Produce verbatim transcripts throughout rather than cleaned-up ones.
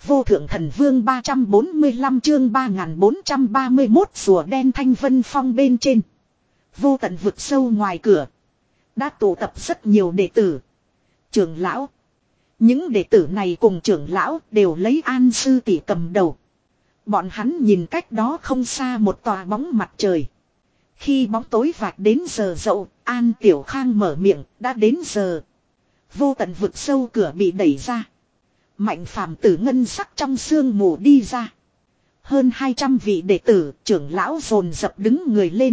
vô thượng thần vương ba trăm bốn mươi lăm chương ba nghìn bốn trăm ba mươi mốt rùa đen Thanh Vân Phong bên trên. Vô tận vực sâu ngoài cửa. Đã tụ tập rất nhiều đệ tử. Trưởng lão. Những đệ tử này cùng trưởng lão đều lấy An sư tỷ cầm đầu. Bọn hắn nhìn cách đó không xa một tòa bóng mặt trời. Khi bóng tối vạch đến giờ dậu, An Tiểu Khang mở miệng, đã đến giờ. Vô tận vực sâu cửa bị đẩy ra. Mạnh phàm tử ngân sắc trong sương mù đi ra. Hơn hai trăm vị đệ tử, trưởng lão dồn dập đứng người lên.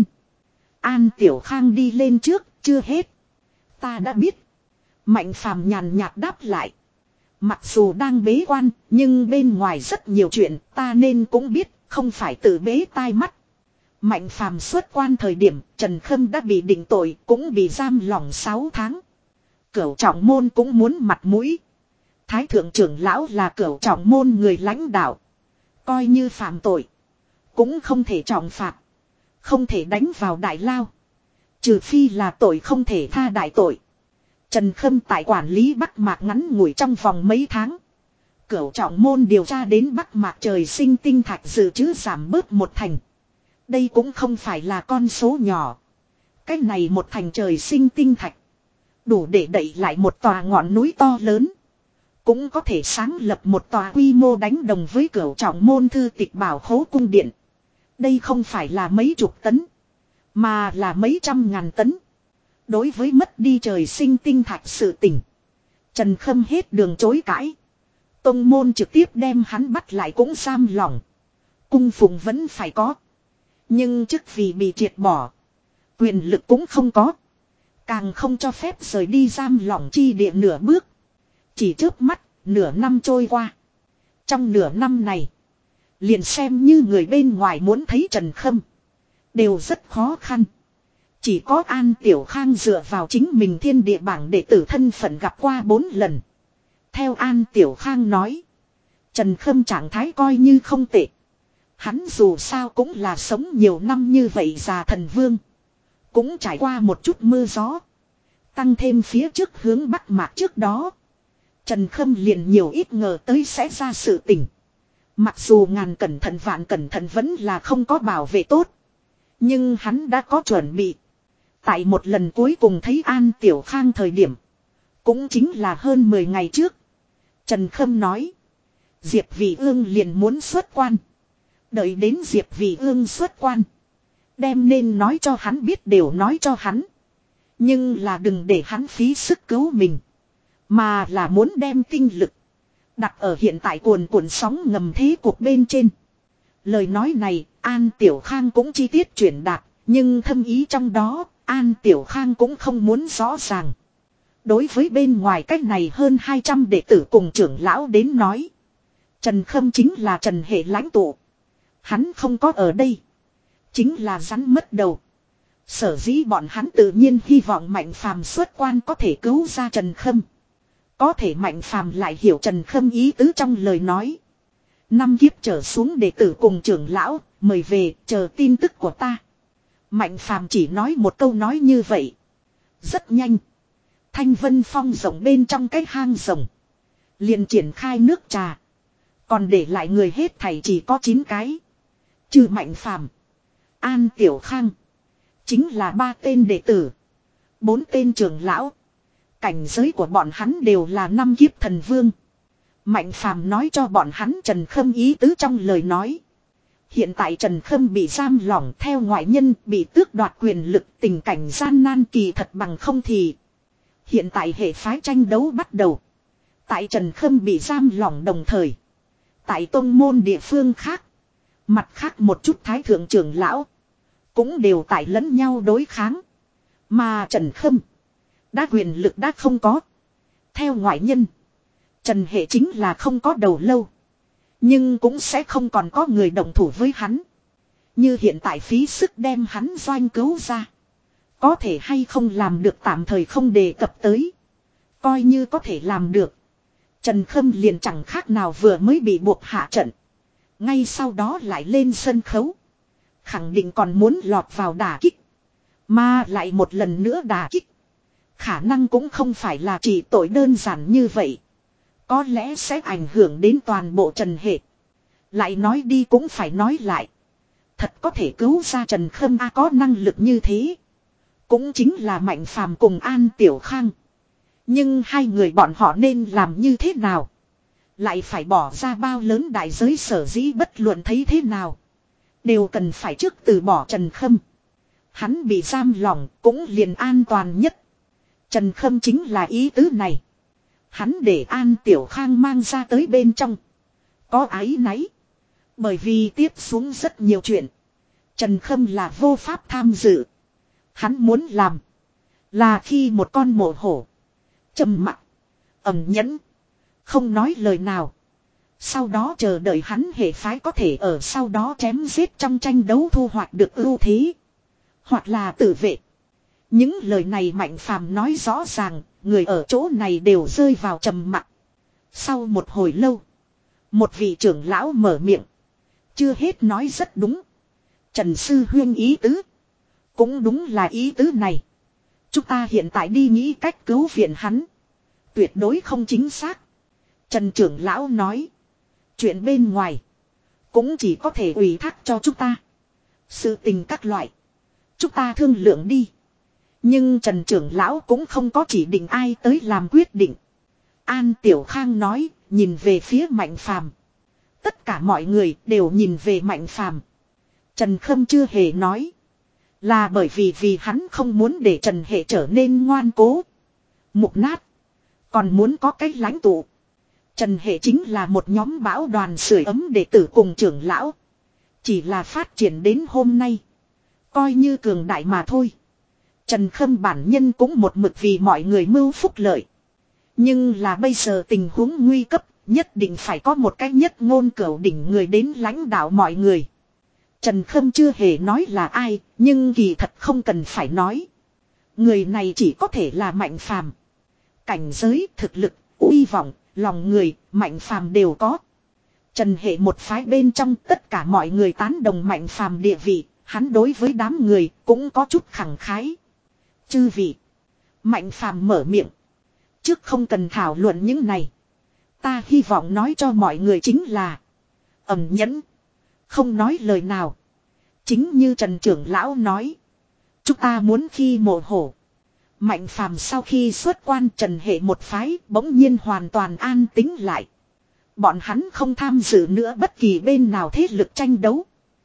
An Tiểu Khang đi lên trước, chưa hết. Ta đã biết. Mạnh phàm nhàn nhạt đáp lại. Mặc dù đang bế quan, nhưng bên ngoài rất nhiều chuyện, ta nên cũng biết, không phải tự bế tai mắt. Mạnh phàm xuất quan thời điểm, Trần Khâm đã bị định tội, cũng bị giam lỏng sáu tháng. Cửu trọng môn cũng muốn mặt mũi. Thái thượng trưởng lão là cửu trọng môn người lãnh đạo. Coi như phạm tội. Cũng không thể trọng phạt. Không thể đánh vào đại lao. Trừ phi là tội không thể tha đại tội. Trần Khâm tại quản lý Bắc Mạc ngắn ngủi trong vòng mấy tháng. Cửu trọng môn điều tra đến Bắc Mạc trời sinh tinh thạch dự trữ giảm bớt một thành. Đây cũng không phải là con số nhỏ. Cái này một thành trời sinh tinh thạch. Đủ để đẩy lại một tòa ngọn núi to lớn. Cũng có thể sáng lập một tòa quy mô đánh đồng với cửu trọng môn thư tịch bảo khố cung điện. Đây không phải là mấy chục tấn. Mà là mấy trăm ngàn tấn. Đối với mất đi trời sinh tinh thạch sự tình. Trần Khâm hết đường chối cãi. Tông môn trực tiếp đem hắn bắt lại cũng giam lỏng. Cung phụng vẫn phải có. Nhưng chức vì bị triệt bỏ. Quyền lực cũng không có. Càng không cho phép rời đi giam lỏng chi địa nửa bước. Chỉ trước mắt, nửa năm trôi qua. Trong nửa năm này, liền xem như người bên ngoài muốn thấy Trần Khâm. Đều rất khó khăn. Chỉ có An Tiểu Khang dựa vào chính mình thiên địa bảng đệ tử thân phận gặp qua bốn lần. Theo An Tiểu Khang nói, Trần Khâm trạng thái coi như không tệ. Hắn dù sao cũng là sống nhiều năm như vậy già thần vương. Cũng trải qua một chút mưa gió. Tăng thêm phía trước hướng Bắc Mạc trước đó. Trần Khâm liền nhiều ít ngờ tới sẽ ra sự tình. Mặc dù ngàn cẩn thận vạn cẩn thận vẫn là không có bảo vệ tốt. Nhưng hắn đã có chuẩn bị. Tại một lần cuối cùng thấy An Tiểu Khang thời điểm. Cũng chính là hơn mười ngày trước. Trần Khâm nói. Diệp Vị Ương liền muốn xuất quan. Đợi đến Diệp Vị Ương xuất quan. Đem nên nói cho hắn biết đều nói cho hắn. Nhưng là đừng để hắn phí sức cứu mình. Mà là muốn đem tinh lực. Đặt ở hiện tại cuồn cuộn sóng ngầm thế cuộc bên trên. Lời nói này An Tiểu Khang cũng chi tiết truyền đạt. Nhưng thâm ý trong đó An Tiểu Khang cũng không muốn rõ ràng. Đối với bên ngoài cách này hơn hai trăm đệ tử cùng trưởng lão đến nói. Trần Khâm chính là Trần hệ lãnh tụ. Hắn không có ở đây. Chính là rắn mất đầu. Sở dĩ bọn hắn tự nhiên hy vọng Mạnh Phàm xuất quan có thể cứu ra Trần Khâm. Có thể Mạnh Phàm lại hiểu Trần Khâm ý tứ trong lời nói. Năm kiếp trở xuống đệ tử cùng trưởng lão, mời về, chờ tin tức của ta. Mạnh Phàm chỉ nói một câu nói như vậy. Rất nhanh. Thanh Vân Phong rộng bên trong cái hang rồng. Liền triển khai nước trà. Còn để lại người hết thảy chỉ có chín cái. Trừ Mạnh Phàm, An Tiểu Khang. Chính là ba tên đệ tử. Bốn tên trưởng lão. Cảnh giới của bọn hắn đều là năm kiếp thần vương. Mạnh Phàm nói cho bọn hắn Trần Khâm ý tứ trong lời nói. Hiện tại Trần Khâm bị giam lỏng theo ngoại nhân bị tước đoạt quyền lực tình cảnh gian nan kỳ thật bằng không thì. Hiện tại hệ phái tranh đấu bắt đầu. Tại Trần Khâm bị giam lỏng đồng thời. Tại tông môn địa phương khác. Mặt khác một chút thái thượng trưởng lão. Cũng đều tại lẫn nhau đối kháng. Mà Trần Khâm. Đã quyền lực đã không có. Theo ngoại nhân. Trần hệ chính là không có đầu lâu. Nhưng cũng sẽ không còn có người đồng thủ với hắn. Như hiện tại phí sức đem hắn doanh cứu ra. Có thể hay không làm được tạm thời không đề cập tới. Coi như có thể làm được. Trần Khâm liền chẳng khác nào vừa mới bị buộc hạ trận. Ngay sau đó lại lên sân khấu. Khẳng định còn muốn lọt vào đả kích. Mà lại một lần nữa đả kích. Khả năng cũng không phải là chỉ tội đơn giản như vậy. Có lẽ sẽ ảnh hưởng đến toàn bộ Trần hệ. Lại nói đi cũng phải nói lại. Thật có thể cứu ra Trần Khâm A có năng lực như thế. Cũng chính là Mạnh Phàm cùng An Tiểu Khang. Nhưng hai người bọn họ nên làm như thế nào? Lại phải bỏ ra bao lớn đại giới, sở dĩ bất luận thấy thế nào. Đều cần phải trước từ bỏ Trần Khâm. Hắn bị giam lỏng cũng liền an toàn nhất. Trần Khâm chính là ý tứ này. Hắn để An Tiểu Khang mang ra tới bên trong. Có áy náy. Bởi vì tiếp xuống rất nhiều chuyện. Trần Khâm là vô pháp tham dự. Hắn muốn làm. Là khi một con mổ hổ. Trầm mặc. Ẩm nhẫn. Không nói lời nào. Sau đó chờ đợi hắn hệ phái có thể ở sau đó chém giết trong tranh đấu thu hoạch được ưu thế. Hoặc là tự vệ. Những lời này Mạnh Phàm nói rõ ràng. Người ở chỗ này đều rơi vào trầm mặc. Sau một hồi lâu. Một vị trưởng lão mở miệng. Chưa hết nói rất đúng. Trần Sư Huyên ý tứ. Cũng đúng là ý tứ này. Chúng ta hiện tại đi nghĩ cách cứu viện hắn. Tuyệt đối không chính xác. Trần trưởng lão nói. Chuyện bên ngoài. Cũng chỉ có thể ủy thác cho chúng ta. Sự tình các loại. Chúng ta thương lượng đi. Nhưng Trần trưởng lão cũng không có chỉ định ai tới làm quyết định. An Tiểu Khang nói. Nhìn về phía Mạnh Phàm. Tất cả mọi người đều nhìn về Mạnh Phàm. Trần Khâm chưa hề nói. Là bởi vì vì hắn không muốn để Trần Hệ trở nên ngoan cố. Mục nát. Còn muốn có cách lãnh tụ. Trần Hệ chính là một nhóm bão đoàn sưởi ấm đệ tử cùng trưởng lão. Chỉ là phát triển đến hôm nay. Coi như cường đại mà thôi. Trần Khâm bản nhân cũng một mực vì mọi người mưu phúc lợi. Nhưng là bây giờ tình huống nguy cấp. Nhất định phải có một cách nhất ngôn cửu đỉnh người đến lãnh đạo mọi người. Trần Khâm chưa hề nói là ai, nhưng kỳ thật không cần phải nói. Người này chỉ có thể là Mạnh Phàm. Cảnh giới, thực lực, uy vọng, lòng người, Mạnh Phàm đều có. Trần Hệ một phái bên trong tất cả mọi người tán đồng Mạnh Phàm địa vị, hắn đối với đám người cũng có chút khẳng khái. Chư vị. Mạnh Phàm mở miệng. Trước không cần thảo luận những này. Ta hy vọng nói cho mọi người chính là. Ẩn nhẫn. Không nói lời nào. Chính như Trần trưởng lão nói. Chúng ta muốn khi mộ hổ. Mạnh Phàm sau khi xuất quan Trần Hệ một phái bỗng nhiên hoàn toàn an tĩnh lại. Bọn hắn không tham dự nữa bất kỳ bên nào thế lực tranh đấu.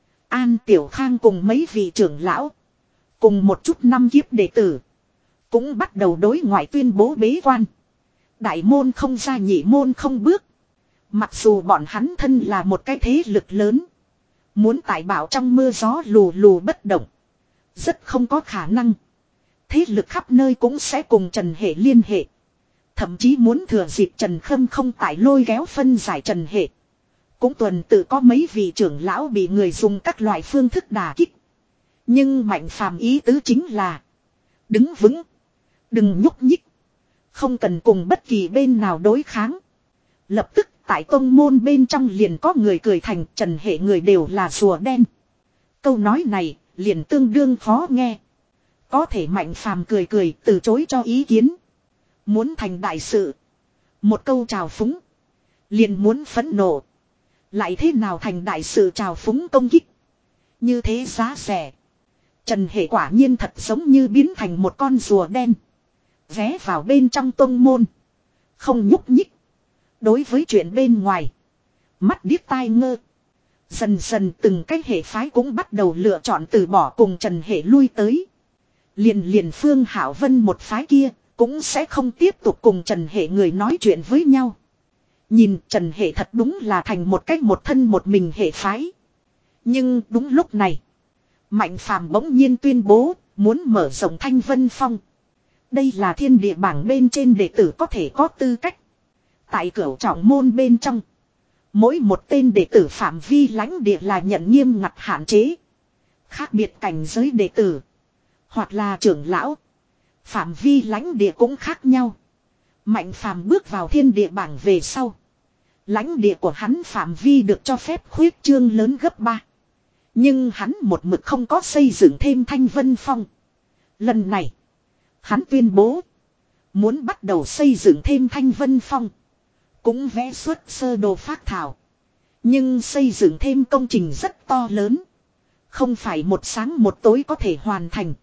An Tiểu Khang cùng mấy vị trưởng lão. Cùng một chút năm kiếp đệ tử. Cũng bắt đầu đối ngoại tuyên bố bế quan. Đại môn không ra nhị môn không bước. Mặc dù bọn hắn thân là một cái thế lực lớn. Muốn tại bảo trong mưa gió lù lù bất động. Rất không có khả năng. Thế lực khắp nơi cũng sẽ cùng Trần Hệ liên hệ. Thậm chí muốn thừa dịp Trần Khâm không tại lôi kéo phân giải Trần Hệ. Cũng tuần tự có mấy vị trưởng lão bị người dùng các loại phương thức đả kích. Nhưng Mạnh Phàm ý tứ chính là. Đứng vững. Đừng nhúc nhích. Không cần cùng bất kỳ bên nào đối kháng. Lập tức tại tông môn bên trong liền có người cười thành Trần Hệ người đều là rùa đen. Câu nói này liền tương đương khó nghe. Có thể Mạnh Phàm cười cười từ chối cho ý kiến. Muốn thành đại sự. Một câu chào phúng. Liền muốn phẫn nộ. Lại thế nào thành đại sự chào phúng công kích. Như thế giá rẻ. Trần Hệ quả nhiên thật giống như biến thành một con rùa đen. Vé vào bên trong tông môn. Không nhúc nhích. Đối với chuyện bên ngoài. Mắt điếc tai ngơ. Dần dần từng cái hệ phái cũng bắt đầu lựa chọn từ bỏ cùng Trần Hệ lui tới. Liền liền Phương Hảo Vân một phái kia. Cũng sẽ không tiếp tục cùng Trần Hệ người nói chuyện với nhau. Nhìn Trần Hệ thật đúng là thành một cách một thân một mình hệ phái. Nhưng đúng lúc này. Mạnh Phàm bỗng nhiên tuyên bố. Muốn mở rộng Thanh Vân Phong. Đây là thiên địa bảng bên trên đệ tử có thể có tư cách. Tại cửu trọng môn bên trong. Mỗi một tên đệ tử phạm vi lãnh địa là nhận nghiêm ngặt hạn chế. Khác biệt cảnh giới đệ tử. Hoặc là trưởng lão. Phạm vi lãnh địa cũng khác nhau. Mạnh Phàm bước vào thiên địa bảng về sau. Lãnh địa của hắn phạm vi được cho phép khuyết trương lớn gấp ba. Nhưng hắn một mực không có xây dựng thêm Thanh Vân Phong. Lần này. Hắn tuyên bố. Muốn bắt đầu xây dựng thêm Thanh Vân Phong. Cũng vẽ xuất sơ đồ phác thảo. Nhưng xây dựng thêm công trình rất to lớn. Không phải một sáng một tối có thể hoàn thành.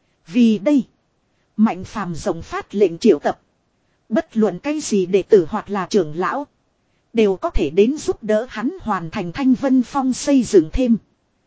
Vì đây, Mạnh Phàm rộng phát lệnh triệu tập. Bất luận cái gì đệ tử hoặc là trưởng lão, đều có thể đến giúp đỡ hắn hoàn thành Thanh Vân Phong xây dựng thêm.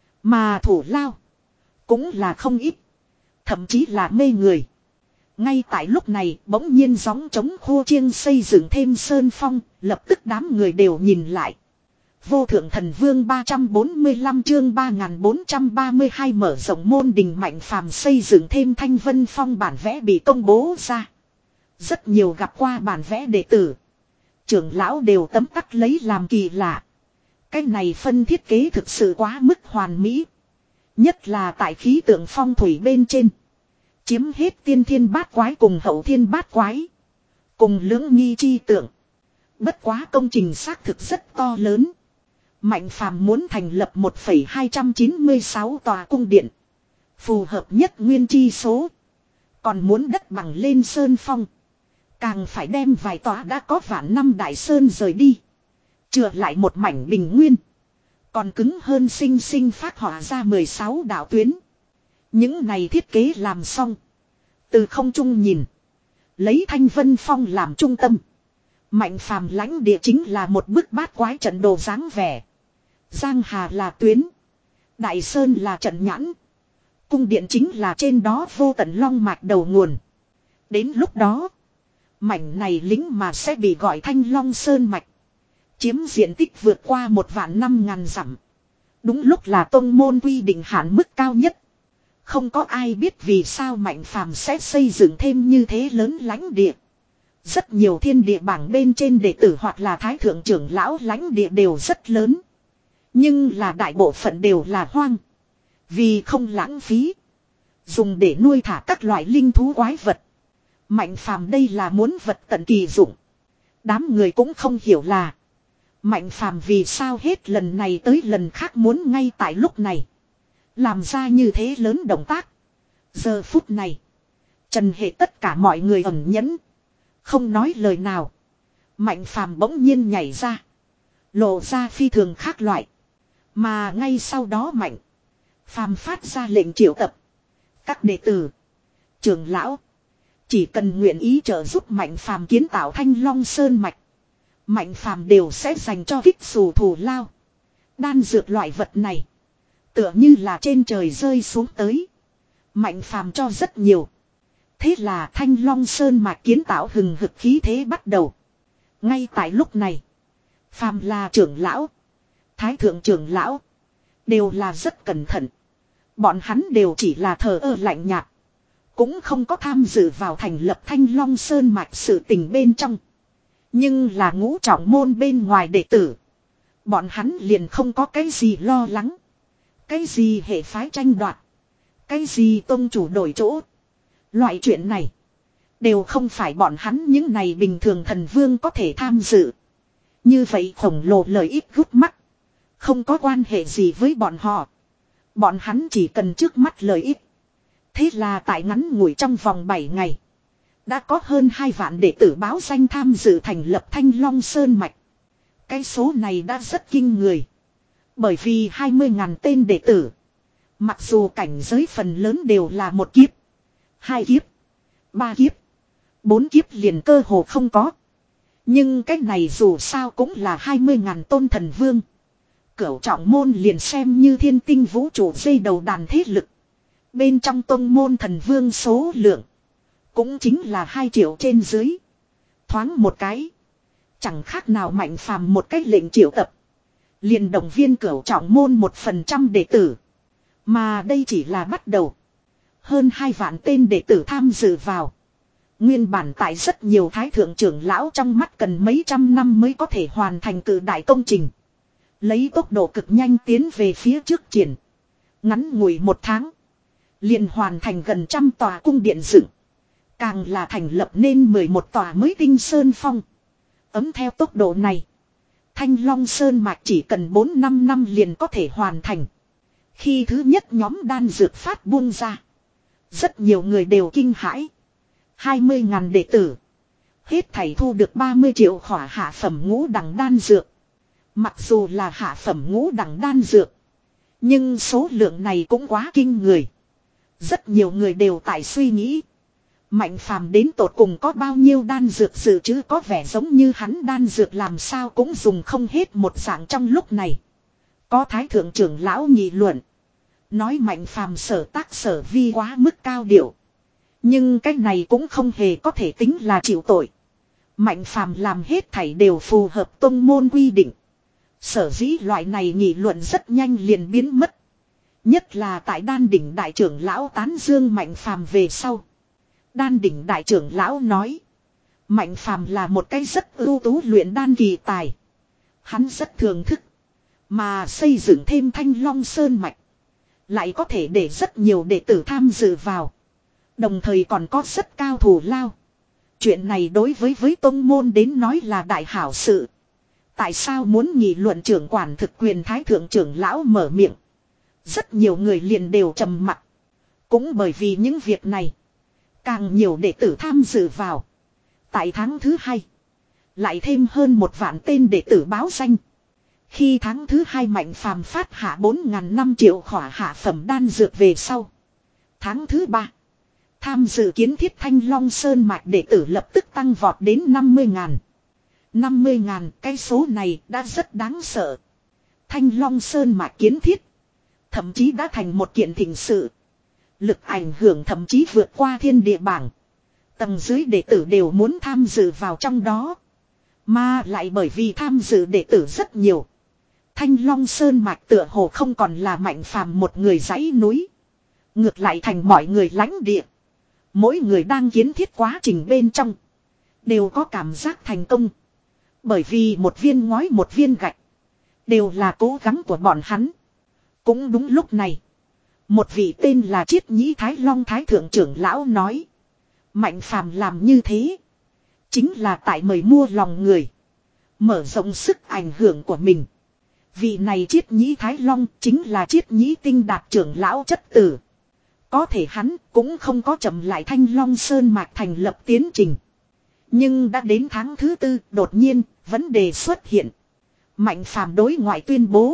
Mà thủ lao cũng là không ít. Thậm chí là mê người. Ngay tại lúc này bỗng nhiên gióng trống khô chiêng xây dựng thêm sơn phong. Lập tức đám người đều nhìn lại. Vô thượng thần vương ba trăm bốn mươi lăm chương ba nghìn bốn trăm ba mươi hai mở rộng môn đình Mạnh Phàm xây dựng thêm Thanh Vân Phong bản vẽ bị công bố ra. Rất nhiều gặp qua bản vẽ đệ tử, trưởng lão đều tấm tắc lấy làm kỳ lạ. Cái này phân thiết kế thực sự quá mức hoàn mỹ. Nhất là tại khí tượng phong thủy bên trên. Chiếm hết tiên thiên bát quái cùng hậu thiên bát quái. Cùng lưỡng nghi chi tượng. Bất quá công trình xác thực rất to lớn. Mạnh Phàm muốn thành lập một phẩy hai chín sáu tòa cung điện. Phù hợp nhất nguyên chi số. Còn muốn đất bằng lên sơn phong. Càng phải đem vài tòa đã có vạn năm đại sơn rời đi. Chừa lại một mảnh bình nguyên. Còn cứng hơn sinh sinh phát họa ra mười sáu đạo tuyến. Những này thiết kế làm xong. Từ không trung nhìn. Lấy Thanh Vân Phong làm trung tâm. Mạnh Phàm lãnh địa chính là một bức bát quái trận đồ dáng vẻ. Giang Hà là tuyến. Đại Sơn là trận nhãn. Cung điện chính là trên đó vô tận long mạch đầu nguồn. Đến lúc đó, mảnh này lính mà sẽ bị gọi Thanh Long Sơn Mạch. Chiếm diện tích vượt qua một vạn năm ngàn dặm. Đúng lúc là tông môn quy định hạn mức cao nhất. Không có ai biết vì sao Mạnh Phàm sẽ xây dựng thêm như thế lớn lãnh địa. Rất nhiều thiên địa bảng bên trên đệ tử hoặc là thái thượng trưởng lão lãnh địa đều rất lớn. Nhưng là đại bộ phận đều là hoang. Vì không lãng phí, dùng để nuôi thả các loại linh thú quái vật. Mạnh Phàm đây là muốn vật tận kỳ dụng. Đám người cũng không hiểu là Mạnh Phàm vì sao hết lần này tới lần khác muốn ngay tại lúc này làm ra như thế lớn động tác. Giờ phút này, Trần Hệ tất cả mọi người ẩn nhẫn, không nói lời nào. Mạnh Phàm bỗng nhiên nhảy ra, lộ ra phi thường khác loại. Mà ngay sau đó Mạnh Phàm phát ra lệnh triệu tập các đệ tử, trưởng lão, chỉ cần nguyện ý trợ giúp Mạnh Phàm kiến tạo Thanh Long Sơn Mạch, Mạnh Phàm đều sẽ dành cho kích xù thù lao. Đan dược loại vật này tựa như là trên trời rơi xuống tới. Mạnh Phàm cho rất nhiều. Thế là Thanh Long Sơn Mạch kiến tạo hừng hực khí thế bắt đầu. Ngay tại lúc này, phàm là trưởng lão, thái thượng trưởng lão, đều là rất cẩn thận. Bọn hắn đều chỉ là thờ ơ lạnh nhạt, cũng không có tham dự vào thành lập Thanh Long Sơn Mạch sự tình bên trong. Nhưng là ngũ trọng môn bên ngoài đệ tử, bọn hắn liền không có cái gì lo lắng. Cái gì hệ phái tranh đoạt, cái gì tông chủ đổi chỗ, loại chuyện này đều không phải bọn hắn những này bình thường thần vương có thể tham dự. Như vậy khổng lồ lợi ích gút mắt, không có quan hệ gì với bọn họ. Bọn hắn chỉ cần trước mắt lợi ích. Thế là tại ngắn ngủi trong vòng bảy ngày, đã có hơn hai vạn đệ tử báo danh tham dự thành lập Thanh Long Sơn Mạch. Cái số này đã rất kinh người. Bởi vì hai mươi ngàn tên đệ tử, mặc dù cảnh giới phần lớn đều là một kiếp, hai kiếp, ba kiếp, bốn kiếp liền cơ hồ không có. Nhưng cái này dù sao cũng là hai mươi ngàn tôn thần vương. Cửu trọng môn liền xem như thiên tinh vũ trụ dây đầu đàn thế lực. Bên trong tông môn thần vương số lượng cũng chính là hai triệu trên dưới. Thoáng một cái, chẳng khác nào Mạnh Phàm một cách lệnh triệu tập, liền động viên cửu trọng môn một phần trăm đệ tử. Mà đây chỉ là bắt đầu. Hơn hai vạn tên đệ tử tham dự vào. Nguyên bản tại rất nhiều thái thượng trưởng lão trong mắt cần mấy trăm năm mới có thể hoàn thành cự đại công trình. Lấy tốc độ cực nhanh tiến về phía trước triển. Ngắn ngủi một tháng, liền hoàn thành gần trăm tòa cung điện dựng. Càng là thành lập nên mười một tòa mới tinh sơn phong. Ấm theo tốc độ này, Thanh Long Sơn Mạch chỉ cần bốn năm năm liền có thể hoàn thành. Khi thứ nhất nhóm đan dược phát buông ra, rất nhiều người đều kinh hãi. hai mươi ngàn đệ tử, Hết thảy thu được ba mươi triệu khỏa hạ phẩm ngũ đẳng đan dược. Mặc dù là hạ phẩm ngũ đẳng đan dược, nhưng số lượng này cũng quá kinh người. Rất nhiều người đều tại suy nghĩ, Mạnh Phàm đến tột cùng có bao nhiêu đan dược dự trữ, có vẻ giống như hắn đan dược làm sao cũng dùng không hết một dạng. Trong lúc này, có thái thượng trưởng lão nghị luận, nói Mạnh Phàm sở tác sở vi quá mức cao điệu. Nhưng cái này cũng không hề có thể tính là chịu tội. Mạnh Phàm làm hết thảy đều phù hợp tông môn quy định. Sở dĩ loại này nghị luận rất nhanh liền biến mất. Nhất là tại đan đỉnh đại trưởng lão tán dương Mạnh Phàm về sau. Đan đỉnh đại trưởng lão nói, Mạnh Phàm là một cái rất ưu tú luyện đan kỳ tài. Hắn rất thưởng thức, mà xây dựng thêm Thanh Long Sơn mạch, lại có thể để rất nhiều đệ tử tham dự vào. Đồng thời còn có rất cao thủ lao. Chuyện này đối với với tông môn đến nói là đại hảo sự. Tại sao muốn nghị luận trưởng quản thực quyền thái thượng trưởng lão mở miệng? Rất nhiều người liền đều trầm mặc. Cũng bởi vì những việc này, càng nhiều đệ tử tham dự vào. Tại tháng thứ hai, lại thêm hơn một vạn tên đệ tử báo danh. Khi tháng thứ hai Mạnh Phàm phát hạ bốn ngàn năm triệu khỏa hạ phẩm đan dược về sau, tháng thứ ba, tham dự kiến thiết Thanh Long Sơn mạch đệ tử lập tức tăng vọt đến năm mươi ngàn. năm mươi ngàn, cái số này đã rất đáng sợ. Thanh Long Sơn mạch kiến thiết, thậm chí đã thành một kiện thịnh sự. Lực ảnh hưởng thậm chí vượt qua thiên địa bảng. Tầng dưới đệ tử đều muốn tham dự vào trong đó. Mà lại bởi vì tham dự đệ tử rất nhiều, Thanh Long Sơn mạch tựa hồ không còn là Mạnh Phàm một người dãy núi. Ngược lại thành mọi người lãnh địa. Mỗi người đang kiến thiết quá trình bên trong, đều có cảm giác thành công. Bởi vì một viên ngói một viên gạch, đều là cố gắng của bọn hắn. Cũng đúng lúc này, một vị tên là Triết Nhĩ Thái Long Thái thượng trưởng lão nói, Mạnh Phàm làm như thế, chính là tại mời mua lòng người, mở rộng sức ảnh hưởng của mình. Vị này Triết Nhĩ Thái Long chính là Triết Nhĩ Tinh Đạt trưởng lão chất tử. Có thể hắn cũng không có chậm lại Thanh Long Sơn mạch thành lập tiến trình. Nhưng đã đến tháng thứ tư, đột nhiên, vấn đề xuất hiện. Mạnh Phàm đối ngoại tuyên bố,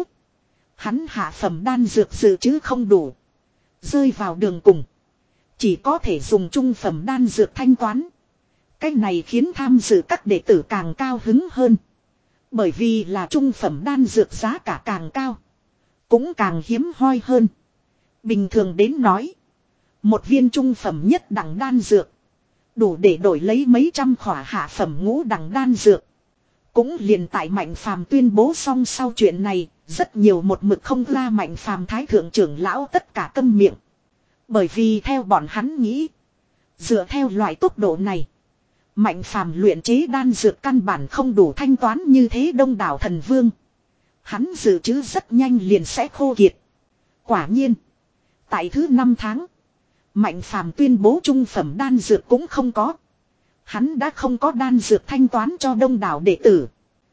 hắn hạ phẩm đan dược dự trữ không đủ, rơi vào đường cùng, chỉ có thể dùng trung phẩm đan dược thanh toán. Cái này khiến tham dự các đệ tử càng cao hứng hơn. Bởi vì là trung phẩm đan dược giá cả càng cao, cũng càng hiếm hoi hơn. Bình thường đến nói, một viên trung phẩm nhất đẳng đan dược đủ để đổi lấy mấy trăm khỏa hạ phẩm ngũ đẳng đan dược. Cũng liền tại Mạnh Phàm tuyên bố xong sau chuyện này, rất nhiều một mực không ra Mạnh Phàm thái thượng trưởng lão tất cả câm miệng. Bởi vì theo bọn hắn nghĩ, dựa theo loại tốc độ này, Mạnh Phàm luyện chế đan dược căn bản không đủ thanh toán như thế đông đảo thần vương. Hắn dự trữ rất nhanh liền sẽ khô kiệt. Quả nhiên, tại thứ năm tháng, Mạnh Phàm tuyên bố trung phẩm đan dược cũng không có. Hắn đã không có đan dược thanh toán cho đông đảo đệ tử.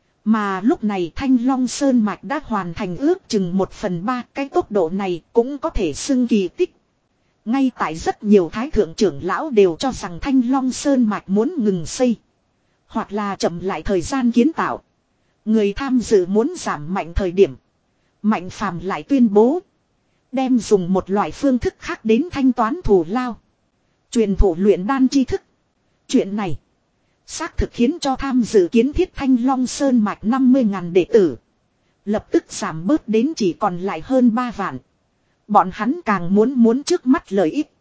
Mà lúc này Thanh Long Sơn mạch đã hoàn thành ước chừng một phần ba, cái tốc độ này cũng có thể xưng kỳ tích. Ngay tại rất nhiều thái thượng trưởng lão đều cho rằng Thanh Long Sơn mạch muốn ngừng xây, hoặc là chậm lại thời gian kiến tạo. Người tham dự muốn giảm mạnh thời điểm, Mạnh Phàm lại tuyên bố, đem dùng một loại phương thức khác đến thanh toán thù lao. Truyền thụ luyện đan tri thức. Chuyện này xác thực khiến cho tham dự kiến thiết Thanh Long Sơn mạch năm mươi ngàn đệ tử lập tức giảm bớt đến chỉ còn lại hơn ba vạn. Bọn hắn càng muốn muốn trước mắt lợi ích.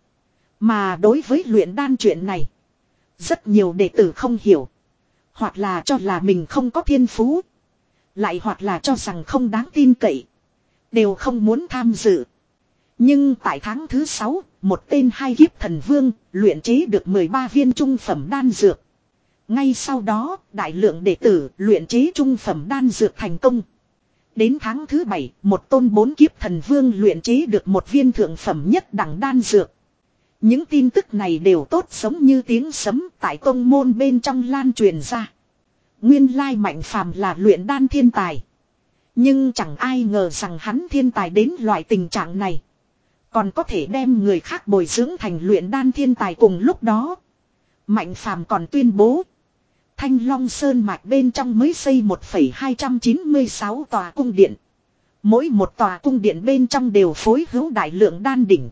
Mà đối với luyện đan chuyện này, rất nhiều đệ tử không hiểu. Hoặc là cho là mình không có thiên phú, lại hoặc là cho rằng không đáng tin cậy, đều không muốn tham dự. Nhưng tại tháng thứ sáu, một tên hai kiếp thần vương luyện chế được mười ba viên trung phẩm đan dược. Ngay sau đó, đại lượng đệ tử luyện chế trung phẩm đan dược thành công. Đến tháng thứ bảy, một tôn bốn kiếp thần vương luyện chế được một viên thượng phẩm nhất đẳng đan dược. Những tin tức này đều tốt giống như tiếng sấm tại tông môn bên trong lan truyền ra. Nguyên lai Mạnh Phàm là luyện đan thiên tài. Nhưng chẳng ai ngờ rằng hắn thiên tài đến loại tình trạng này, còn có thể đem người khác bồi dưỡng thành luyện đan thiên tài. Cùng lúc đó, Mạnh Phàm còn tuyên bố, Thanh Long Sơn mạch bên trong mới xây một phẩy hai chín sáu tòa cung điện. Mỗi một tòa cung điện bên trong đều phối hữu đại lượng đan đỉnh.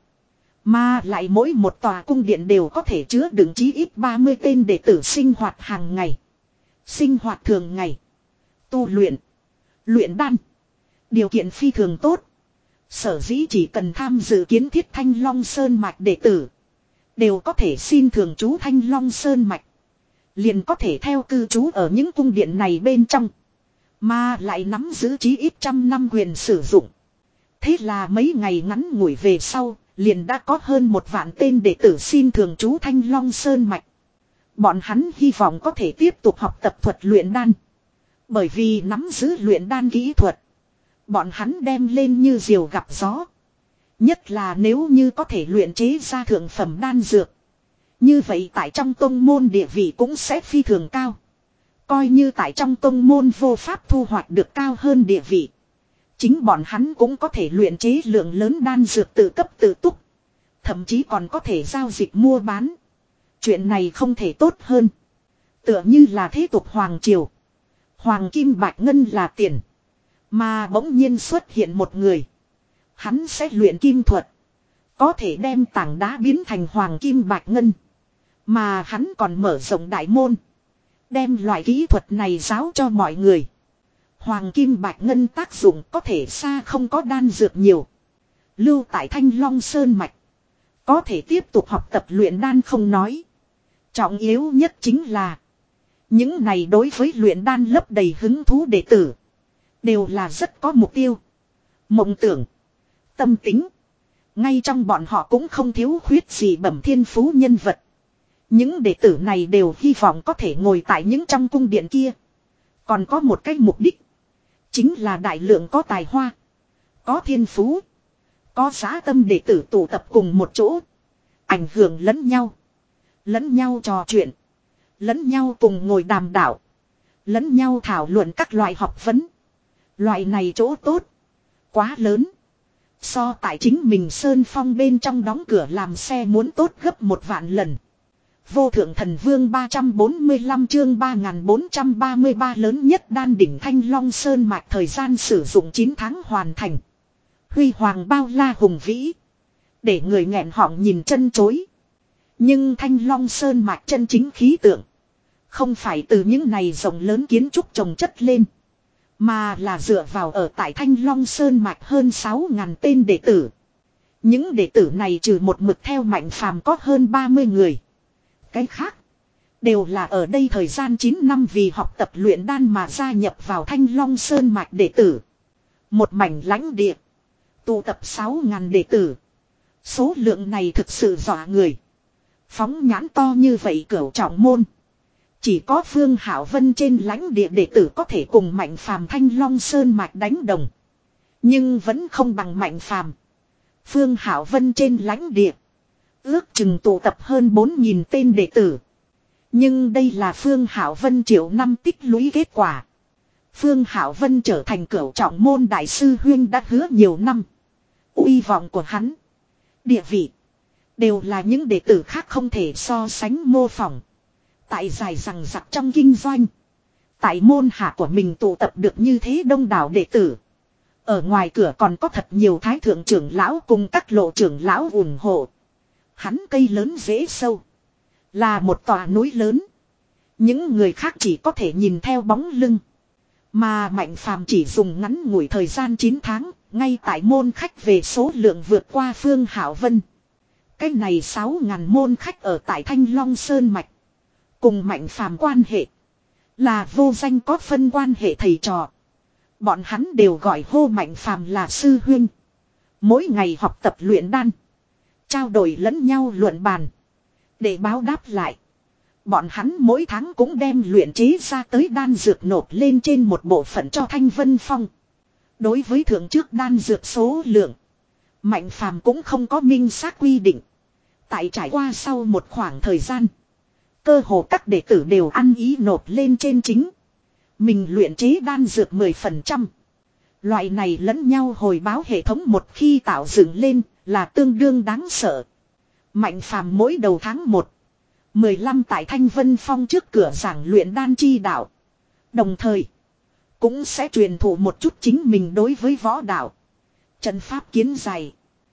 Mà lại mỗi một tòa cung điện đều có thể chứa đựng chí ít ba mươi tên đệ tử sinh hoạt hàng ngày. Sinh hoạt thường ngày. Tu luyện. Luyện đan. Điều kiện phi thường tốt. Sở dĩ chỉ cần tham dự kiến thiết Thanh Long Sơn mạch đệ tử. Đều có thể xin thường trú Thanh Long Sơn mạch. Liền có thể theo cư trú ở những cung điện này bên trong. Mà lại nắm giữ chí ít trăm năm quyền sử dụng. Thế là mấy ngày ngắn ngủi về sau, liền đã có hơn một vạn tên đệ tử xin thường trú Thanh Long Sơn mạch. Bọn hắn hy vọng có thể tiếp tục học tập thuật luyện đan. Bởi vì nắm giữ luyện đan kỹ thuật. Bọn hắn đem lên như diều gặp gió. Nhất là nếu như có thể luyện chế ra thượng phẩm đan dược. Như vậy tại trong tông môn địa vị cũng sẽ phi thường cao. Coi như tại trong tông môn vô pháp thu hoạch được cao hơn địa vị. Chính bọn hắn cũng có thể luyện chế lượng lớn đan dược tự cấp tự túc. Thậm chí còn có thể giao dịch mua bán. Chuyện này không thể tốt hơn. Tựa như là thế tục Hoàng Triều. Hoàng Kim Bạch Ngân là tiền. Mà bỗng nhiên xuất hiện một người. Hắn sẽ luyện kim thuật. Có thể đem tảng đá biến thành Hoàng Kim Bạch Ngân. Mà hắn còn mở rộng đại môn. Đem loại kỹ thuật này giáo cho mọi người. Hoàng Kim Bạch Ngân tác dụng có thể xa không có đan dược nhiều. Lưu tại Thanh Long Sơn mạch. Có thể tiếp tục học tập luyện đan không nói. Trọng yếu nhất chính là. Những này đối với luyện đan lấp đầy hứng thú đệ tử. Đều là rất có mục tiêu. Mộng tưởng. Tâm tính. Ngay trong bọn họ cũng không thiếu khuyết gì bẩm thiên phú nhân vật. Những đệ tử này đều hy vọng có thể ngồi tại những trong cung điện kia. Còn có một cái mục đích. Chính là đại lượng có tài hoa. Có thiên phú. Có giá tâm đệ tử tụ tập cùng một chỗ. Ảnh hưởng lẫn nhau. Lẫn nhau trò chuyện. Lẫn nhau cùng ngồi đàm đạo. Lẫn nhau thảo luận các loại học vấn. Loại này chỗ tốt. Quá lớn. So tại chính mình Sơn Phong bên trong đóng cửa làm xe muốn tốt gấp một vạn lần. Vô thượng thần vương ba trăm bốn mươi lăm chương ba nghìn bốn trăm ba mươi ba lớn nhất đan đỉnh Thanh Long Sơn mạch thời gian sử dụng chín tháng hoàn thành. Huy hoàng bao la hùng vĩ. Để người nghẹn họng nhìn chân chối. Nhưng Thanh Long Sơn mạch chân chính khí tượng. Không phải từ những này rộng lớn kiến trúc trồng chất lên. Mà là dựa vào ở tại Thanh Long Sơn mạch hơn sáu ngàn tên đệ tử. Những đệ tử này trừ một mực theo Mạnh Phàm có hơn ba mươi người. Cái khác. Đều là ở đây thời gian chín năm vì học tập luyện đan mà gia nhập vào Thanh Long Sơn mạch đệ tử. Một mảnh lãnh địa. Tụ tập sáu ngàn đệ tử. Số lượng này thực sự dọa người. Phóng nhãn to như vậy cửu trọng môn. Chỉ có Phương Hảo Vân trên lãnh địa đệ tử có thể cùng Mạnh Phàm Thanh Long Sơn mạch đánh đồng. Nhưng vẫn không bằng Mạnh Phàm. Phương Hảo Vân trên lãnh địa. Ước chừng tụ tập hơn bốn nghìn tên đệ tử. Nhưng đây là Phương Hảo Vân triệu năm tích lũy kết quả. Phương Hảo Vân trở thành cửu trọng môn đại sư huyên đã hứa nhiều năm. Uy vọng của hắn. Địa vị. Đều là những đệ tử khác không thể so sánh mô phỏng. Tại dài rằng rặc trong kinh doanh. Tại môn hạ của mình tụ tập được như thế đông đảo đệ tử. Ở ngoài cửa còn có thật nhiều thái thượng trưởng lão cùng các lộ trưởng lão ủng hộ. Hắn cây lớn dễ sâu. Là một tòa núi lớn. Những người khác chỉ có thể nhìn theo bóng lưng. Mà Mạnh Phàm chỉ dùng ngắn ngủi thời gian chín tháng. Ngay tại môn khách về số lượng vượt qua Phương Hảo Vân. Cái này sáu ngàn môn khách ở tại Thanh Long Sơn mạch. Cùng Mạnh Phàm quan hệ. Là vô danh có phân quan hệ thầy trò. Bọn hắn đều gọi hô Mạnh Phàm là sư huynh. Mỗi ngày học tập luyện đan. Trao đổi lẫn nhau luận bàn. Để báo đáp lại. Bọn hắn mỗi tháng cũng đem luyện chế ra tới đan dược nộp lên trên một bộ phận cho Thanh Vân Phong. Đối với thượng trước đan dược số lượng. Mạnh Phàm cũng không có minh xác quy định. Tại trải qua sau một khoảng thời gian. Cơ hồ các đệ tử đều ăn ý nộp lên trên chính. Mình luyện chế đan dược mười phần trăm. Loại này lẫn nhau hồi báo hệ thống một khi tạo dựng lên là tương đương đáng sợ. Mạnh Phàm mỗi đầu tháng một mười lăm tại Thanh Vân Phong trước cửa giảng luyện đan chi đạo. Đồng thời, cũng sẽ truyền thụ một chút chính mình đối với võ đạo. Trận pháp kiến dày.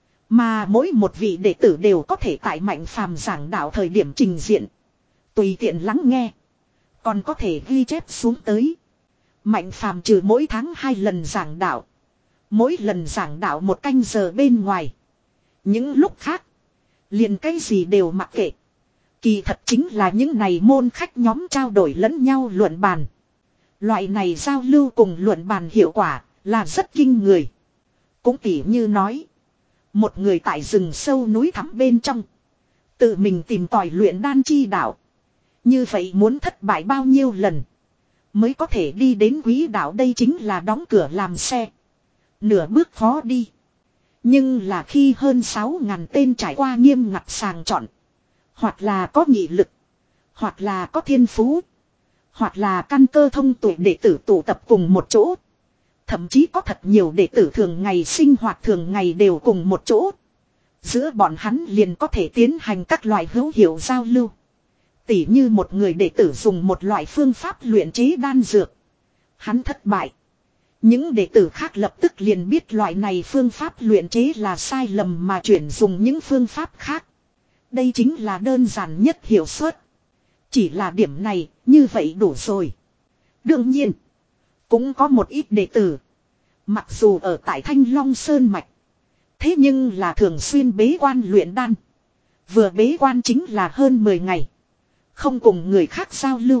Mà mỗi một vị đệ tử đều có thể tại Mạnh Phàm giảng đạo thời điểm trình diện. Tùy tiện lắng nghe. Còn có thể ghi chép xuống tới. Mạnh Phàm trừ mỗi tháng hai lần giảng đạo. Mỗi lần giảng đạo một canh giờ bên ngoài. Những lúc khác. Liền cái gì đều mặc kệ. Kỳ thật chính là những này môn khách nhóm trao đổi lẫn nhau luận bàn. Loại này giao lưu cùng luận bàn hiệu quả là rất kinh người. Cũng tỉ như nói. Một người tại rừng sâu núi thẳm bên trong. Tự mình tìm tòi luyện đan chi đạo. Như vậy muốn thất bại bao nhiêu lần. Mới có thể đi đến quý đạo, đây chính là đóng cửa làm xe. Nửa bước khó đi. Nhưng là khi hơn sáu ngàn tên trải qua nghiêm ngặt sàng chọn. Hoặc là có nghị lực. Hoặc là có thiên phú. Hoặc là căn cơ thông tuệ đệ tử tụ tập cùng một chỗ. Thậm chí có thật nhiều đệ tử thường ngày sinh hoạt thường ngày đều cùng một chỗ. Giữa bọn hắn liền có thể tiến hành các loại hữu hiệu giao lưu. Tỉ như một người đệ tử dùng một loại phương pháp luyện chế đan dược. Hắn thất bại. Những đệ tử khác lập tức liền biết loại này phương pháp luyện chế là sai lầm mà chuyển dùng những phương pháp khác. Đây chính là đơn giản nhất hiệu suất. Chỉ là điểm này, như vậy đủ rồi. Đương nhiên, cũng có một ít đệ tử. Mặc dù ở tại Thanh Long Sơn Mạch. Thế nhưng là thường xuyên bế quan luyện đan. Vừa bế quan chính là hơn mười ngày. Không cùng người khác giao lưu.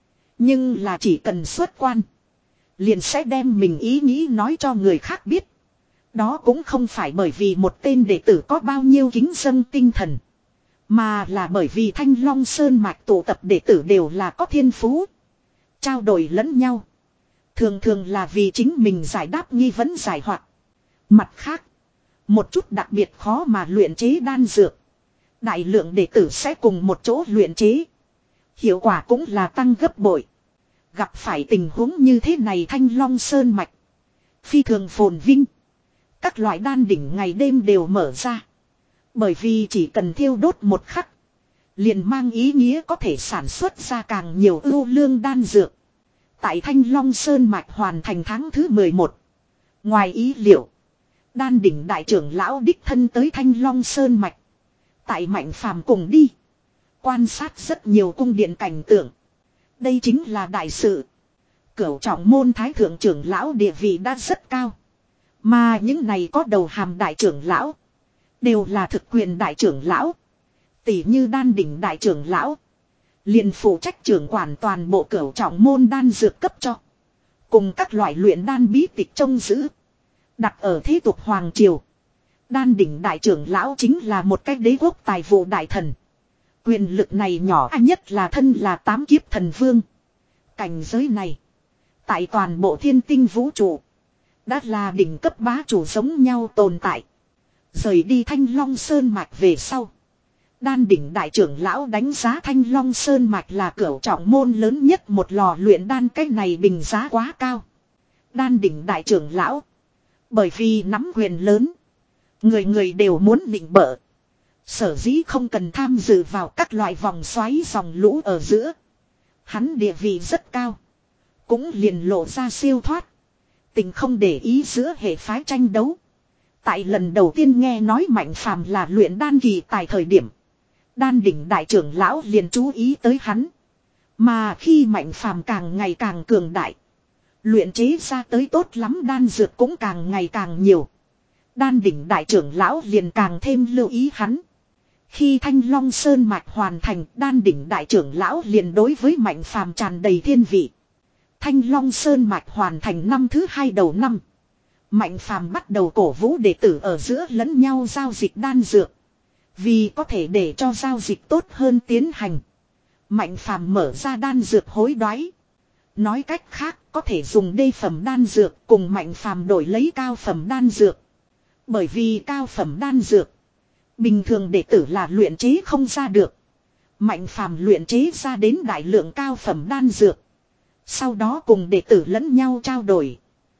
Nhưng là chỉ cần xuất quan. Liền sẽ đem mình ý nghĩ nói cho người khác biết. Đó cũng không phải bởi vì một tên đệ tử có bao nhiêu kính dâng tinh thần. Mà là bởi vì Thanh Long Sơn Mạch tụ tập đệ tử đều là có thiên phú. Trao đổi lẫn nhau. Thường thường là vì chính mình giải đáp nghi vấn giải hoặc. Mặt khác. Một chút đặc biệt khó mà luyện chế đan dược. Đại lượng đệ tử sẽ cùng một chỗ luyện chế. Hiệu quả cũng là tăng gấp bội. Gặp phải tình huống như thế này Thanh Long Sơn Mạch. Phi thường phồn vinh. Các loại đan đỉnh ngày đêm đều mở ra. Bởi vì chỉ cần thiêu đốt một khắc. Liền mang ý nghĩa có thể sản xuất ra càng nhiều ưu lương đan dược. Tại Thanh Long Sơn Mạch hoàn thành tháng thứ mười một. Ngoài ý liệu. Đan đỉnh đại trưởng lão đích thân tới Thanh Long Sơn Mạch. Tại Mạnh Phàm cùng đi. Quan sát rất nhiều cung điện cảnh tượng. Đây chính là đại sự. Cửu trọng môn thái thượng trưởng lão địa vị đã rất cao. Mà những này có đầu hàm đại trưởng lão. Đều là thực quyền đại trưởng lão. Tỷ như đan đỉnh đại trưởng lão. Liền phụ trách trưởng quản toàn bộ cửu trọng môn đan dược cấp cho. Cùng các loại luyện đan bí tịch trông giữ. Đặt ở thế tục hoàng triều. Đan đỉnh đại trưởng lão chính là một cái đế quốc tài vụ đại thần. Quyền lực này nhỏ nhất là thân là tám kiếp thần vương. Cảnh giới này. Tại toàn bộ thiên tinh vũ trụ. Đã là đỉnh cấp bá chủ giống nhau tồn tại. Rời đi Thanh Long Sơn Mạch về sau. Đan đỉnh đại trưởng lão đánh giá Thanh Long Sơn Mạch là cửu trọng môn lớn nhất một lò luyện đan, cái này bình giá quá cao. Đan đỉnh đại trưởng lão. Bởi vì nắm quyền lớn. Người người đều muốn nịnh bợ. Sở dĩ không cần tham dự vào các loại vòng xoáy dòng lũ ở giữa. Hắn địa vị rất cao. Cũng liền lộ ra siêu thoát. Tình không để ý giữa hệ phái tranh đấu. Tại lần đầu tiên nghe nói Mạnh Phàm là luyện đan kỳ tại thời điểm. Đan đỉnh đại trưởng lão liền chú ý tới hắn. Mà khi Mạnh Phàm càng ngày càng cường đại. Luyện chế ra tới tốt lắm đan dược cũng càng ngày càng nhiều. Đan đỉnh đại trưởng lão liền càng thêm lưu ý hắn. Khi Thanh Long Sơn Mạch hoàn thành, đan đỉnh đại trưởng lão liền đối với Mạnh Phàm tràn đầy thiên vị. Thanh Long Sơn Mạch hoàn thành năm thứ hai đầu năm. Mạnh Phàm bắt đầu cổ vũ đệ tử ở giữa lẫn nhau giao dịch đan dược. Vì có thể để cho giao dịch tốt hơn tiến hành. Mạnh Phàm mở ra đan dược hối đoái. Nói cách khác, có thể dùng đê phẩm đan dược cùng Mạnh Phàm đổi lấy cao phẩm đan dược. Bởi vì cao phẩm đan dược, bình thường đệ tử là luyện chế không ra được. Mạnh Phàm luyện chế ra đến đại lượng cao phẩm đan dược. Sau đó cùng đệ tử lẫn nhau trao đổi.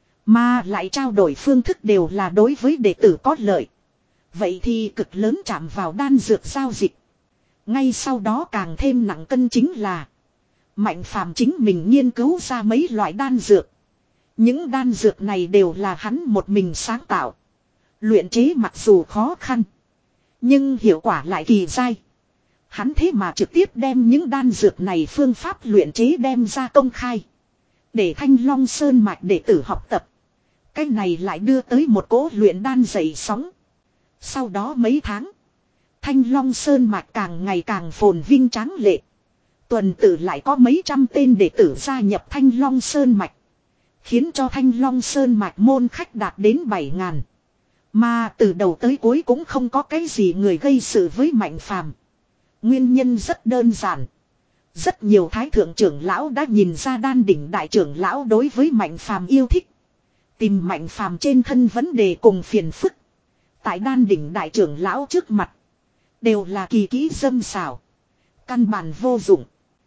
Mà lại trao đổi phương thức đều là đối với đệ tử có lợi. Vậy thì cực lớn chạm vào đan dược giao dịch. Ngay sau đó càng thêm nặng cân chính là Mạnh Phàm chính mình nghiên cứu ra mấy loại đan dược. Những đan dược này đều là hắn một mình sáng tạo. Luyện chế mặc dù khó khăn, nhưng hiệu quả lại kỳ dai. Hắn thế mà trực tiếp đem những đan dược này phương pháp luyện chế đem ra công khai. Để Thanh Long Sơn Mạch đệ tử học tập. Cái này lại đưa tới một cỗ luyện đan dậy sóng. Sau đó mấy tháng, Thanh Long Sơn Mạch càng ngày càng phồn vinh tráng lệ. Tuần tự lại có mấy trăm tên đệ tử gia nhập Thanh Long Sơn Mạch. Khiến cho Thanh Long Sơn Mạch môn khách đạt đến bảy ngàn. Mà từ đầu tới cuối cũng không có cái gì người gây sự với Mạnh Phàm. Nguyên nhân rất đơn giản. Rất nhiều thái thượng trưởng lão đã nhìn ra đan đỉnh đại trưởng lão đối với Mạnh Phàm yêu thích. Tìm Mạnh Phàm trên thân vấn đề cùng phiền phức. Tại đan đỉnh đại trưởng lão trước mặt. Đều là kỳ kỹ dâm xảo. Căn bản vô dụng.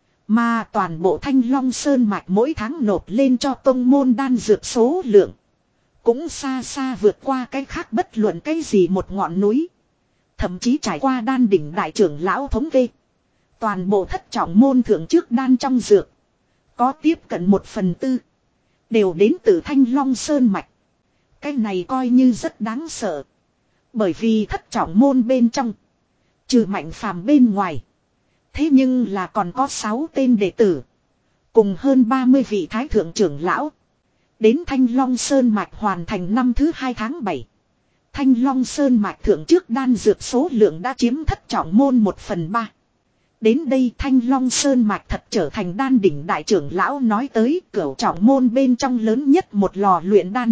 Mà toàn bộ Thanh Long Sơn Mạch mỗi tháng nộp lên cho tông môn đan dược số lượng. Cũng xa xa vượt qua cái khác bất luận cái gì một ngọn núi. Thậm chí trải qua đan đỉnh đại trưởng lão thống kê. Toàn bộ thất trọng môn thượng trước đan trong dược. Có tiếp cận một phần tư. Đều đến từ Thanh Long Sơn Mạch. Cái này coi như rất đáng sợ. Bởi vì thất trọng môn bên trong. Trừ Mạnh Phàm bên ngoài. Thế nhưng là còn có sáu tên đệ tử. Cùng hơn ba mươi vị thái thượng trưởng lão. Đến Thanh Long Sơn Mạch hoàn thành năm thứ hai tháng bảy. Thanh Long Sơn Mạch thượng trước đan dược số lượng đã chiếm thất trọng môn một phần ba. Đến đây Thanh Long Sơn Mạch thật trở thành đan đỉnh đại trưởng lão nói tới cửu trọng môn bên trong lớn nhất một lò luyện đan.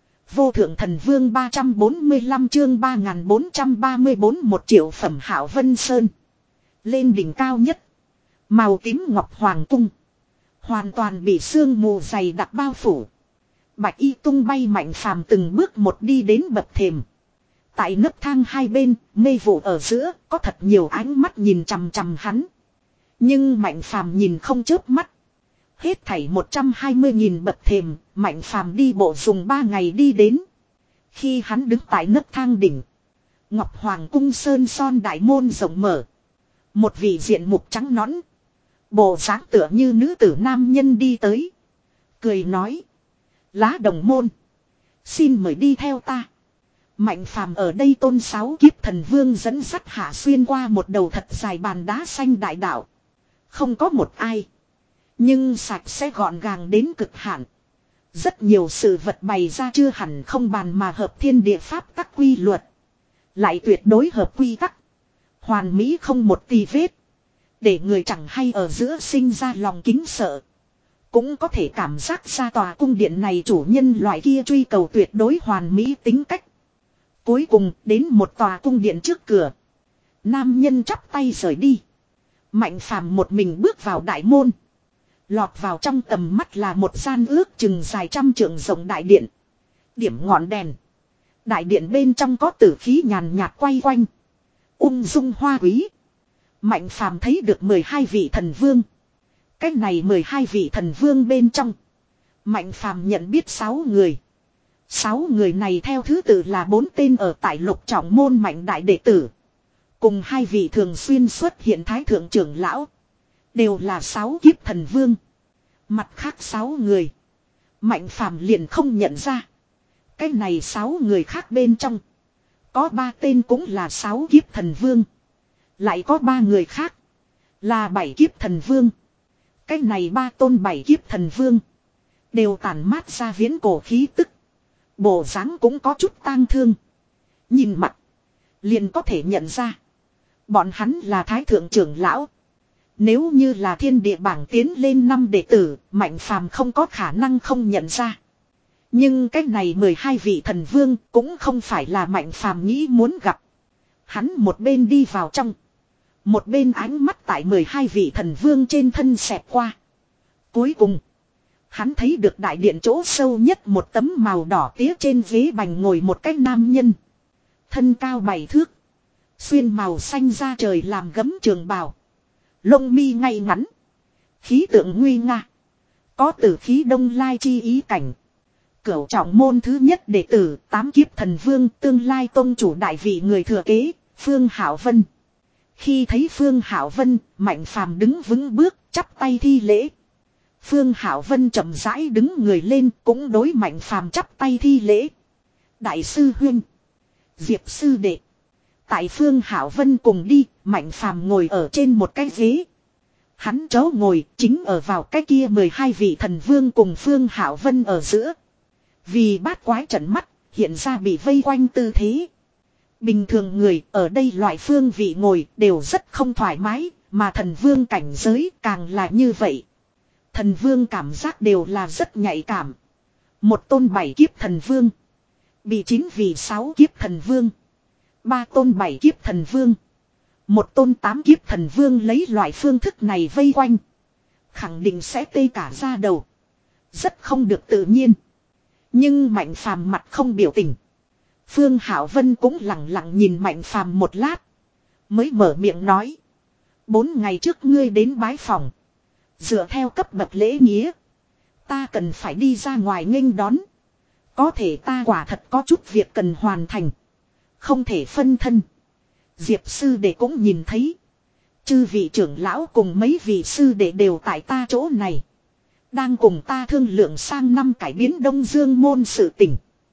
Vô thượng thần vương ba trăm bốn mươi lăm chương ba nghìn bốn trăm ba mươi bốn một triệu phẩm Hạo Vân Sơn. Lên đỉnh cao nhất. Màu tím ngọc hoàng cung. Hoàn toàn bị sương mù dày đặc bao phủ. Bạch y tung bay Mạnh Phàm từng bước một đi đến bậc thềm. Tại nấc thang hai bên, mê vụ ở giữa, có thật nhiều ánh mắt nhìn chằm chằm hắn. Nhưng Mạnh Phàm nhìn không chớp mắt. Hết thảy một trăm hai mươi nghìn bậc thềm, Mạnh Phàm đi bộ dùng ba ngày đi đến. Khi hắn đứng tại nấc thang đỉnh, Ngọc Hoàng cung sơn son đại môn rộng mở. Một vị diện mục trắng nõn, bộ dáng tựa như nữ tử nam nhân đi tới. Cười nói: Lá Đồng môn, xin mời đi theo ta. Mạnh Phàm ở đây tôn sáu kiếp thần vương dẫn dắt hạ xuyên qua một đầu thật dài bàn đá xanh đại đạo. Không có một ai. Nhưng sạch sẽ gọn gàng đến cực hạn. Rất nhiều sự vật bày ra chưa hẳn không bàn mà hợp thiên địa pháp tắc quy luật. Lại tuyệt đối hợp quy tắc. Hoàn mỹ không một tì vết. Để người chẳng hay ở giữa sinh ra lòng kính sợ. Cũng có thể cảm giác ra tòa cung điện này chủ nhân loại kia truy cầu tuyệt đối hoàn mỹ tính cách. Cuối cùng đến một tòa cung điện trước cửa. Nam nhân chắp tay rời đi. Mạnh Phàm một mình bước vào đại môn. Lọt vào trong tầm mắt là một gian ước chừng dài trăm trượng rộng đại điện. Điểm ngọn đèn. Đại điện bên trong có tử khí nhàn nhạt quay quanh. Ung dung hoa quý. Mạnh Phàm thấy được mười hai vị thần vương. Cách này mười hai vị thần vương bên trong. Mạnh Phàm nhận biết sáu người. Sáu người này theo thứ tự là bốn tên ở tại lục trọng môn mạnh đại đệ tử. Cùng hai vị thường xuyên xuất hiện thái thượng trưởng lão. Đều là sáu kiếp thần vương. Mặt khác sáu người. Mạnh Phàm liền không nhận ra. Cái này sáu người khác bên trong. Có ba tên cũng là sáu kiếp thần vương. Lại có ba người khác. Là bảy kiếp thần vương. Cái này ba tôn bảy kiếp thần vương. Đều tản mát ra viễn cổ khí tức. Bộ dáng cũng có chút tang thương. Nhìn mặt. Liền có thể nhận ra. Bọn hắn là thái thượng trưởng lão. Nếu như là thiên địa bảng tiến lên năm đệ tử, Mạnh Phàm không có khả năng không nhận ra. Nhưng cái này mười hai vị thần vương cũng không phải là Mạnh Phàm nghĩ muốn gặp. Hắn một bên đi vào trong. Một bên ánh mắt tại mười hai vị thần vương trên thân xẹt qua. Cuối cùng. Hắn thấy được đại điện chỗ sâu nhất một tấm màu đỏ tía trên ghế bành ngồi một cái nam nhân. Thân cao bảy thước. Xuyên màu xanh da trời làm gấm trường bào. Lông mi ngay ngắn. Khí tượng nguy nga. Có tử khí đông lai chi ý cảnh. Cửu trọng môn thứ nhất đệ tử tám kiếp thần vương tương lai tôn chủ đại vị người thừa kế Phương Hạo Vân. Khi thấy Phương Hảo Vân, Mạnh Phàm đứng vững bước, chắp tay thi lễ. Phương Hảo Vân chậm rãi đứng người lên, cũng đối Mạnh Phàm chắp tay thi lễ. Đại sư huynh, Diệp sư đệ. Tại Phương Hảo Vân cùng đi, Mạnh Phàm ngồi ở trên một cái ghế. Hắn chỗ ngồi chính ở vào cái kia mười hai vị thần vương cùng Phương Hảo Vân ở giữa. Vì bát quái trận mắt, hiện ra bị vây quanh tư thế. Bình thường người ở đây loại phương vị ngồi đều rất không thoải mái, mà thần vương cảnh giới càng là như vậy. Thần vương cảm giác đều là rất nhạy cảm. Một tôn bảy kiếp thần vương. Bị chín vì sáu kiếp thần vương. Ba tôn bảy kiếp thần vương. Một tôn tám kiếp thần vương lấy loại phương thức này vây quanh. Khẳng định sẽ tê cả da đầu. Rất không được tự nhiên. Nhưng Mạnh Phàm mặt không biểu tình. Phương Hảo Vân cũng lặng lặng nhìn Mạnh Phàm một lát. Mới mở miệng nói. Bốn ngày trước ngươi đến bái phòng. Dựa theo cấp bậc lễ nghĩa. Ta cần phải đi ra ngoài nghênh đón. Có thể ta quả thật có chút việc cần hoàn thành. Không thể phân thân. Diệp sư đệ cũng nhìn thấy. Chư vị trưởng lão cùng mấy vị sư đệ đều tại ta chỗ này. Đang cùng ta thương lượng sang năm cải biến Đông Dương môn sự tỉnh.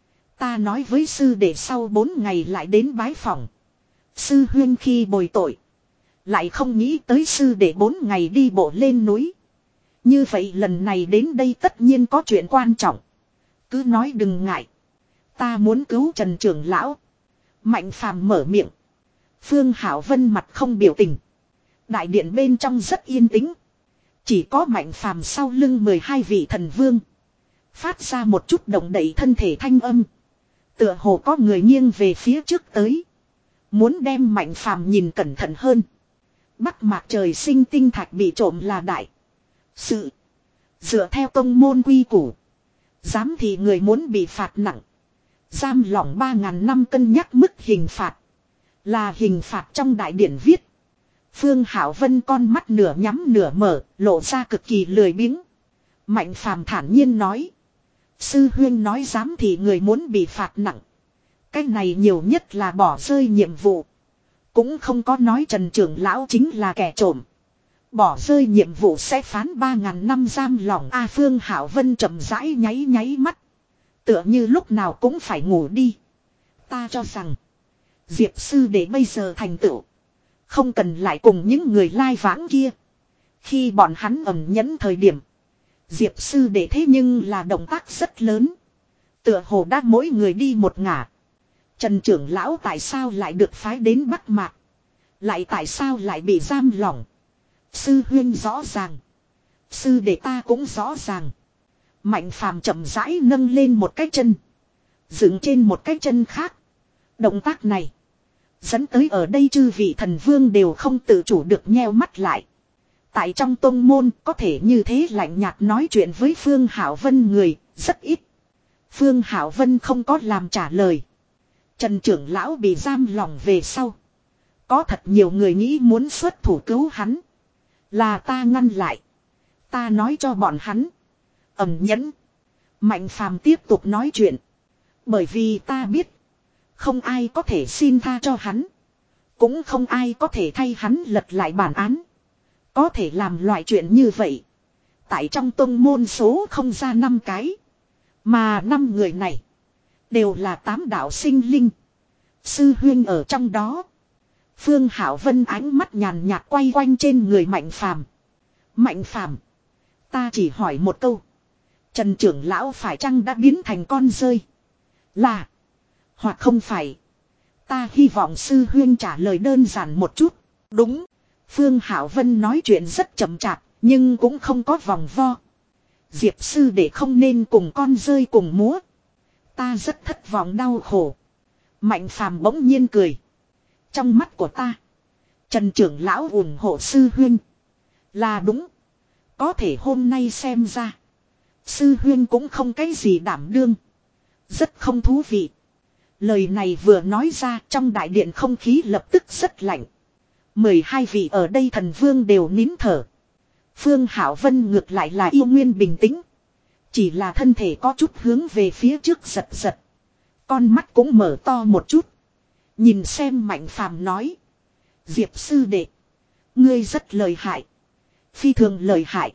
Ta nói với sư đệ sau bốn ngày lại đến bái phòng. Sư huyên khi bồi tội. Lại không nghĩ tới sư đệ bốn ngày đi bộ lên núi. Như vậy lần này đến đây tất nhiên có chuyện quan trọng. Cứ nói đừng ngại. Ta muốn cứu Trần trưởng lão. Mạnh Phàm mở miệng. Phương Hảo Vân mặt không biểu tình. Đại điện bên trong rất yên tĩnh. Chỉ có Mạnh Phàm sau lưng mười hai vị thần vương. Phát ra một chút động đậy thân thể thanh âm. Tựa hồ có người nghiêng về phía trước tới. Muốn đem Mạnh Phàm nhìn cẩn thận hơn. Bắc Mạc trời sinh tinh thạch bị trộm là đại sự. Dựa theo tông môn quy củ. Dám thì người muốn bị phạt nặng. Giam lỏng ba ngàn năm cân nhắc mức hình phạt. Là hình phạt trong đại điển viết. Phương Hảo Vân con mắt nửa nhắm nửa mở, lộ ra cực kỳ lười biếng. Mạnh Phàm thản nhiên nói. Sư huyên nói dám thì người muốn bị phạt nặng. Cái này nhiều nhất là bỏ rơi nhiệm vụ. Cũng không có nói Trần trưởng lão chính là kẻ trộm. Bỏ rơi nhiệm vụ sẽ phán ba ngàn năm giam lỏng. A Phương Hảo Vân chậm rãi nháy nháy mắt. Tựa như lúc nào cũng phải ngủ đi. Ta cho rằng. Diệp sư đệ bây giờ thành tựu. Không cần lại cùng những người lai vãng kia. Khi bọn hắn ẩn nhẫn thời điểm. Diệp sư đệ thế nhưng là động tác rất lớn. Tựa hồ đã mỗi người đi một ngả. Trần trưởng lão tại sao lại được phái đến Bắc Mạc? Lại tại sao lại bị giam lỏng? Sư huyên rõ ràng. Sư đệ ta cũng rõ ràng. Mạnh Phàm chậm rãi nâng lên một cái chân. Dựng trên một cái chân khác. Động tác này. Dẫn tới ở đây chư vị thần vương đều không tự chủ được nheo mắt lại. Tại trong tông môn có thể như thế lạnh nhạt nói chuyện với Phương Hảo Vân người, rất ít. Phương Hảo Vân không có làm trả lời. Trần trưởng lão bị giam lỏng về sau. Có thật nhiều người nghĩ muốn xuất thủ cứu hắn. Là ta ngăn lại. Ta nói cho bọn hắn. Ẩn nhẫn. Mạnh Phàm tiếp tục nói chuyện. Bởi vì ta biết. Không ai có thể xin tha cho hắn. Cũng không ai có thể thay hắn lật lại bản án. Có thể làm loại chuyện như vậy. Tại trong tông môn số không ra năm cái. Mà năm người này. Đều là tám đạo sinh linh. Sư huyên ở trong đó. Phương Hảo Vân ánh mắt nhàn nhạt quay quanh trên người Mạnh Phàm. Mạnh Phàm, ta chỉ hỏi một câu. Trần trưởng lão phải chăng đã biến thành con rơi? Là. Hoặc không phải. Ta hy vọng sư huyên trả lời đơn giản một chút. Đúng. Phương Hảo Vân nói chuyện rất chậm chạp. Nhưng cũng không có vòng vo. Diệp sư để không nên cùng con rơi cùng múa. Ta rất thất vọng đau khổ. Mạnh Phàm bỗng nhiên cười. Trong mắt của ta. Trần trưởng lão ủng hộ sư huyên. Là đúng. Có thể hôm nay xem ra. Sư huyên cũng không cái gì đảm đương. Rất không thú vị. Lời này vừa nói ra trong đại điện không khí lập tức rất lạnh. mười hai vị ở đây thần vương đều nín thở. Phương Hảo Vân ngược lại là yêu nguyên bình tĩnh. Chỉ là thân thể có chút hướng về phía trước giật giật. Con mắt cũng mở to một chút. Nhìn xem Mạnh Phàm nói. Diệp sư đệ. Ngươi rất lợi hại. Phi thường lợi hại.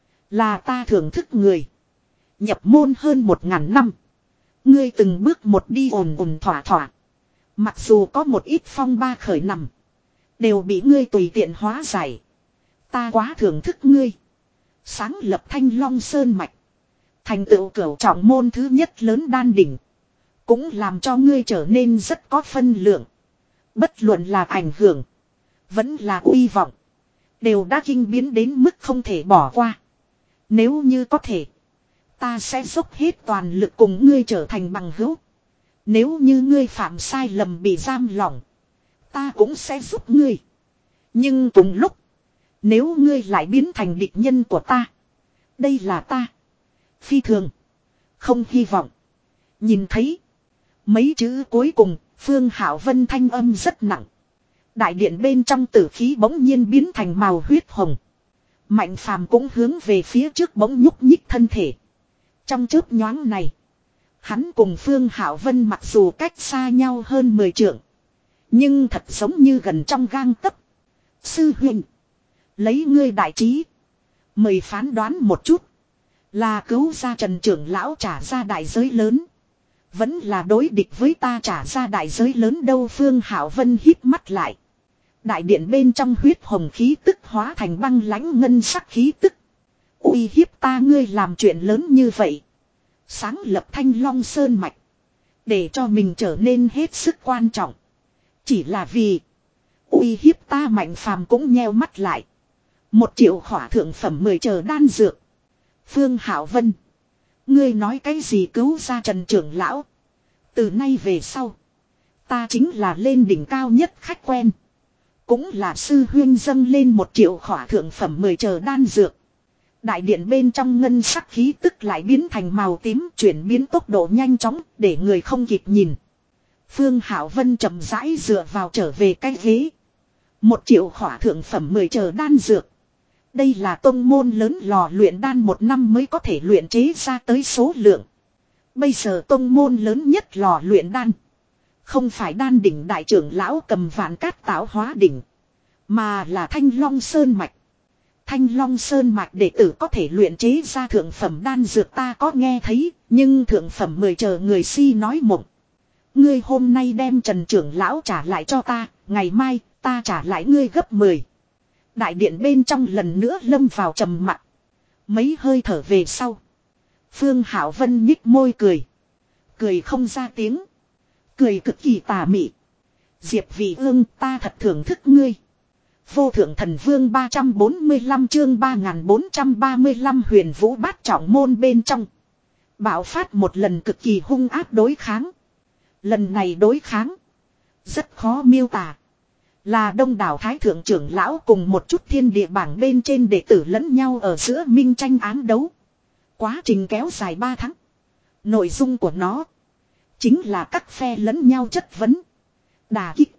Là ta thưởng thức người. Nhập môn hơn một ngàn năm. Ngươi từng bước một đi ổn ổn thỏa thỏa. Mặc dù có một ít phong ba khởi nằm. Đều bị ngươi tùy tiện hóa giải. Ta quá thưởng thức ngươi. Sáng lập Thanh Long Sơn Mạch. Thành tựu cửu trọng môn thứ nhất lớn đan đỉnh. Cũng làm cho ngươi trở nên rất có phân lượng. Bất luận là ảnh hưởng. Vẫn là uy vọng. Đều đã kinh biến đến mức không thể bỏ qua. Nếu như có thể. Ta sẽ dốc hết toàn lực cùng ngươi trở thành bằng hữu. Nếu như ngươi phạm sai lầm bị giam lỏng. Ta cũng sẽ giúp ngươi. Nhưng cùng lúc. Nếu ngươi lại biến thành địch nhân của ta. Đây là ta. Phi thường. Không hy vọng. Nhìn thấy. Mấy chữ cuối cùng. Phương Hảo Vân thanh âm rất nặng. Đại điện bên trong tử khí bỗng nhiên biến thành màu huyết hồng. Mạnh phàm cũng hướng về phía trước bỗng nhúc nhích thân thể. Trong chớp nhoáng này. Hắn cùng Phương Hảo Vân mặc dù cách xa nhau hơn mười trượng. Nhưng thật giống như gần trong gang tấc. Sư huynh. Lấy ngươi đại trí. Mời phán đoán một chút. Là cứu ra Trần trưởng lão trả ra đại giới lớn. Vẫn là đối địch với ta trả ra đại giới lớn đâu. Phương Hảo Vân hít mắt lại. Đại điện bên trong huyết hồng khí tức hóa thành băng lãnh ngân sắc khí tức. Uy hiếp ta ngươi làm chuyện lớn như vậy. Sáng lập Thanh Long Sơn Mạch. Để cho mình trở nên hết sức quan trọng. Chỉ là vì. Uy hiếp ta Mạnh Phàm cũng nheo mắt lại. Một triệu khỏa thượng phẩm mười chờ đan dược. Phương Hảo Vân. Ngươi nói cái gì cứu ra Trần trưởng lão. Từ nay về sau. Ta chính là lên đỉnh cao nhất khách quen. Cũng là sư huyên dâng lên một triệu khỏa thượng phẩm mười chờ đan dược. Đại điện bên trong ngân sắc khí tức lại biến thành màu tím, chuyển biến tốc độ nhanh chóng để người không kịp nhìn. Phương Hảo Vân chậm rãi dựa vào trở về cái ghế. Một triệu khỏa thượng phẩm mười chờ đan dược. Đây là tông môn lớn lò luyện đan một năm mới có thể luyện chế ra tới số lượng. Bây giờ tông môn lớn nhất lò luyện đan. Không phải đan đỉnh đại trưởng lão cầm vạn cát tạo hóa đỉnh. Mà là Thanh Long Sơn Mạch. Thanh Long Sơn Mạch đệ tử có thể luyện chế ra thượng phẩm đan dược ta có nghe thấy. Nhưng thượng phẩm mười chờ người si nói mộng. Ngươi hôm nay đem Trần trưởng lão trả lại cho ta. Ngày mai ta trả lại ngươi gấp mười. Đại điện bên trong lần nữa lâm vào trầm mặc. Mấy hơi thở về sau. Phương Hảo Vân nhích môi cười. Cười không ra tiếng. Cười cực kỳ tà mị. Diệp Vị Ương ta thật thưởng thức ngươi. Vô thượng thần vương ba trăm bốn mươi lăm chương ba nghìn bốn trăm ba mươi lăm huyền vũ bát trọng môn bên trong. Bạo phát một lần cực kỳ hung ác đối kháng. Lần này đối kháng. Rất khó miêu tả. Là đông đảo thái thượng trưởng lão cùng một chút thiên địa bảng bên trên đệ tử lẫn nhau ở giữa minh tranh ám đấu. Quá trình kéo dài ba tháng. Nội dung của nó. Chính là các phe lẫn nhau chất vấn. Đà kích.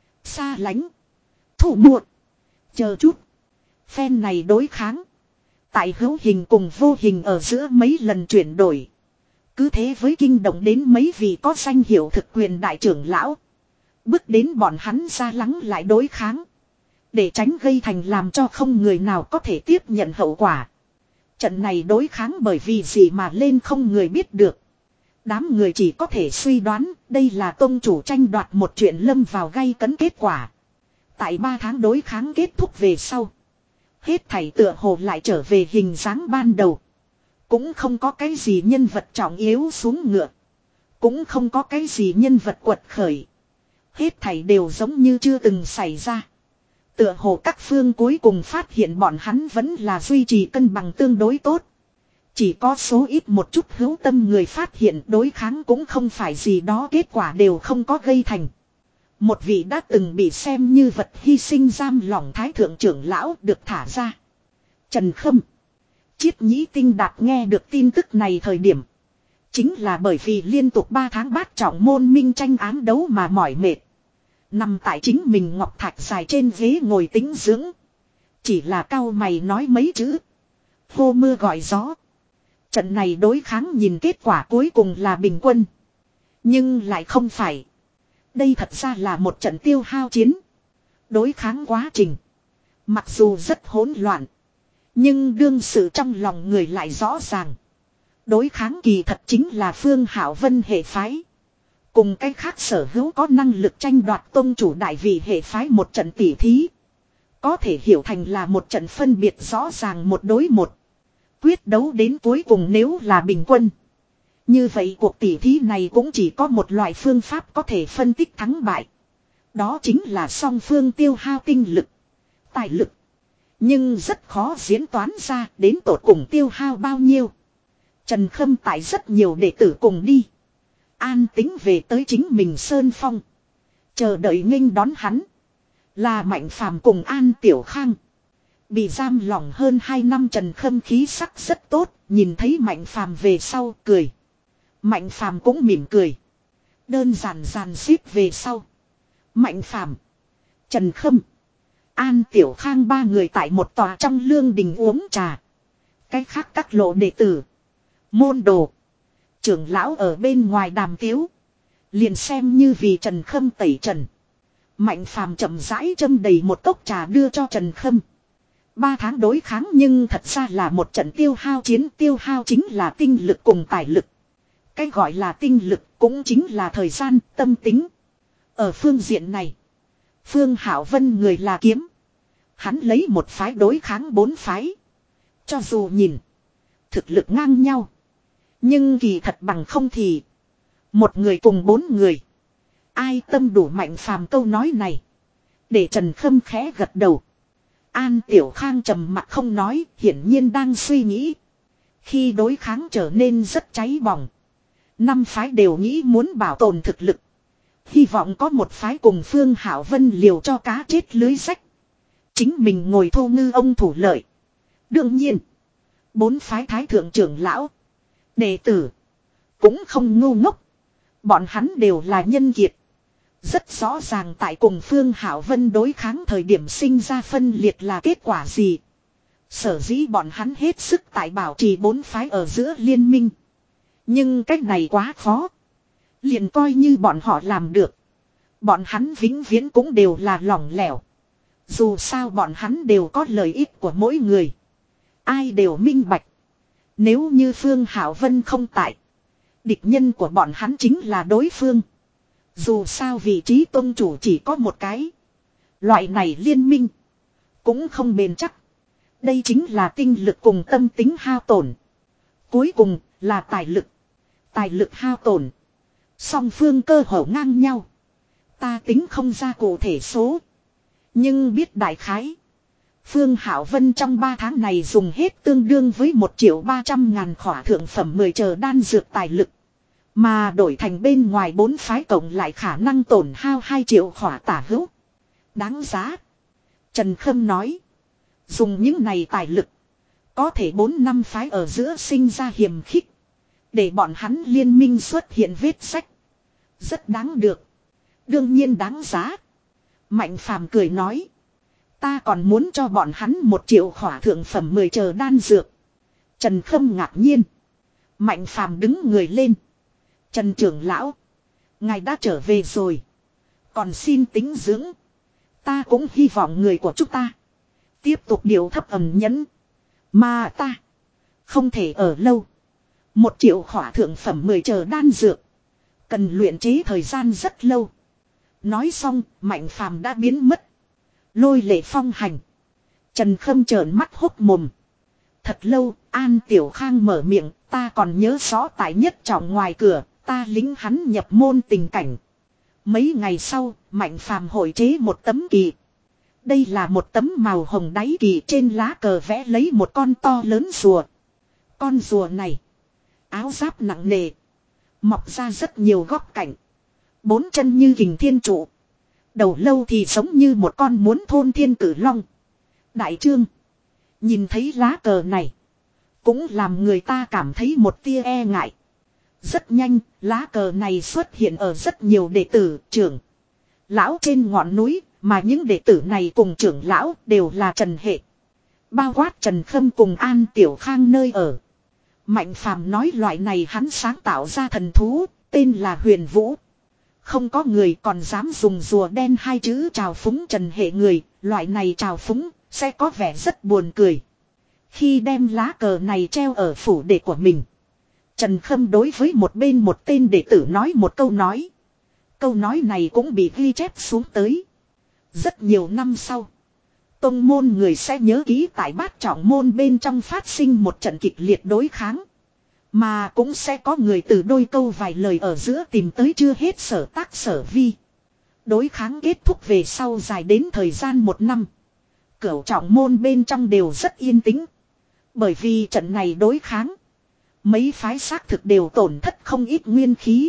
Xa lánh. Thủ muộn. Chờ chút. Phen này đối kháng. Tại hữu hình cùng vô hình ở giữa mấy lần chuyển đổi. Cứ thế với kinh động đến mấy vị có danh hiệu thực quyền đại trưởng lão. Bước đến bọn hắn ra lắng lại đối kháng. Để tránh gây thành làm cho không người nào có thể tiếp nhận hậu quả. Trận này đối kháng bởi vì gì mà lên không người biết được. Đám người chỉ có thể suy đoán đây là tông chủ tranh đoạt một chuyện lâm vào gây cấn kết quả. Tại ba tháng đối kháng kết thúc về sau. Hết thảy tựa hồ lại trở về hình dáng ban đầu. Cũng không có cái gì nhân vật trọng yếu xuống ngựa. Cũng không có cái gì nhân vật quật khởi. Hết thảy đều giống như chưa từng xảy ra. Tựa hồ các phương cuối cùng phát hiện bọn hắn vẫn là duy trì cân bằng tương đối tốt. Chỉ có số ít một chút hữu tâm người phát hiện đối kháng cũng không phải gì đó kết quả đều không có gây thành. Một vị đã từng bị xem như vật hy sinh giam lỏng thái thượng trưởng lão được thả ra. Trần Khâm. Chiết Nhĩ Tinh Đạt nghe được tin tức này thời điểm. Chính là bởi vì liên tục ba tháng bát trọng môn minh tranh ám đấu mà mỏi mệt. Nằm tại chính mình ngọc thạch dài trên ghế ngồi tĩnh dưỡng. Chỉ là cau mày nói mấy chữ. Hô mưa gọi gió. Trận này đối kháng nhìn kết quả cuối cùng là bình quân. Nhưng lại không phải. Đây thật ra là một trận tiêu hao chiến. Đối kháng quá trình. Mặc dù rất hỗn loạn. Nhưng đương sự trong lòng người lại rõ ràng. Đối kháng kỳ thật chính là Phương Hảo Vân hệ phái. Cùng cái khác sở hữu có năng lực tranh đoạt tôn chủ đại vị hệ phái một trận tỉ thí. Có thể hiểu thành là một trận phân biệt rõ ràng một đối một. Quyết đấu đến cuối cùng nếu là bình quân. Như vậy cuộc tỉ thí này cũng chỉ có một loại phương pháp có thể phân tích thắng bại. Đó chính là song phương tiêu hao tinh lực, tài lực. Nhưng rất khó diễn toán ra đến tột cùng tiêu hao bao nhiêu. Trần Khâm tại rất nhiều đệ tử cùng đi. An tính về tới chính mình Sơn Phong. Chờ đợi nghênh đón hắn. Là Mạnh Phàm cùng An Tiểu Khang. Bị giam lỏng hơn hai năm Trần Khâm khí sắc rất tốt. Nhìn thấy Mạnh Phàm về sau cười. Mạnh Phàm cũng mỉm cười. Đơn giản giàn xếp về sau. Mạnh Phàm, Trần Khâm, An Tiểu Khang ba người tại một tòa trong lương đình uống trà. Cái khác các lộ đệ tử, môn đồ, trưởng lão ở bên ngoài đàm tiếu. Liền xem như vì Trần Khâm tẩy trần. Mạnh Phàm chậm rãi châm đầy một cốc trà đưa cho Trần Khâm. Ba tháng đối kháng nhưng thật ra là một trận tiêu hao chiến. Tiêu hao chính là tinh lực cùng tài lực. Cái gọi là tinh lực cũng chính là thời gian, tâm tính. Ở phương diện này, Phương Hảo Vân người là kiếm. Hắn lấy một phái đối kháng bốn phái. Cho dù nhìn thực lực ngang nhau, nhưng kỳ thật bằng không thì một người cùng bốn người. Ai tâm đủ Mạnh Phàm câu nói này. Để Trần Khâm khẽ gật đầu. An Tiểu Khang trầm mặt không nói, hiển nhiên đang suy nghĩ. Khi đối kháng trở nên rất cháy bỏng, năm phái đều nghĩ muốn bảo tồn thực lực. Hy vọng có một phái cùng Phương Hảo Vân liều cho cá chết lưới rách. Chính mình ngồi thu ngư ông thủ lợi. Đương nhiên, bốn phái thái thượng trưởng lão, đệ tử, cũng không ngu ngốc. Bọn hắn đều là nhân kiệt. Rất rõ ràng tại cùng Phương Hảo Vân đối kháng thời điểm sinh ra phân liệt là kết quả gì. Sở dĩ bọn hắn hết sức tại bảo trì bốn phái ở giữa liên minh. Nhưng cách này quá khó. Liền coi như bọn họ làm được. Bọn hắn vĩnh viễn cũng đều là lỏng lẻo. Dù sao bọn hắn đều có lợi ích của mỗi người. Ai đều minh bạch. Nếu như Phương Hảo Vân không tại, địch nhân của bọn hắn chính là đối phương. Dù sao vị trí tôn chủ chỉ có một cái. Loại này liên minh cũng không bền chắc. Đây chính là tinh lực cùng tâm tính hao tổn. Cuối cùng là tài lực. Tài lực hao tổn. Song phương cơ hồ ngang nhau. Ta tính không ra cụ thể số. Nhưng biết đại khái. Phương Hảo Vân trong ba tháng này dùng hết tương đương với một triệu ba trăm ngàn khỏa thượng phẩm mười chờ đan dược tài lực. Mà đổi thành bên ngoài bốn phái cộng lại khả năng tổn hao hai triệu khỏa tả hữu. Đáng giá. Trần Khâm nói. Dùng những này tài lực. Có thể bốn năm phái ở giữa sinh ra hiềm khích. Để bọn hắn liên minh xuất hiện vết sách. Rất đáng được. Đương nhiên đáng giá. Mạnh Phàm cười nói. Ta còn muốn cho bọn hắn một triệu khỏa thượng phẩm mười chờ đan dược. Trần Khâm ngạc nhiên. Mạnh Phàm đứng người lên. Trần trưởng lão. Ngài đã trở về rồi. Còn xin tính dưỡng. Ta cũng hy vọng người của chúng ta tiếp tục điều thấp ẩm nhẫn. Mà ta không thể ở lâu. Một triệu khỏa thượng phẩm mười chờ đan dược. Cần luyện chế thời gian rất lâu. Nói xong, Mạnh Phàm đã biến mất. Lôi lệ phong hành. Trần Khâm trợn mắt hốt mồm. Thật lâu, An Tiểu Khang mở miệng, ta còn nhớ rõ tại nhất trọng ngoài cửa, ta lính hắn nhập môn tình cảnh. Mấy ngày sau, Mạnh Phàm hội chế một tấm kỳ. Đây là một tấm màu hồng đáy kỳ, trên lá cờ vẽ lấy một con to lớn rùa. Con rùa này, áo giáp nặng nề, mọc ra rất nhiều góc cạnh. Bốn chân như kình thiên trụ. Đầu lâu thì giống như một con muốn thôn thiên cử long. Đại trương. Nhìn thấy lá cờ này, cũng làm người ta cảm thấy một tia e ngại. Rất nhanh, lá cờ này xuất hiện ở rất nhiều đệ tử, trưởng lão trên ngọn núi, mà những đệ tử này cùng trưởng lão đều là Trần hệ. Bao quát Trần Khâm cùng An Tiểu Khang nơi ở. Mạnh Phàm nói loại này hắn sáng tạo ra thần thú, tên là Huyền Vũ. Không có người còn dám dùng rùa đen hai chữ trào phúng Trần Hệ người, loại này trào phúng sẽ có vẻ rất buồn cười. Khi đem lá cờ này treo ở phủ đệ của mình, Trần Khâm đối với một bên một tên đệ tử nói một câu nói. Câu nói này cũng bị ghi chép xuống tới. Rất nhiều năm sau, tông môn người sẽ nhớ ký tại Bát Trọng môn bên trong phát sinh một trận kịch liệt đối kháng. Mà cũng sẽ có người từ đôi câu vài lời ở giữa tìm tới chưa hết sở tác sở vi. Đối kháng kết thúc về sau dài đến thời gian một năm. Cửu Trọng môn bên trong đều rất yên tĩnh. Bởi vì trận này đối kháng, mấy phái xác thực đều tổn thất không ít nguyên khí.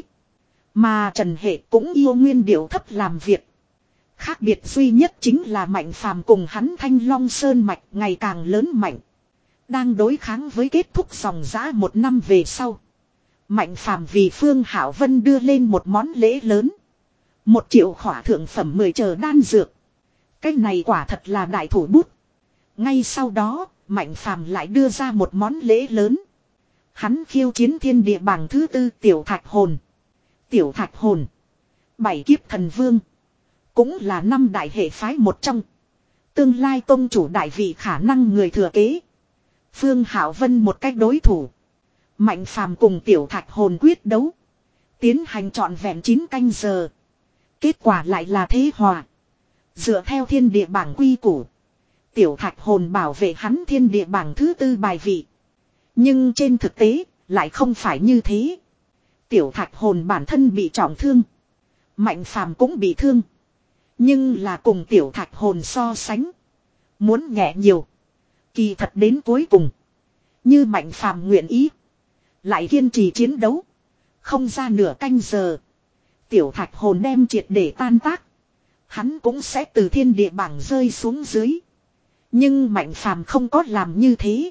Mà Trần Hệ cũng yêu nguyên điệu thấp làm việc. Khác biệt duy nhất chính là Mạnh Phàm cùng hắn Thanh Long Sơn mạch ngày càng lớn mạnh. Đang đối kháng với kết thúc dòng dã một năm về sau, Mạnh Phàm vì Phương Hảo Vân đưa lên một món lễ lớn. Một triệu khỏa thượng phẩm mười chờ đan dược. Cái này quả thật là đại thủ bút. Ngay sau đó, Mạnh Phàm lại đưa ra một món lễ lớn. Hắn khiêu chiến thiên địa bảng thứ tư Tiểu Thạch Hồn. Tiểu Thạch Hồn, bảy kiếp thần vương, cũng là năm đại hệ phái một trong. Tương lai tông chủ đại vị khả năng người thừa kế. Phương Hảo Vân một cách đối thủ. Mạnh Phàm cùng Tiểu Thạch Hồn quyết đấu, tiến hành trọn vẹn chín canh giờ. Kết quả lại là thế hòa. Dựa theo thiên địa bảng quy củ, Tiểu Thạch Hồn bảo vệ hắn thiên địa bảng thứ tư bài vị. Nhưng trên thực tế, lại không phải như thế. Tiểu Thạch Hồn bản thân bị trọng thương. Mạnh Phàm cũng bị thương. Nhưng là cùng Tiểu Thạch Hồn so sánh, muốn nhẹ nhiều. Kỳ thật đến cuối cùng, như Mạnh Phàm nguyện ý, lại kiên trì chiến đấu, không ra nửa canh giờ, Tiểu Thạch Hồn đem triệt để tan tác. Hắn cũng sẽ từ thiên địa bảng rơi xuống dưới. Nhưng Mạnh Phàm không có làm như thế.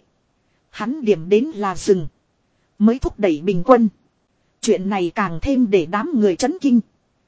Hắn điểm đến là rừng, mới thúc đẩy bình quân. Chuyện này càng thêm để đám người chấn kinh.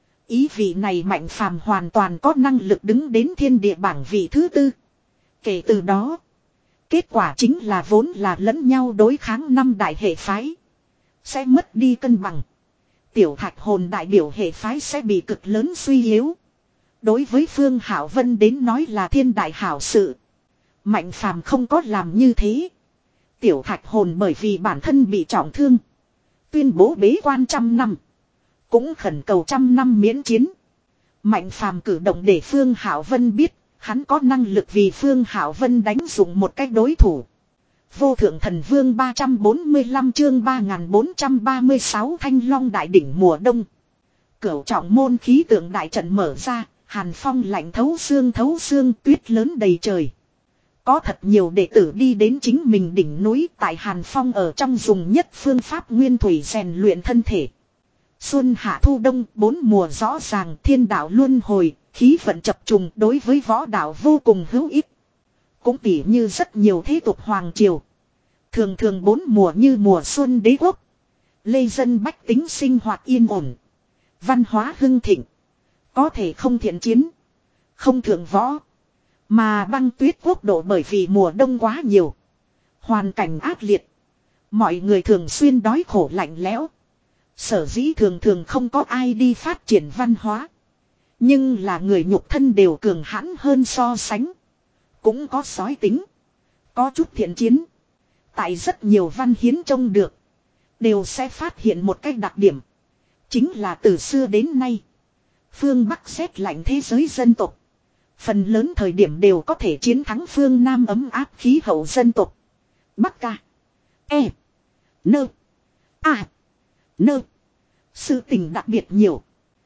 Ý vị này Mạnh Phàm hoàn toàn có năng lực đứng đến thiên địa bảng vị thứ tư. Kể từ đó, kết quả chính là vốn là lẫn nhau đối kháng năm đại hệ phái sẽ mất đi cân bằng. Tiểu Thạch Hồn đại biểu hệ phái sẽ bị cực lớn suy yếu. Đối với Phương Hảo Vân đến nói là thiên đại hảo sự. Mạnh Phàm không có làm như thế. Tiểu Thạch Hồn bởi vì bản thân bị trọng thương, tuyên bố bế quan trăm năm, cũng khẩn cầu trăm năm miễn chiến. Mạnh Phàm cử động để Phương Hảo Vân biết, hắn có năng lực vì Phương Hảo Vân đánh dụng một cách đối thủ. Vô Thượng Thần Vương ba trăm bốn mươi lăm chương ba nghìn bốn trăm ba mươi sáu Thanh Long Đại Đỉnh mùa đông. Cửu Trọng môn khí tượng đại trận mở ra, hàn phong lạnh thấu xương thấu xương, tuyết lớn đầy trời. Có thật nhiều đệ tử đi đến chính mình đỉnh núi tại hàn phong ở trong dùng nhất phương pháp nguyên thủy rèn luyện thân thể. Xuân hạ thu đông bốn mùa rõ ràng, thiên đạo luân hồi, khí vận chập trùng, đối với võ đạo vô cùng hữu ích. Cũng tỉ như rất nhiều thế tục hoàng triều, thường thường bốn mùa như mùa xuân đế quốc, lê dân bách tính sinh hoạt yên ổn, văn hóa hưng thịnh. Có thể không thiện chiến, không thượng võ. Mà băng tuyết quốc độ bởi vì mùa đông quá nhiều, hoàn cảnh ác liệt, mọi người thường xuyên đói khổ lạnh lẽo. Sở dĩ thường thường không có ai đi phát triển văn hóa. Nhưng là người nhục thân đều cường hãn hơn so sánh. Cũng có sói tính, có chút thiện chiến. Tại rất nhiều văn hiến trông được, đều sẽ phát hiện một cách đặc điểm. Chính là từ xưa đến nay, phương Bắc rét lạnh thế giới dân tộc, phần lớn thời điểm đều có thể chiến thắng phương Nam ấm áp khí hậu dân tộc. Bắc ca, E, Nơ, A, Nơ. Sự tình đặc biệt nhiều.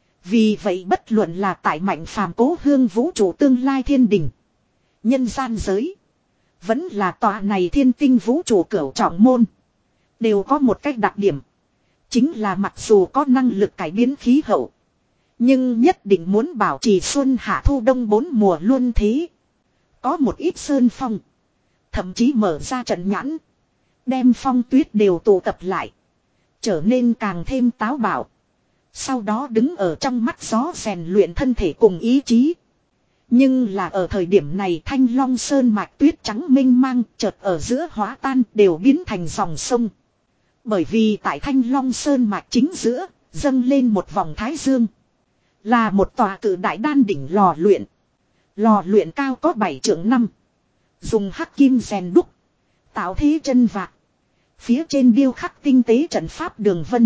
Vì vậy bất luận là tại Mạnh Phàm cố hương vũ trụ tương lai thiên đình, nhân gian giới, vẫn là tòa này thiên tinh vũ trụ Cửu Trọng môn, đều có một cách đặc điểm. Chính là mặc dù có năng lực cải biến khí hậu, nhưng nhất định muốn bảo trì xuân hạ thu đông bốn mùa luôn thế. Có một ít sơn phong, thậm chí mở ra trận nhãn, đem phong tuyết đều tụ tập lại, trở nên càng thêm táo bạo. Sau đó đứng ở trong mắt gió rèn luyện thân thể cùng ý chí. Nhưng là ở thời điểm này Thanh Long Sơn mạch tuyết trắng mênh mang chợt ở giữa hóa tan, đều biến thành dòng sông. Bởi vì tại Thanh Long Sơn mạch chính giữa dâng lên một vòng thái dương. Là một tòa cự đại đan đỉnh lò luyện. Lò luyện cao có bảy trượng năm. Dùng hắc kim rèn đúc. Tạo thế chân vạc. Phía trên điêu khắc tinh tế trận pháp đường vân.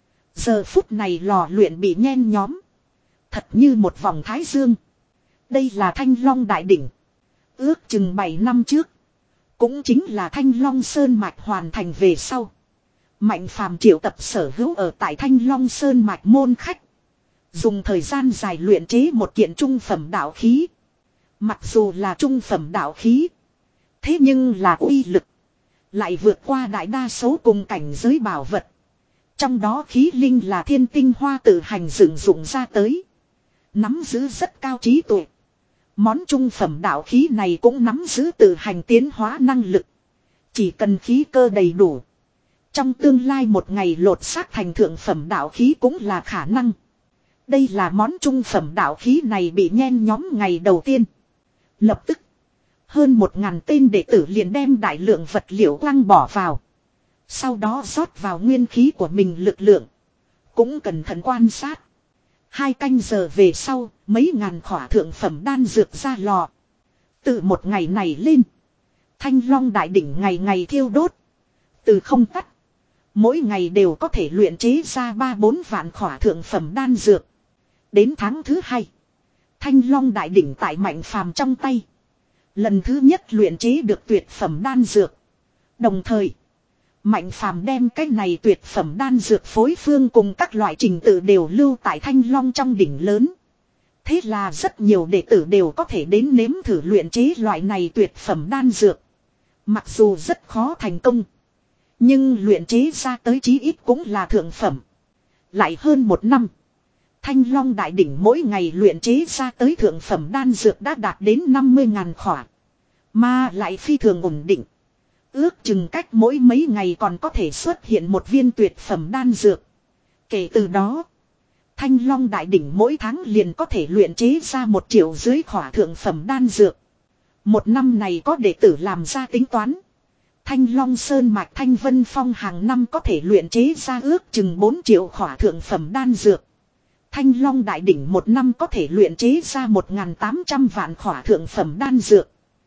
Giờ phút này lò luyện bị nhen nhóm. Thật như một vòng thái dương. Đây là Thanh Long Đại Đỉnh. Ước chừng bảy năm trước. Cũng chính là Thanh Long Sơn Mạch hoàn thành về sau. Mạnh phàm triệu tập sở hữu ở tại Thanh Long Sơn Mạch môn khách. Dùng thời gian dài luyện chế một kiện trung phẩm đạo khí. Mặc dù là trung phẩm đạo khí. Thế nhưng là uy lực. Lại vượt qua đại đa số cùng cảnh giới bảo vật. Trong đó khí linh là thiên tinh hoa tự hành dựng dụng ra tới. Nắm giữ rất cao trí tuệ. Món trung phẩm đạo khí này cũng nắm giữ tự hành tiến hóa năng lực. Chỉ cần khí cơ đầy đủ. Trong tương lai một ngày lột xác thành thượng phẩm đạo khí cũng là khả năng. Đây là món trung phẩm đạo khí này bị nhen nhóm ngày đầu tiên. Lập tức. Hơn một ngàn tên đệ tử liền đem đại lượng vật liệu quăng bỏ vào. Sau đó rót vào nguyên khí của mình lực lượng. Cũng cẩn thận quan sát. Hai canh giờ về sau, mấy ngàn khỏa thượng phẩm đan dược ra lò. Từ một ngày này lên. Thanh Long Đại Đỉnh ngày ngày thiêu đốt. Từ không tắt. Mỗi ngày đều có thể luyện chế ra ba bốn vạn khỏa thượng phẩm đan dược. Đến tháng thứ hai. Thanh Long Đại Đỉnh tại Mạnh Phàm trong tay. Lần thứ nhất luyện chế được tuyệt phẩm đan dược. Đồng thời. Mạnh Phàm đem cái này tuyệt phẩm đan dược phối phương cùng các loại trình tự đều lưu tại Thanh Long trong đỉnh lớn. Thế là rất nhiều đệ tử đều có thể đến nếm thử luyện chế loại này tuyệt phẩm đan dược. Mặc dù rất khó thành công. Nhưng luyện chế ra tới chí ít cũng là thượng phẩm. Lại hơn một năm. Thanh Long Đại Đỉnh mỗi ngày luyện chế ra tới thượng phẩm đan dược đã đạt đến năm mươi ngàn khỏa. Mà lại phi thường ổn định. Ước chừng cách mỗi mấy ngày còn có thể xuất hiện một viên tuyệt phẩm đan dược. Kể từ đó. Thanh Long Đại Đỉnh mỗi tháng liền có thể luyện chế ra một triệu dưới khỏa thượng phẩm đan dược. Một năm này có đệ tử làm ra tính toán. Thanh Long Sơn Mạch Thanh Vân Phong hàng năm có thể luyện chế ra ước chừng bốn triệu khỏa thượng phẩm đan dược. Thanh Long Đại Đỉnh một năm có thể luyện chế ra một nghìn tám trăm vạn khỏa thượng phẩm đan dược.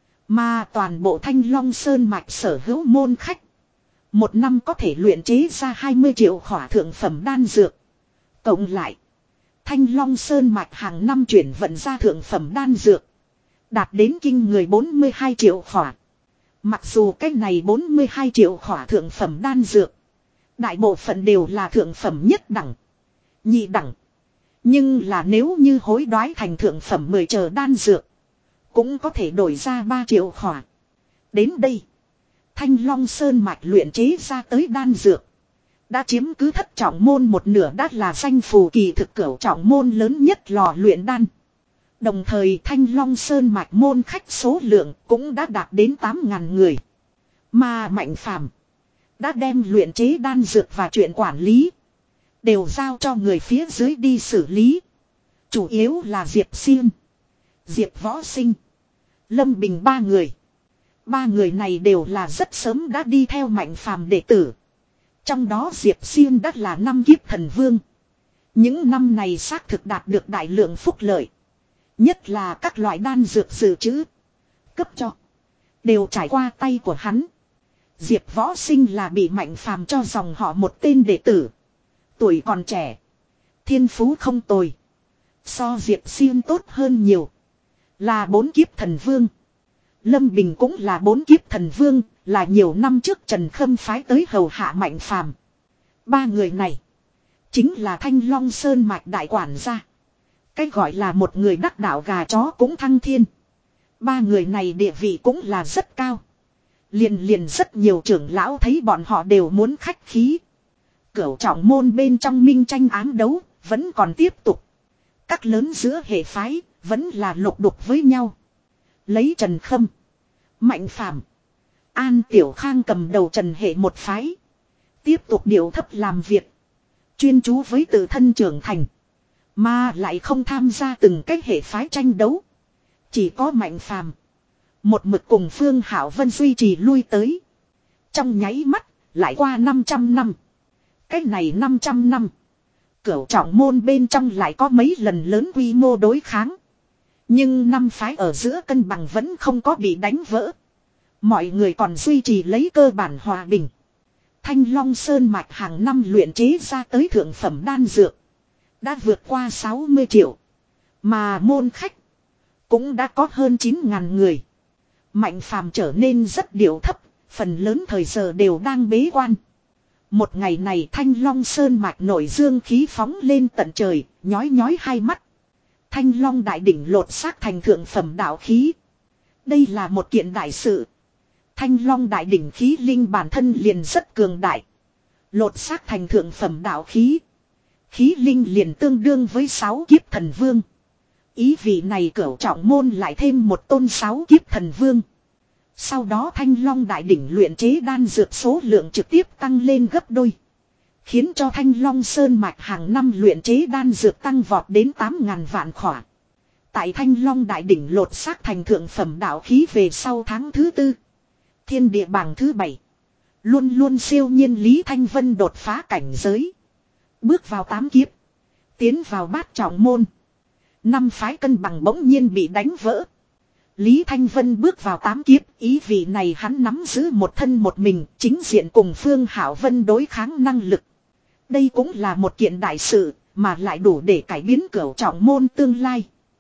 Mà toàn bộ Thanh Long Sơn Mạch sở hữu môn khách. Một năm có thể luyện chế ra hai mươi triệu khỏa thượng phẩm đan dược. Cộng lại. Thanh Long Sơn Mạch hàng năm chuyển vận ra thượng phẩm đan dược. Đạt đến kinh người bốn mươi hai triệu khỏa. Mặc dù cái này bốn mươi hai triệu khỏa thượng phẩm đan dược. Đại bộ phận đều là thượng phẩm nhất đẳng. Nhị đẳng. Nhưng là nếu như hối đoái thành thượng phẩm mười chờ đan dược. Cũng có thể đổi ra ba triệu khỏa. Đến đây. Thanh Long Sơn Mạch luyện chế ra tới đan dược. Đã chiếm cứ thất trọng môn một nửa đã là danh phù kỳ thực cửu trọng môn lớn nhất lò luyện đan. Đồng thời Thanh Long Sơn Mạch môn khách số lượng cũng đã đạt đến tám ngàn người. Mà Mạnh Phàm đã đem luyện chế đan dược và chuyện quản lý. Đều giao cho người phía dưới đi xử lý. Chủ yếu là Diệp Xiên, Diệp Võ Sinh, Lâm Bình ba người. Ba người này đều là rất sớm đã đi theo Mạnh Phàm đệ tử. Trong đó Diệp Xiên đã là năm kiếp thần vương. Những năm này xác thực đạt được đại lượng phúc lợi. Nhất là các loại đan dược dự trữ. Cấp cho. Đều trải qua tay của hắn. Diệp Võ Sinh là bị Mạnh Phàm cho dòng họ một tên đệ tử. Tuổi còn trẻ. Thiên phú không tồi. So Diệp Xiên tốt hơn nhiều. Là bốn kiếp thần vương. Lâm Bình cũng là bốn kiếp thần vương. Là nhiều năm trước Trần Khâm phái tới hầu hạ Mạnh Phàm. Ba người này. Chính là Thanh Long Sơn Mạch đại quản gia. Cái gọi là một người đắc đạo gà chó cũng thăng thiên. Ba người này địa vị cũng là rất cao. Liền liền rất nhiều trưởng lão thấy bọn họ đều muốn khách khí. Cửu trọng môn bên trong minh tranh ám đấu vẫn còn tiếp tục. Các lớn giữa hệ phái vẫn là lục đục với nhau. Lấy Trần Khâm, Mạnh Phàm, An Tiểu Khang cầm đầu Trần hệ một phái. Tiếp tục điều thấp làm việc. Chuyên chú với tự thân trưởng thành. Mà lại không tham gia từng cách hệ phái tranh đấu. Chỉ có Mạnh Phàm một mực cùng Phương Hảo Vân duy trì lui tới. Trong nháy mắt lại qua năm trăm năm. Cái này năm trăm năm. Cửu trọng môn bên trong lại có mấy lần lớn quy mô đối kháng. Nhưng năm phái ở giữa cân bằng vẫn không có bị đánh vỡ. Mọi người còn duy trì lấy cơ bản hòa bình. Thanh Long Sơn mạch hàng năm luyện chế ra tới thượng phẩm đan dược. Đã vượt qua sáu mươi triệu. Mà môn khách cũng đã có hơn chín ngàn người. Mạnh phàm trở nên rất điệu thấp. Phần lớn thời giờ đều đang bế quan. Một ngày này Thanh Long Sơn mạch nổi dương khí phóng lên tận trời. Nhói nhói hai mắt. Thanh Long đại đỉnh lột xác thành thượng phẩm đạo khí. Đây là một kiện đại sự. Thanh Long đại đỉnh khí linh bản thân liền rất cường đại. Lột xác thành thượng phẩm đạo khí. Khí linh liền tương đương với sáu kiếp thần vương. Ý vị này cửu trọng môn lại thêm một tôn sáu kiếp thần vương. Sau đó Thanh Long đại đỉnh luyện chế đan dược số lượng trực tiếp tăng lên gấp đôi. Khiến cho Thanh Long Sơn mạch hàng năm luyện chế đan dược tăng vọt đến tám ngàn vạn khỏa. Tại Thanh Long đại đỉnh lột xác thành thượng phẩm đạo khí về sau tháng thứ tư. Thiên địa bảng thứ bảy. Luôn luôn siêu nhiên Lý Thanh Vân đột phá cảnh giới. Bước vào tám kiếp. Tiến vào bát trọng môn. Năm phái cân bằng bỗng nhiên bị đánh vỡ. Lý Thanh Vân bước vào tám kiếp. Ý vị này hắn nắm giữ một thân một mình. Chính diện cùng Phương Hảo Vân đối kháng năng lực. Đây cũng là một kiện đại sự. Mà lại đủ để cải biến cửu trọng môn tương lai.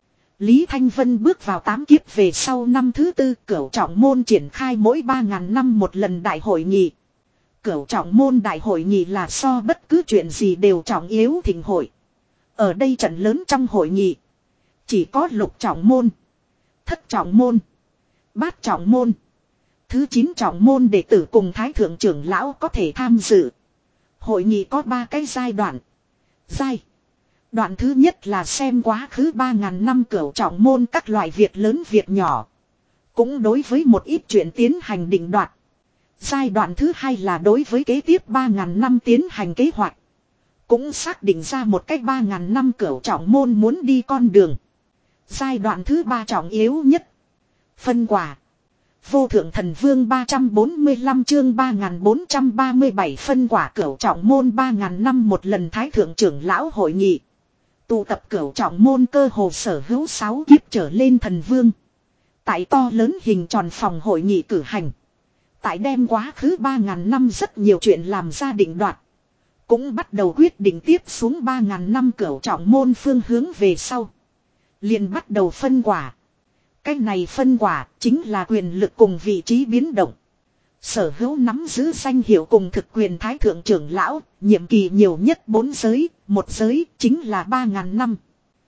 Lý Thanh Vân bước vào tám kiếp về sau năm thứ tư. Cửu trọng môn triển khai mỗi ba ngàn năm một lần đại hội nghị. Cửu trọng môn đại hội nghị là so bất cứ chuyện gì đều trọng yếu thịnh hội. Ở đây trận lớn trong hội nghị. Chỉ có lục trọng môn. Thất trọng môn. Bát trọng môn. Thứ chín trọng môn đệ tử cùng thái thượng trưởng lão có thể tham dự. Hội nghị có ba cái giai đoạn. Giai. Đoạn thứ nhất là xem quá khứ ba ngàn năm cửu trọng môn các loại việc lớn việc nhỏ. Cũng đối với một ít chuyện tiến hành định đoạt. Giai đoạn thứ hai là đối với kế tiếp ba ngàn năm tiến hành kế hoạch. Cũng xác định ra một cách ba ngàn năm cửu trọng môn muốn đi con đường. Giai đoạn thứ ba trọng yếu nhất. Phân quả. Vô thượng thần vương ba trăm bốn mươi lăm chương ba nghìn bốn trăm ba mươi bảy phân quả cửu trọng môn ba ngàn năm một lần thái thượng trưởng lão hội nghị. Tụ tập cửu trọng môn cơ hồ sở hữu sáu kiếp trở lên thần vương. Tại to lớn hình tròn phòng hội nghị cử hành. Tại đem quá khứ ba ngàn năm rất nhiều chuyện làm ra định đoạt. Cũng bắt đầu quyết định tiếp xuống ba ngàn năm cửu trọng môn phương hướng về sau. Liền bắt đầu phân quả. Cái này phân quả chính là quyền lực cùng vị trí biến động. Sở hữu nắm giữ danh hiệu cùng thực quyền thái thượng trưởng lão, nhiệm kỳ nhiều nhất bốn giới, một giới chính là ba ngàn năm.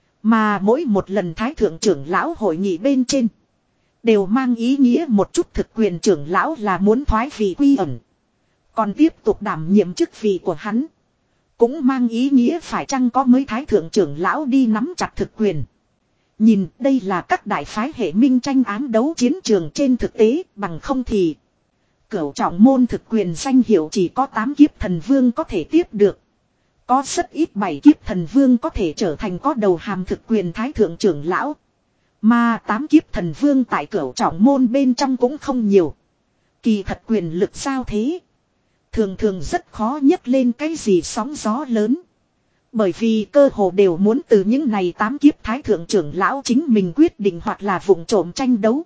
Mà mỗi một lần thái thượng trưởng lão hội nghị bên trên, đều mang ý nghĩa một chút thực quyền trưởng lão là muốn thoái vị quy ẩn. Còn tiếp tục đảm nhiệm chức vị của hắn. Cũng mang ý nghĩa phải chăng có mới thái thượng trưởng lão đi nắm chặt thực quyền. Nhìn đây là các đại phái hệ minh tranh ám đấu chiến trường trên thực tế bằng không thì. Cửu trọng môn thực quyền danh hiệu chỉ có tám kiếp thần vương có thể tiếp được. Có rất ít bảy kiếp thần vương có thể trở thành có đầu hàm thực quyền thái thượng trưởng lão. Mà tám kiếp thần vương tại cửu trọng môn bên trong cũng không nhiều. Kỳ thật quyền lực sao thế. Thường thường rất khó nhấc lên cái gì sóng gió lớn. Bởi vì cơ hồ đều muốn từ những này tám kiếp thái thượng trưởng lão chính mình quyết định hoặc là vụng trộm tranh đấu.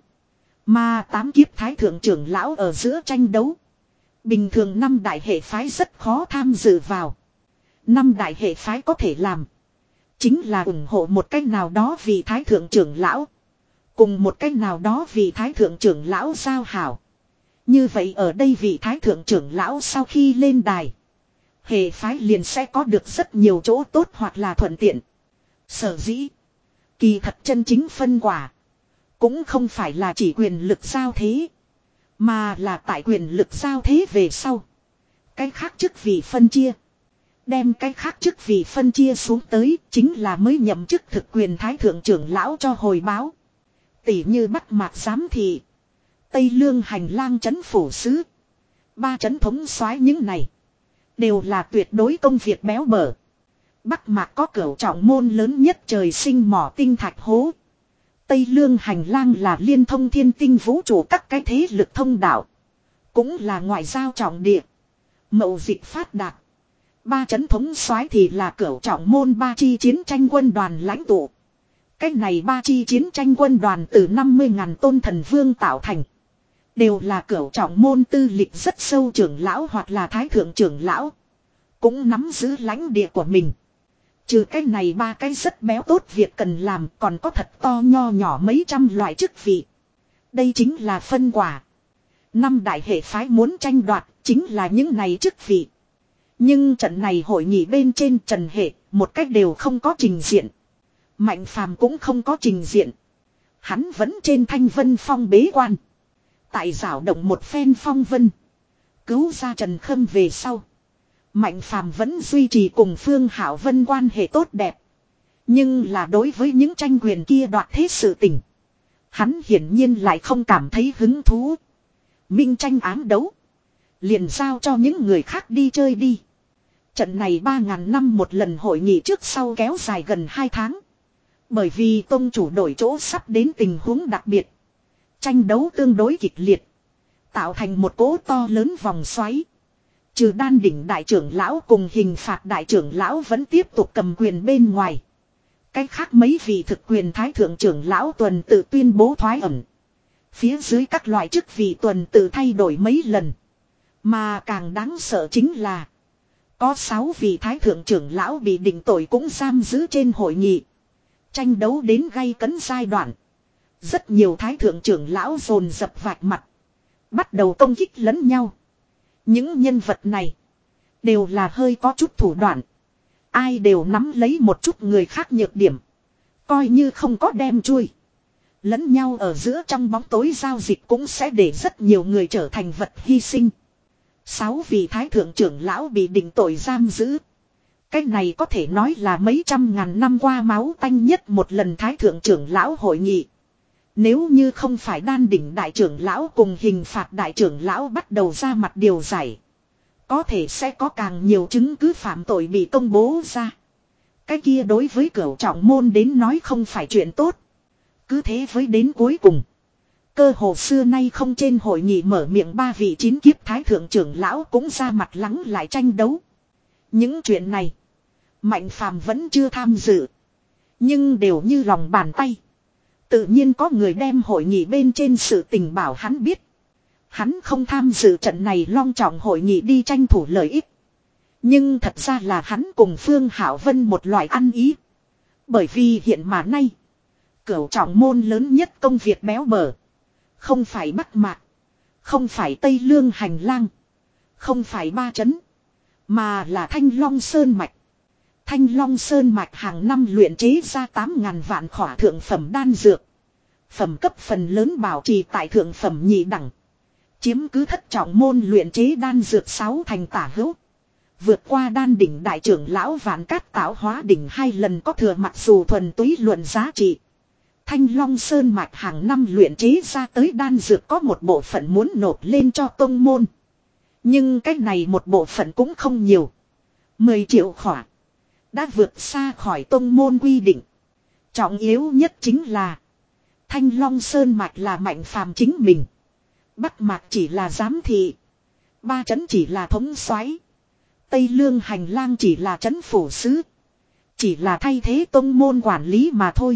Mà tám kiếp thái thượng trưởng lão ở giữa tranh đấu. Bình thường năm đại hệ phái rất khó tham dự vào. Năm đại hệ phái có thể làm. Chính là ủng hộ một cách nào đó vì thái thượng trưởng lão. Cùng một cách nào đó vì thái thượng trưởng lão giao hảo. Như vậy ở đây vị thái thượng trưởng lão sau khi lên đài. Hệ phái liền sẽ có được rất nhiều chỗ tốt hoặc là thuận tiện. Sở dĩ. Kỳ thật chân chính phân quả. Cũng không phải là chỉ quyền lực giao thế. Mà là tại quyền lực giao thế về sau. Cái khác chức vị phân chia. Đem cái khác chức vị phân chia xuống tới chính là mới nhậm chức thực quyền thái thượng trưởng lão cho hồi báo. Tỷ như Bắc Mạc giám thị. Tây Lương hành lang trấn phủ sứ. Ba trấn thống soái những này. Đều là tuyệt đối công việc béo bở. Bắc Mạc có cửu trọng môn lớn nhất trời sinh mỏ tinh thạch hố. Tây Lương hành lang là liên thông thiên tinh vũ trụ các cái thế lực thông đạo. Cũng là ngoại giao trọng địa. Mậu dịch phát đạt. Ba chấn thống soái thì là cửu trọng môn ba chi chiến tranh quân đoàn lãnh tụ. Cách này ba chi chiến tranh quân đoàn từ năm mươi ngàn tôn thần vương tạo thành. Đều là cửu trọng môn tư lịch rất sâu trưởng lão hoặc là thái thượng trưởng lão. Cũng nắm giữ lãnh địa của mình. Trừ cái này ba cái rất béo tốt việc cần làm còn có thật to nho nhỏ mấy trăm loại chức vị. Đây chính là phân quả. Năm đại hệ phái muốn tranh đoạt chính là những này chức vị. Nhưng trận này hội nghị bên trên Trần Hệ một cách đều không có trình diện. Mạnh Phàm cũng không có trình diện. Hắn vẫn trên Thanh Vân Phong bế quan. Tại giảo động một phen phong vân. Cứu ra Trần Khâm về sau. Mạnh Phàm vẫn duy trì cùng Phương Hảo Vân quan hệ tốt đẹp. Nhưng là đối với những tranh quyền kia đoạt thế sự tình. Hắn hiển nhiên lại không cảm thấy hứng thú. Minh tranh ám đấu. Liền giao cho những người khác đi chơi đi. Trận này ba ngàn năm một lần hội nghị trước sau kéo dài gần hai tháng. Bởi vì tông chủ đổi chỗ sắp đến tình huống đặc biệt. Tranh đấu tương đối kịch liệt. Tạo thành một cỗ to lớn vòng xoáy. Trừ đan đỉnh đại trưởng lão cùng hình phạt đại trưởng lão vẫn tiếp tục cầm quyền bên ngoài. Cách khác mấy vị thực quyền thái thượng trưởng lão tuần tự tuyên bố thoái ẩn. Phía dưới các loại chức vị tuần tự thay đổi mấy lần. Mà càng đáng sợ chính là. Có sáu vị thái thượng trưởng lão bị định tội cũng giam giữ trên hội nghị. Tranh đấu đến gay cấn giai đoạn. Rất nhiều thái thượng trưởng lão dồn dập vạch mặt. Bắt đầu công kích lẫn nhau. Những nhân vật này. Đều là hơi có chút thủ đoạn. Ai đều nắm lấy một chút người khác nhược điểm. Coi như không có đem chui. Lẫn nhau ở giữa trong bóng tối giao dịch cũng sẽ để rất nhiều người trở thành vật hy sinh. Sáu vị thái thượng trưởng lão bị định tội giam giữ. Cái này có thể nói là mấy trăm ngàn năm qua máu tanh nhất một lần thái thượng trưởng lão hội nghị. Nếu như không phải đan đỉnh đại trưởng lão cùng hình phạt đại trưởng lão bắt đầu ra mặt điều giải. Có thể sẽ có càng nhiều chứng cứ phạm tội bị công bố ra. Cái kia đối với cửu trọng môn đến nói không phải chuyện tốt. Cứ thế với đến cuối cùng. Cơ hồ xưa nay không trên hội nghị mở miệng ba vị chín kiếp thái thượng trưởng lão cũng ra mặt lắng lại tranh đấu. Những chuyện này. Mạnh Phàm vẫn chưa tham dự. Nhưng đều như lòng bàn tay. Tự nhiên có người đem hội nghị bên trên sự tình bảo hắn biết. Hắn không tham dự trận này long trọng hội nghị đi tranh thủ lợi ích. Nhưng thật ra là hắn cùng Phương Hảo Vân một loại ăn ý. Bởi vì hiện mà nay. Cửu trọng môn lớn nhất công việc béo bở. Không phải Bắc Mạc. Không phải Tây Lương Hành Lang. Không phải Ba Trấn. Mà là Thanh Long Sơn Mạch. Thanh Long Sơn Mạch hàng năm luyện chế ra tám ngàn vạn khỏa thượng phẩm đan dược. Phẩm cấp phần lớn bảo trì tại thượng phẩm nhị đẳng. Chiếm cứ thất trọng môn luyện chế đan dược sáu thành tả hữu. Vượt qua đan đỉnh đại trưởng lão Vạn Cát tạo hóa đỉnh hai lần có thừa mặc dù thuần túy luận giá trị. Thanh Long Sơn Mạch hàng năm luyện chế ra tới đan dược có một bộ phận muốn nộp lên cho tông môn. Nhưng cái này một bộ phận cũng không nhiều. mười triệu khỏa. Đã vượt xa khỏi tông môn quy định. Trọng yếu nhất chính là. Thanh Long Sơn Mạch là Mạnh Phàm chính mình. Bắc Mạc chỉ là giám thị. Ba Trấn chỉ là thống soái. Tây Lương Hành Lang chỉ là trấn phủ sứ. Chỉ là thay thế tông môn quản lý mà thôi.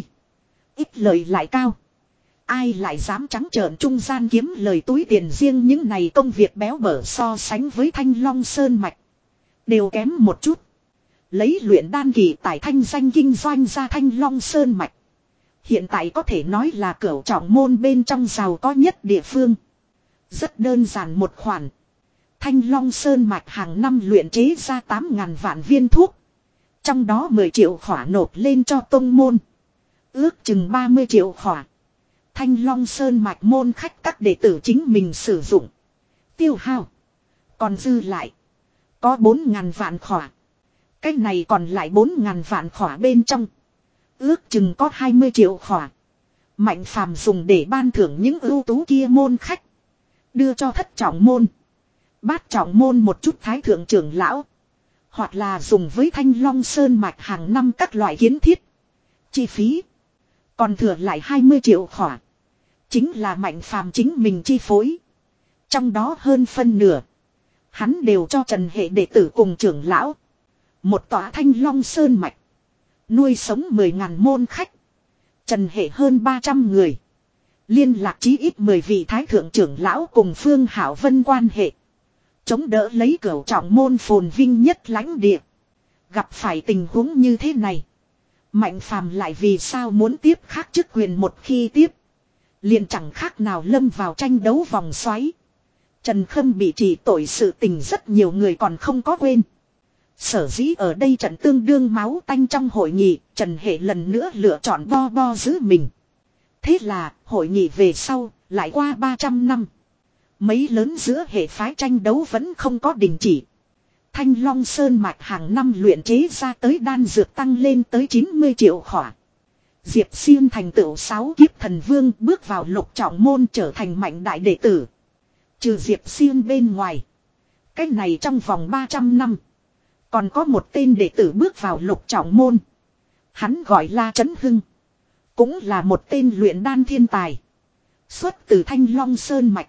Ít lợi lại cao. Ai lại dám trắng trợn trung gian kiếm lời túi tiền riêng những này công việc béo bở so sánh với Thanh Long Sơn Mạch. Đều kém một chút. Lấy luyện đan kỳ tại thanh danh kinh doanh ra Thanh Long Sơn Mạch. Hiện tại có thể nói là cửu trọng môn bên trong giàu có nhất địa phương. Rất đơn giản một khoản. Thanh Long Sơn Mạch hàng năm luyện chế ra tám ngàn vạn viên thuốc. Trong đó mười triệu khỏa nộp lên cho tông môn. Ước chừng ba mươi triệu khỏa. Thanh Long Sơn Mạch môn khách các đệ tử chính mình sử dụng. Tiêu hao. Còn dư lại. Có bốn ngàn vạn khỏa. Cái này còn lại bốn ngàn vạn khỏa bên trong. Ước chừng có hai mươi triệu khỏa. Mạnh Phàm dùng để ban thưởng những ưu tú kia môn khách. Đưa cho thất trọng môn. Bát trọng môn một chút thái thượng trưởng lão. Hoặc là dùng với Thanh Long Sơn Mạch hàng năm các loại kiến thiết. Chi phí. Còn thừa lại hai mươi triệu khỏa. Chính là Mạnh Phàm chính mình chi phối. Trong đó hơn phân nửa. Hắn đều cho Trần Hệ đệ tử cùng trưởng lão. Một tòa Thanh Long Sơn mạch. Nuôi sống mười ngàn môn khách. Trần hệ hơn ba trăm người. Liên lạc chí ít mười vị thái thượng trưởng lão cùng Phương Hảo Vân quan hệ. Chống đỡ lấy cửu trọng môn phồn vinh nhất lãnh địa. Gặp phải tình huống như thế này. Mạnh phàm lại vì sao muốn tiếp khác chức quyền, một khi tiếp. Liền chẳng khác nào lâm vào tranh đấu vòng xoáy. Trần Khâm bị trị tội sự tình rất nhiều người còn không có quên. Sở dĩ ở đây trận tương đương máu tanh trong hội nghị, Trần Hệ lần nữa lựa chọn bo bo giữ mình. Thế là, hội nghị về sau, lại qua ba trăm năm. Mấy lớn giữa hệ phái tranh đấu vẫn không có đình chỉ. Thanh Long Sơn mạch hàng năm luyện chế ra tới đan dược tăng lên tới chín mươi triệu khỏa. Diệp Xuyên thành tựu sáu kiếp thần vương, bước vào lục trọng môn trở thành mạnh đại đệ tử. Trừ Diệp Xuyên bên ngoài. Cách này trong vòng ba trăm năm. Còn có một tên đệ tử bước vào lục trọng môn. Hắn gọi là Trấn Hưng. Cũng là một tên luyện đan thiên tài. Xuất từ Thanh Long Sơn mạch.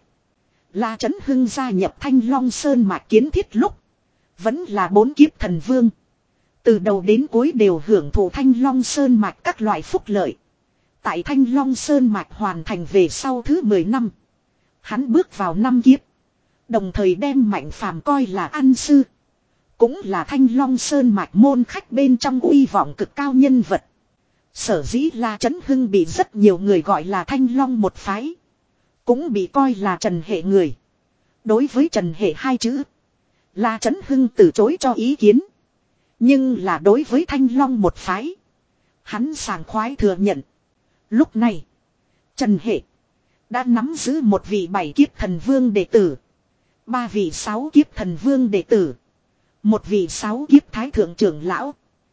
La Trấn Hưng gia nhập Thanh Long Sơn mạch kiến thiết lúc. Vẫn là bốn kiếp thần vương. Từ đầu đến cuối đều hưởng thụ Thanh Long Sơn mạch các loại phúc lợi. Tại Thanh Long Sơn mạch hoàn thành về sau thứ mười năm. Hắn bước vào năm kiếp. Đồng thời đem Mạnh Phàm coi là ăn sư. Cũng là Thanh Long Sơn mạch môn khách bên trong uy vọng cực cao nhân vật. Sở dĩ La Trấn Hưng bị rất nhiều người gọi là Thanh Long một phái. Cũng bị coi là Trần Hệ người. Đối với Trần Hệ hai chữ, La Trấn Hưng từ chối cho ý kiến. Nhưng là đối với Thanh Long một phái, hắn sảng khoái thừa nhận. Lúc này, Trần Hệ đã nắm giữ một vị bảy kiếp thần vương đệ tử, ba vị sáu kiếp thần vương đệ tử, một vị sáu kiếp thái thượng trưởng lão.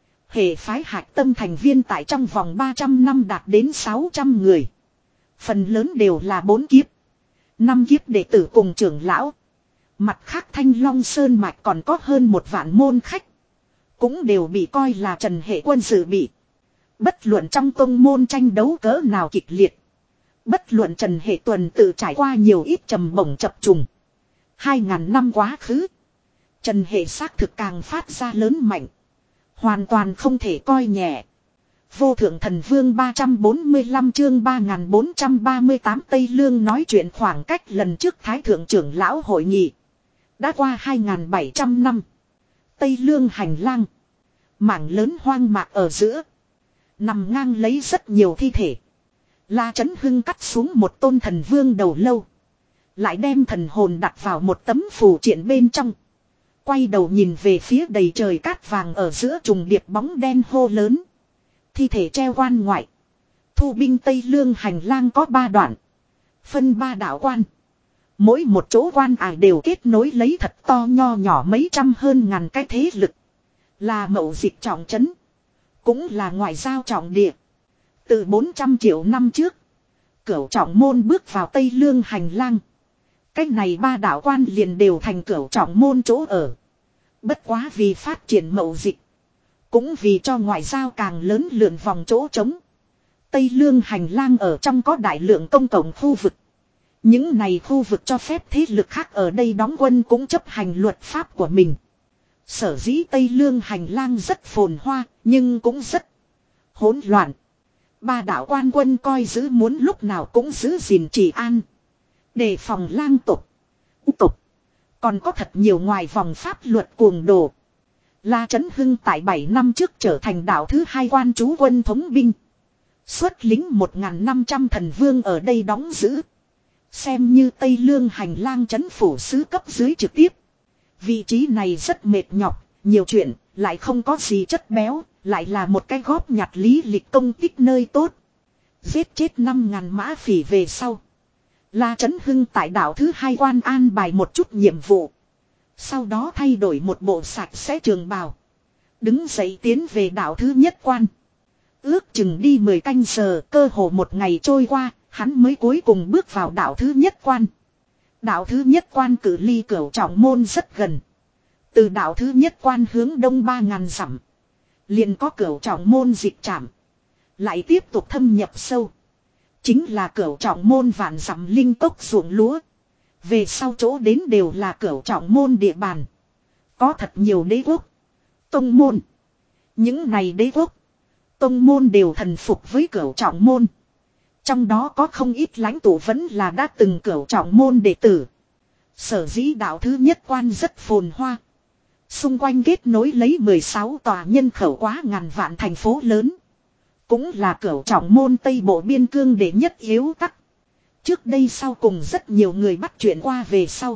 Hệ phái hạch tâm thành viên tại trong vòng ba trăm năm đạt đến sáu trăm người. Phần lớn đều là bốn kiếp, năm kiếp đệ tử cùng trưởng lão. Mặt khác Thanh Long Sơn mạch còn có hơn một vạn môn khách. Cũng đều bị coi là Trần Hệ quân dự bị. Bất luận trong tông môn tranh đấu cỡ nào kịch liệt. Bất luận Trần Hệ tuần tự trải qua nhiều ít trầm bổng chập trùng. Hai ngàn năm quá khứ. Trần Hệ xác thực càng phát ra lớn mạnh. Hoàn toàn không thể coi nhẹ. Vô thượng thần vương ba trăm bốn mươi lăm chương ba nghìn bốn trăm ba mươi tám Tây Lương nói chuyện khoảng cách lần trước Thái thượng trưởng lão hội nghị. Đã qua hai nghìn bảy trăm năm. Tây Lương hành lang. Mảng lớn hoang mạc ở giữa. Nằm ngang lấy rất nhiều thi thể. La Trấn Hưng cắt xuống một tôn thần vương đầu lâu. Lại đem thần hồn đặt vào một tấm phù triện bên trong. Quay đầu nhìn về phía đầy trời cát vàng ở giữa trùng điệp bóng đen hô lớn. Thi thể treo quan ngoại. Thu binh Tây Lương hành lang có ba đoạn. Phân ba đạo quan. Mỗi một chỗ quan ải đều kết nối lấy thật to nho nhỏ mấy trăm hơn ngàn cái thế lực. Là mậu dịch trọng trấn. Cũng là ngoại giao trọng địa. Từ bốn trăm triệu năm trước. Cửu trọng môn bước vào Tây Lương hành lang. Cách này ba đạo quan liền đều thành cửu trọng môn chỗ ở. Bất quá vì phát triển mậu dịch. Cũng vì cho ngoại giao càng lớn lượn vòng chỗ trống. Tây Lương hành lang ở trong có đại lượng công cộng khu vực. Những này khu vực cho phép thế lực khác ở đây đóng quân cũng chấp hành luật pháp của mình. Sở dĩ Tây Lương hành lang rất phồn hoa, nhưng cũng rất hỗn loạn. Ba đạo quan quân coi giữ muốn lúc nào cũng giữ gìn trị an. Đề phòng lang tục, tục. Còn có thật nhiều ngoài vòng pháp luật cuồng đồ. La Trấn Hưng tại bảy năm trước trở thành đạo thứ hai quan trú quân thống binh. Xuất lính một nghìn năm trăm thần vương ở đây đóng giữ. Xem như Tây Lương hành lang trấn phủ sứ cấp dưới trực tiếp. Vị trí này rất mệt nhọc, nhiều chuyện, lại không có gì chất béo, lại là một cái góp nhặt lý lịch công tích nơi tốt. Giết chết năm ngàn mã phỉ về sau. La Trấn Hưng tại đảo thứ hai quan an bài một chút nhiệm vụ. Sau đó thay đổi một bộ sạch sẽ trường bào. Đứng dậy tiến về đảo thứ nhất quan. Ước chừng đi mười canh giờ, cơ hồ một ngày trôi qua, hắn mới cuối cùng bước vào đảo thứ nhất quan. Đảo thứ nhất quan cử ly Cửu trọng môn rất gần. Từ đảo thứ nhất quan hướng đông ba ngàn dặm. Liền có Cửu trọng môn dịch trảm. Lại tiếp tục thâm nhập sâu. Chính là Cửu trọng môn vạn dặm linh cốc ruộng lúa. Về sau chỗ đến đều là Cửu trọng môn địa bàn. Có thật nhiều đế quốc, Tông môn. Những này đế quốc. Tông môn đều thần phục với Cửu Trọng môn. Trong đó có không ít lãnh tụ vẫn là đã từng Cửu Trọng môn đệ tử. Sở dĩ đạo thứ nhất quan rất phồn hoa. Xung quanh kết nối lấy mười sáu tòa nhân khẩu quá ngàn vạn thành phố lớn. Cũng là Cửu Trọng môn Tây Bộ biên cương đệ nhất yếu tắc. Trước đây sau cùng rất nhiều người bắt chuyện qua về sau.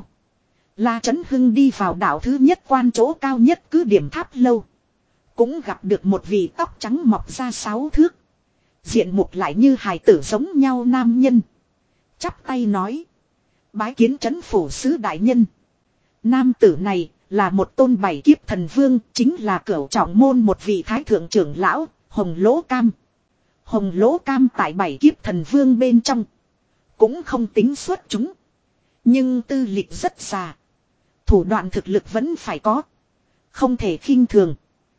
La Chấn Hưng đi vào đảo thứ nhất quan chỗ cao nhất cứ điểm tháp lâu. Cũng gặp được một vị tóc trắng mọc ra sáu thước. Diện mục lại như hài tử giống nhau nam nhân. Chắp tay nói. Bái kiến trấn phủ sứ đại nhân. Nam tử này là một tôn bảy kiếp thần vương. Chính là Cửu Trọng môn một vị thái thượng trưởng lão Hồng Lỗ Cam. Hồng Lỗ Cam tại bảy kiếp thần vương bên trong. Cũng không tính xuất chúng. Nhưng tư lịch rất già. Thủ đoạn thực lực vẫn phải có. Không thể khinh thường.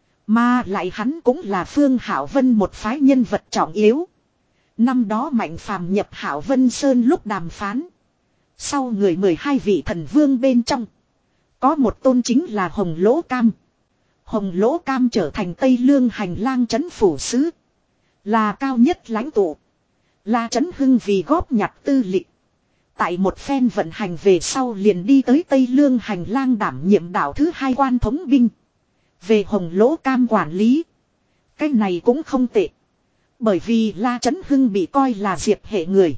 Mà lại hắn cũng là Phương Hảo Vân một phái nhân vật trọng yếu. Năm đó Mạnh Phàm nhập Hảo Vân Sơn lúc đàm phán. Sau người mười hai vị thần vương bên trong. Có một tôn chính là Hồng Lỗ Cam. Hồng Lỗ Cam trở thành Tây Lương hành lang trấn phủ sứ. Là cao nhất lãnh tụ. La Chấn Hưng vì góp nhặt tư lịch. Tại một phen vận hành về sau liền đi tới Tây Lương hành lang đảm nhiệm đảo thứ hai quan thống binh. Về Hồng Lỗ Cam quản lý. Cái này cũng không tệ. Bởi vì La Chấn Hưng bị coi là Diệp hệ người.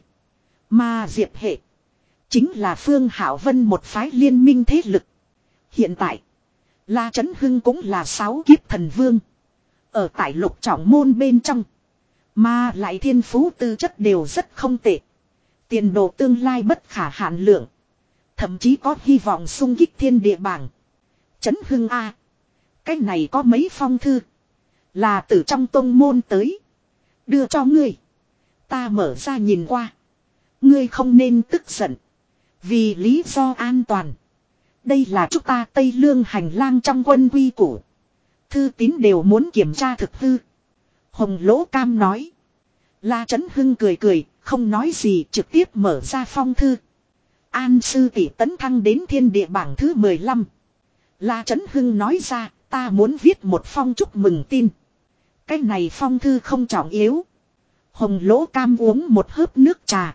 Mà Diệp hệ. Chính là Phương Hảo Vân một phái liên minh thế lực. Hiện tại. La Chấn Hưng cũng là sáu kiếp thần vương. Ở tại Lục Trọng môn bên trong. Mà lại thiên phú tư chất đều rất không tệ. Tiền đồ tương lai bất khả hạn lượng. Thậm chí có hy vọng xung kích thiên địa bảng. Chấn Hưng A. Cái này có mấy phong thư. Là từ trong tông môn tới. Đưa cho ngươi. Ta mở ra nhìn qua. Ngươi không nên tức giận. Vì lý do an toàn. Đây là chúng ta Tây Lương hành lang trong quân quy củ. Thư tín đều muốn kiểm tra thực hư. Hồng Lỗ Cam nói. La Chấn Hưng cười cười, không nói gì trực tiếp mở ra phong thư. An sư tỷ tấn thăng đến thiên địa bảng thứ mười lăm. La Chấn Hưng nói ra, ta muốn viết một phong chúc mừng tin. Cái này phong thư không trọng yếu. Hồng Lỗ Cam uống một hớp nước trà.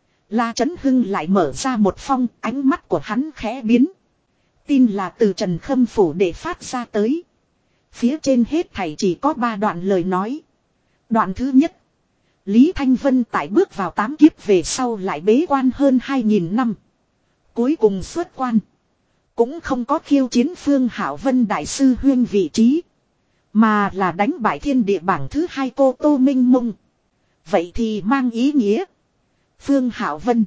La Chấn Hưng lại mở ra một phong, ánh mắt của hắn khẽ biến. Tin là từ Trần Khâm phủ để phát ra tới. Phía trên hết thảy chỉ có ba đoạn lời nói. Đoạn thứ nhất. Lý Thanh Vân tại bước vào tám kiếp về sau lại bế quan hơn hai nghìn năm. Cuối cùng xuất quan. Cũng không có khiêu chiến Phương Hảo Vân đại sư huyên vị trí. Mà là đánh bại thiên địa bảng thứ hai cô Tô Minh Mông. Vậy thì mang ý nghĩa. Phương Hảo Vân.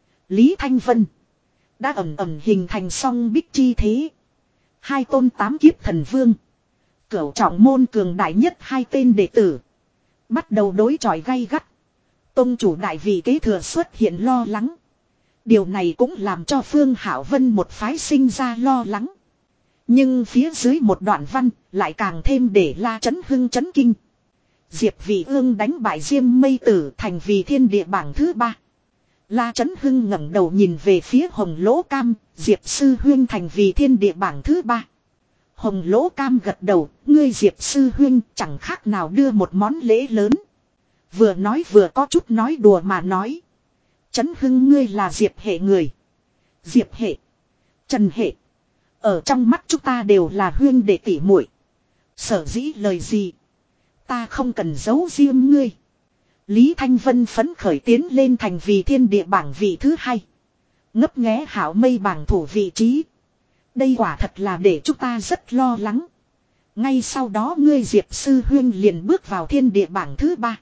Lý Thanh Vân. Đã ẩm ẩm hình thành song bích chi thế. Hai tôn tám kiếp thần vương. Cửu Trọng môn cường đại nhất hai tên đệ tử. Bắt đầu đối chọi gay gắt. Tông chủ đại vị kế thừa xuất hiện lo lắng. Điều này cũng làm cho Phương Hảo Vân một phái sinh ra lo lắng. Nhưng phía dưới một đoạn văn lại càng thêm để La Chấn Hưng chấn kinh. Diệp Vị Ương đánh bại Diêm Mây Tử thành vì thiên địa bảng thứ ba. La Chấn Hưng ngẩng đầu nhìn về phía Hồng Lỗ Cam, Diệp Sư Huyên thành vì thiên địa bảng thứ ba. Hồng Lỗ Cam gật đầu, ngươi Diệp Sư Huyên chẳng khác nào đưa một món lễ lớn. Vừa nói vừa có chút nói đùa mà nói. Chấn Hưng ngươi là Diệp hệ người. Diệp hệ. Trần hệ. Ở trong mắt chúng ta đều là huyên đệ tỷ muội. Sở dĩ lời gì. Ta không cần giấu riêng ngươi. Lý Thanh Vân phấn khởi tiến lên thành vì thiên địa bảng vị thứ hai. Ngấp nghé hảo mây bảng thủ vị trí. Đây quả thật là để chúng ta rất lo lắng. Ngay sau đó ngươi Diệp Sư Huyên liền bước vào thiên địa bảng thứ ba.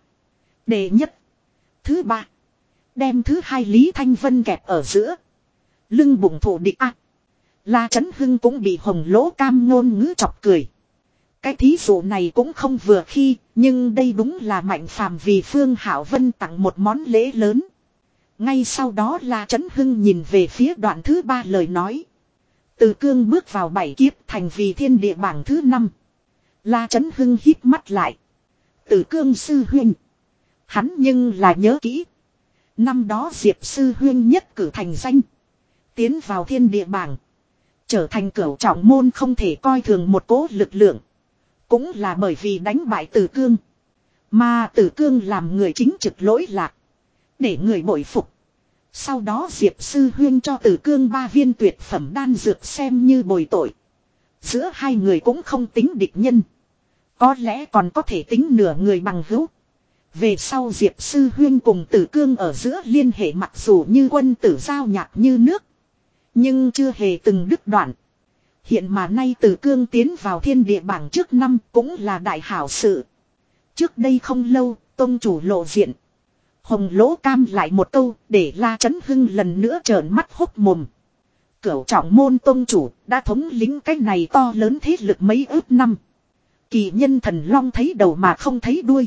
Đệ nhất. Thứ ba. Đem thứ hai Lý Thanh Vân kẹp ở giữa. Lưng bụng thủ địch ác. La Chấn Hưng cũng bị Hồng Lỗ Cam ngôn ngữ chọc cười. Cái thí dụ này cũng không vừa khi, nhưng đây đúng là Mạnh Phàm vì Phương Hảo Vân tặng một món lễ lớn. Ngay sau đó La Chấn Hưng nhìn về phía đoạn thứ ba lời nói. Từ cương bước vào bảy kiếp thành vì thiên địa bảng thứ năm. La Chấn Hưng hít mắt lại. Từ cương sư huynh. Hắn nhưng là nhớ kỹ. Năm đó Diệp sư huynh nhất cử thành danh. Tiến vào thiên địa bảng. Trở thành cửu trọng môn không thể coi thường một cố lực lượng. Cũng là bởi vì đánh bại Từ Cương. Mà Từ Cương làm người chính trực lỗi lạc. Để người bội phục. Sau đó Diệp Sư Huyên cho Từ Cương ba viên tuyệt phẩm đan dược xem như bồi tội. Giữa hai người cũng không tính địch nhân. Có lẽ còn có thể tính nửa người bằng hữu. Về sau Diệp Sư Huyên cùng Từ Cương ở giữa liên hệ mặc dù như quân tử giao nhạc như nước. Nhưng chưa hề từng đứt đoạn. Hiện mà nay Từ Cương tiến vào thiên địa bảng trước năm cũng là đại hảo sự. Trước đây không lâu, tông chủ lộ diện. Hồng Lỗ Cam lại một câu để La Chấn Hưng lần nữa trợn mắt hốc mồm. Cửu trọng môn tông chủ đã thống lĩnh cái này to lớn thế lực mấy ước năm. Kỳ nhân thần long thấy đầu mà không thấy đuôi.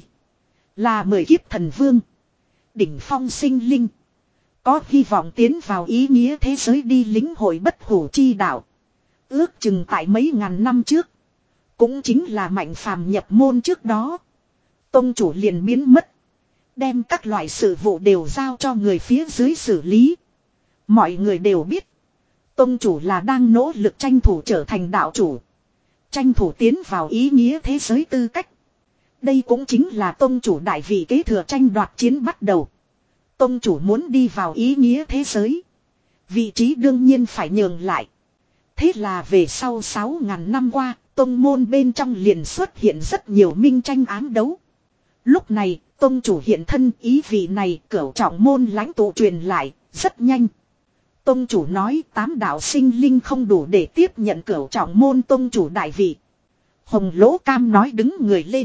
Là mười kiếp thần vương. Đỉnh phong sinh linh. Có hy vọng tiến vào ý nghĩa thế giới đi lính hội bất hủ chi đạo. Ước chừng tại mấy ngàn năm trước. Cũng chính là Mạnh Phàm nhập môn trước đó. Tông chủ liền biến mất. Đem các loại sự vụ đều giao cho người phía dưới xử lý. Mọi người đều biết. Tông chủ là đang nỗ lực tranh thủ trở thành đạo chủ. Tranh thủ tiến vào ý nghĩa thế giới tư cách. Đây cũng chính là tông chủ đại vị kế thừa tranh đoạt chiến bắt đầu. Tông chủ muốn đi vào ý nghĩa thế giới. Vị trí đương nhiên phải nhường lại. Thế là về sau sáu ngàn năm qua, tông môn bên trong liền xuất hiện rất nhiều minh tranh ám đấu. Lúc này, tông chủ hiện thân ý vị này cửu trọng môn lãnh tụ truyền lại, rất nhanh. Tông chủ nói tám đạo sinh linh không đủ để tiếp nhận cửu trọng môn tông chủ đại vị. Hồng Lỗ Cam nói đứng người lên.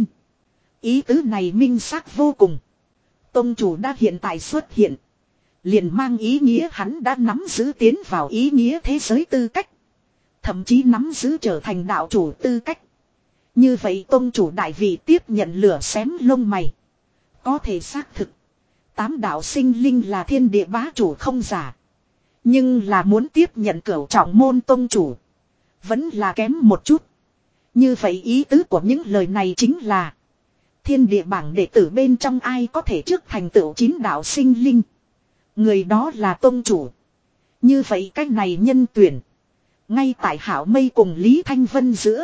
Ý tứ này minh xác vô cùng. Tông chủ đã hiện tại xuất hiện. Liền mang ý nghĩa hắn đã nắm giữ tiến vào ý nghĩa thế giới tư cách. Thậm chí nắm giữ trở thành đạo chủ tư cách. Như vậy tông chủ đại vị tiếp nhận lửa xém lông mày. Có thể xác thực. Tám đạo sinh linh là thiên địa bá chủ không giả. Nhưng là muốn tiếp nhận cửu trọng môn tông chủ. Vẫn là kém một chút. Như vậy ý tứ của những lời này chính là. Thiên địa bảng đệ tử bên trong ai có thể trước thành tựu chín đạo sinh linh. Người đó là tông chủ. Như vậy cách này nhân tuyển. Ngay tại Hảo Mây cùng Lý Thanh Vân giữa.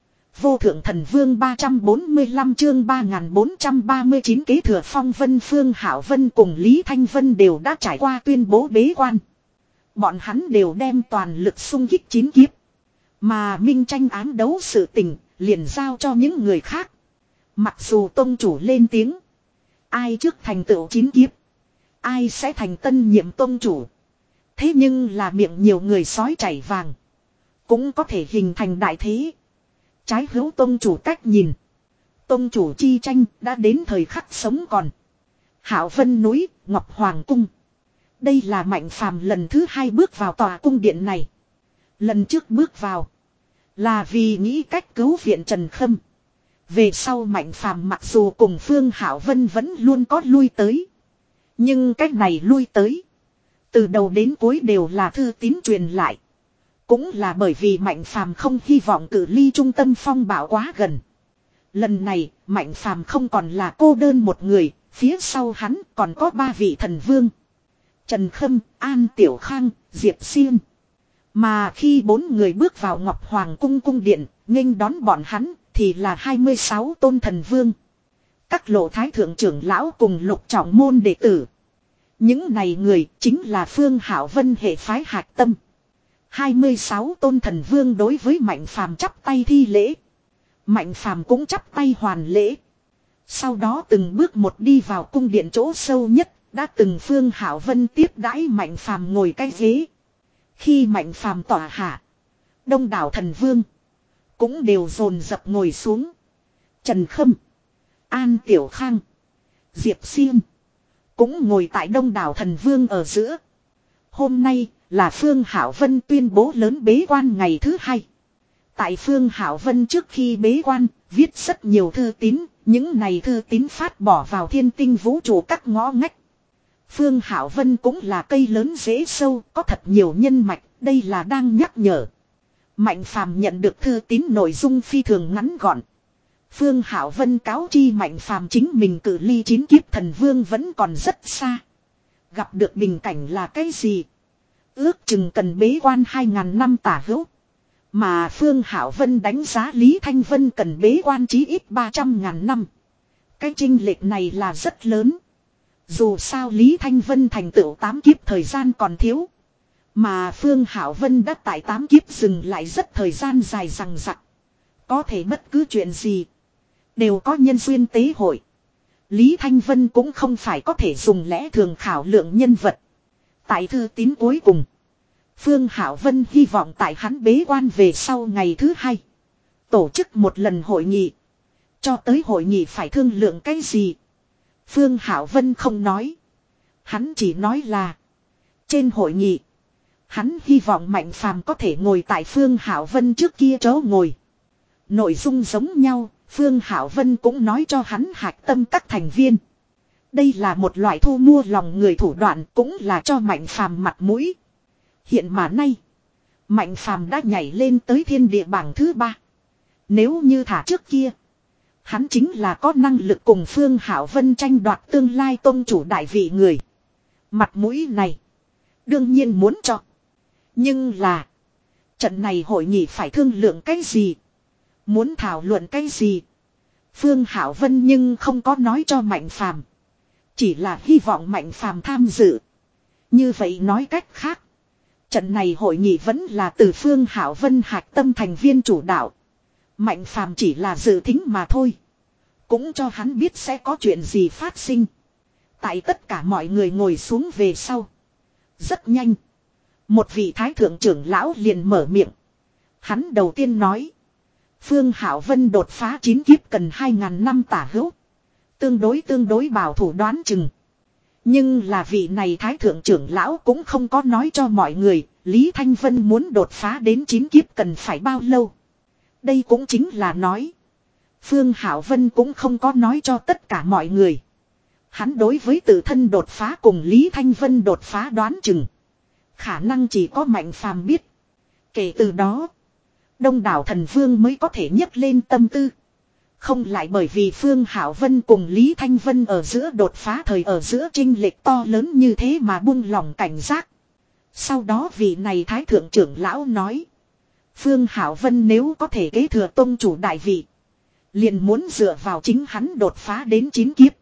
Vô thượng thần vương ba trăm bốn mươi lăm chương ba nghìn bốn trăm ba mươi chín kế thừa phong vân Phương Hảo Vân cùng Lý Thanh Vân đều đã trải qua tuyên bố bế quan. Bọn hắn đều đem toàn lực xung kích chín kiếp. Mà minh tranh ám đấu sự tình liền giao cho những người khác. Mặc dù tông chủ lên tiếng. Ai trước thành tựu chín kiếp. Ai sẽ thành tân nhiệm tông chủ. Thế nhưng là miệng nhiều người sói chảy vàng. Cũng có thể hình thành đại thế. Trái hữu tông chủ cách nhìn. Tông chủ chi tranh đã đến thời khắc sống còn. Hảo Vân núi, Ngọc Hoàng cung. Đây là Mạnh Phàm lần thứ hai bước vào tòa cung điện này. Lần trước bước vào. Là vì nghĩ cách cứu viện Trần Khâm. Về sau Mạnh Phàm mặc dù cùng Phương Hảo Vân vẫn luôn có lui tới. Nhưng cách này lui tới. Từ đầu đến cuối đều là thư tín truyền lại. Cũng là bởi vì Mạnh Phàm không hy vọng cự ly trung tâm phong bảo quá gần. Lần này Mạnh Phàm không còn là cô đơn một người. Phía sau hắn còn có ba vị thần vương. Trần Khâm, An Tiểu Khang, Diệp Xiên. Mà khi bốn người bước vào Ngọc Hoàng cung cung điện, nghênh đón bọn hắn thì là hai mươi sáu tôn thần vương. Các lộ thái thượng trưởng lão cùng lục trọng môn đệ tử. Những này người chính là Phương Hảo Vân hệ phái hạch tâm. hai mươi sáu tôn thần vương đối với Mạnh Phàm chắp tay thi lễ. Mạnh Phàm cũng chắp tay hoàn lễ. Sau đó từng bước một đi vào cung điện chỗ sâu nhất. Đã từng Phương Hảo Vân tiếp đãi Mạnh Phàm ngồi cái ghế. Khi Mạnh Phàm tỏa hạ. Đông đảo thần vương. Cũng đều dồn dập ngồi xuống. Trần Khâm. An Tiểu Khang. Diệp Xiên. Cũng ngồi tại đông đảo thần vương ở giữa. Hôm nay là Phương Hảo Vân tuyên bố lớn bế quan ngày thứ hai. Tại Phương Hảo Vân trước khi bế quan, viết rất nhiều thư tín. Những này thư tín phát bỏ vào thiên tinh vũ trụ các ngõ ngách. Phương Hảo Vân cũng là cây lớn rễ sâu, có thật nhiều nhân mạch, đây là đang nhắc nhở. Mạnh Phàm nhận được thư tín nội dung phi thường ngắn gọn. Phương Hảo Vân cáo chi Mạnh Phàm chính mình cự ly chín kiếp thần vương vẫn còn rất xa. Gặp được bình cảnh là cái gì? Ước chừng cần bế quan hai ngàn năm tả hữu. Mà Phương Hảo Vân đánh giá Lý Thanh Vân cần bế quan chí ít ba trăm ngàn năm. Cái chênh lệch này là rất lớn. Dù sao Lý Thanh Vân thành tựu tám kiếp thời gian còn thiếu. Mà Phương Hảo Vân đã tại tám kiếp dừng lại rất thời gian dài rằng rặc. Có thể bất cứ chuyện gì. Đều có nhân duyên tế hội. Lý Thanh Vân cũng không phải có thể dùng lẽ thường khảo lượng nhân vật. Tại thư tín cuối cùng. Phương Hảo Vân hy vọng tại hắn bế quan về sau ngày thứ hai. Tổ chức một lần hội nghị. Cho tới hội nghị phải thương lượng cái gì. Phương Hảo Vân không nói. Hắn chỉ nói là. Trên hội nghị. Hắn hy vọng Mạnh Phàm có thể ngồi tại Phương Hảo Vân trước kia chỗ ngồi. Nội dung giống nhau. Phương Hảo Vân cũng nói cho hắn hạch tâm các thành viên. Đây là một loại thu mua lòng người thủ đoạn, cũng là cho Mạnh Phàm mặt mũi. Hiện mà nay, Mạnh Phàm đã nhảy lên tới thiên địa bảng thứ ba. Nếu như thả trước kia, hắn chính là có năng lực cùng Phương Hảo Vân tranh đoạt tương lai tông chủ đại vị người. Mặt mũi này, đương nhiên muốn cho. Nhưng là, trận này hội nghị phải thương lượng cái gì? Muốn thảo luận cái gì? Phương Hảo Vân nhưng không có nói cho Mạnh Phàm, chỉ là hy vọng Mạnh Phàm tham dự. Như vậy nói cách khác, trận này hội nghị vẫn là từ Phương Hảo Vân hạch tâm thành viên chủ đạo. Mạnh Phàm chỉ là dự thính mà thôi. Cũng cho hắn biết sẽ có chuyện gì phát sinh. Tại tất cả mọi người ngồi xuống về sau. Rất nhanh. Một vị thái thượng trưởng lão liền mở miệng. Hắn đầu tiên nói. Phương Hảo Vân đột phá chín kiếp cần hai ngàn năm tả hữu. Tương đối tương đối bảo thủ đoán chừng. Nhưng là vị này thái thượng trưởng lão cũng không có nói cho mọi người. Lý Thanh Vân muốn đột phá đến chín kiếp cần phải bao lâu. Đây cũng chính là nói. Phương Hảo Vân cũng không có nói cho tất cả mọi người. Hắn đối với tự thân đột phá cùng Lý Thanh Vân đột phá đoán chừng. Khả năng chỉ có Mạnh Phàm biết. Kể từ đó, đông đảo thần vương mới có thể nhấc lên tâm tư. Không lại bởi vì Phương Hảo Vân cùng Lý Thanh Vân ở giữa đột phá thời ở giữa chênh lệch to lớn như thế mà buông lòng cảnh giác. Sau đó vị này thái thượng trưởng lão nói. Phương Hảo Vân nếu có thể kế thừa tông chủ đại vị, liền muốn dựa vào chính hắn đột phá đến chín kiếp.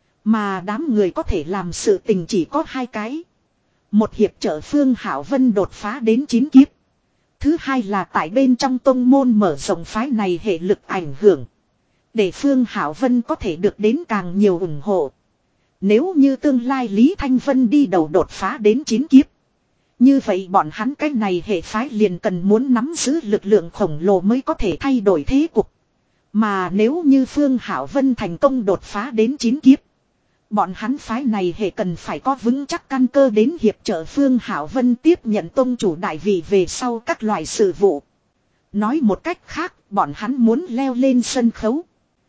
Mà đám người có thể làm sự tình chỉ có hai cái. Một hiệp trợ Phương Hảo Vân đột phá đến chín kiếp. Thứ hai là tại bên trong tông môn mở rộng phái này hệ lực ảnh hưởng. Để Phương Hảo Vân có thể được đến càng nhiều ủng hộ. Nếu như tương lai Lý Thanh Vân đi đầu đột phá đến chín kiếp. Như vậy bọn hắn cái này hệ phái liền cần muốn nắm giữ lực lượng khổng lồ mới có thể thay đổi thế cục. Mà nếu như Phương Hảo Vân thành công đột phá đến chín kiếp. Bọn hắn phái này hệ cần phải có vững chắc căn cơ đến hiệp trợ Phương Hảo Vân tiếp nhận tông chủ đại vị về sau các loại sự vụ. Nói một cách khác, bọn hắn muốn leo lên sân khấu.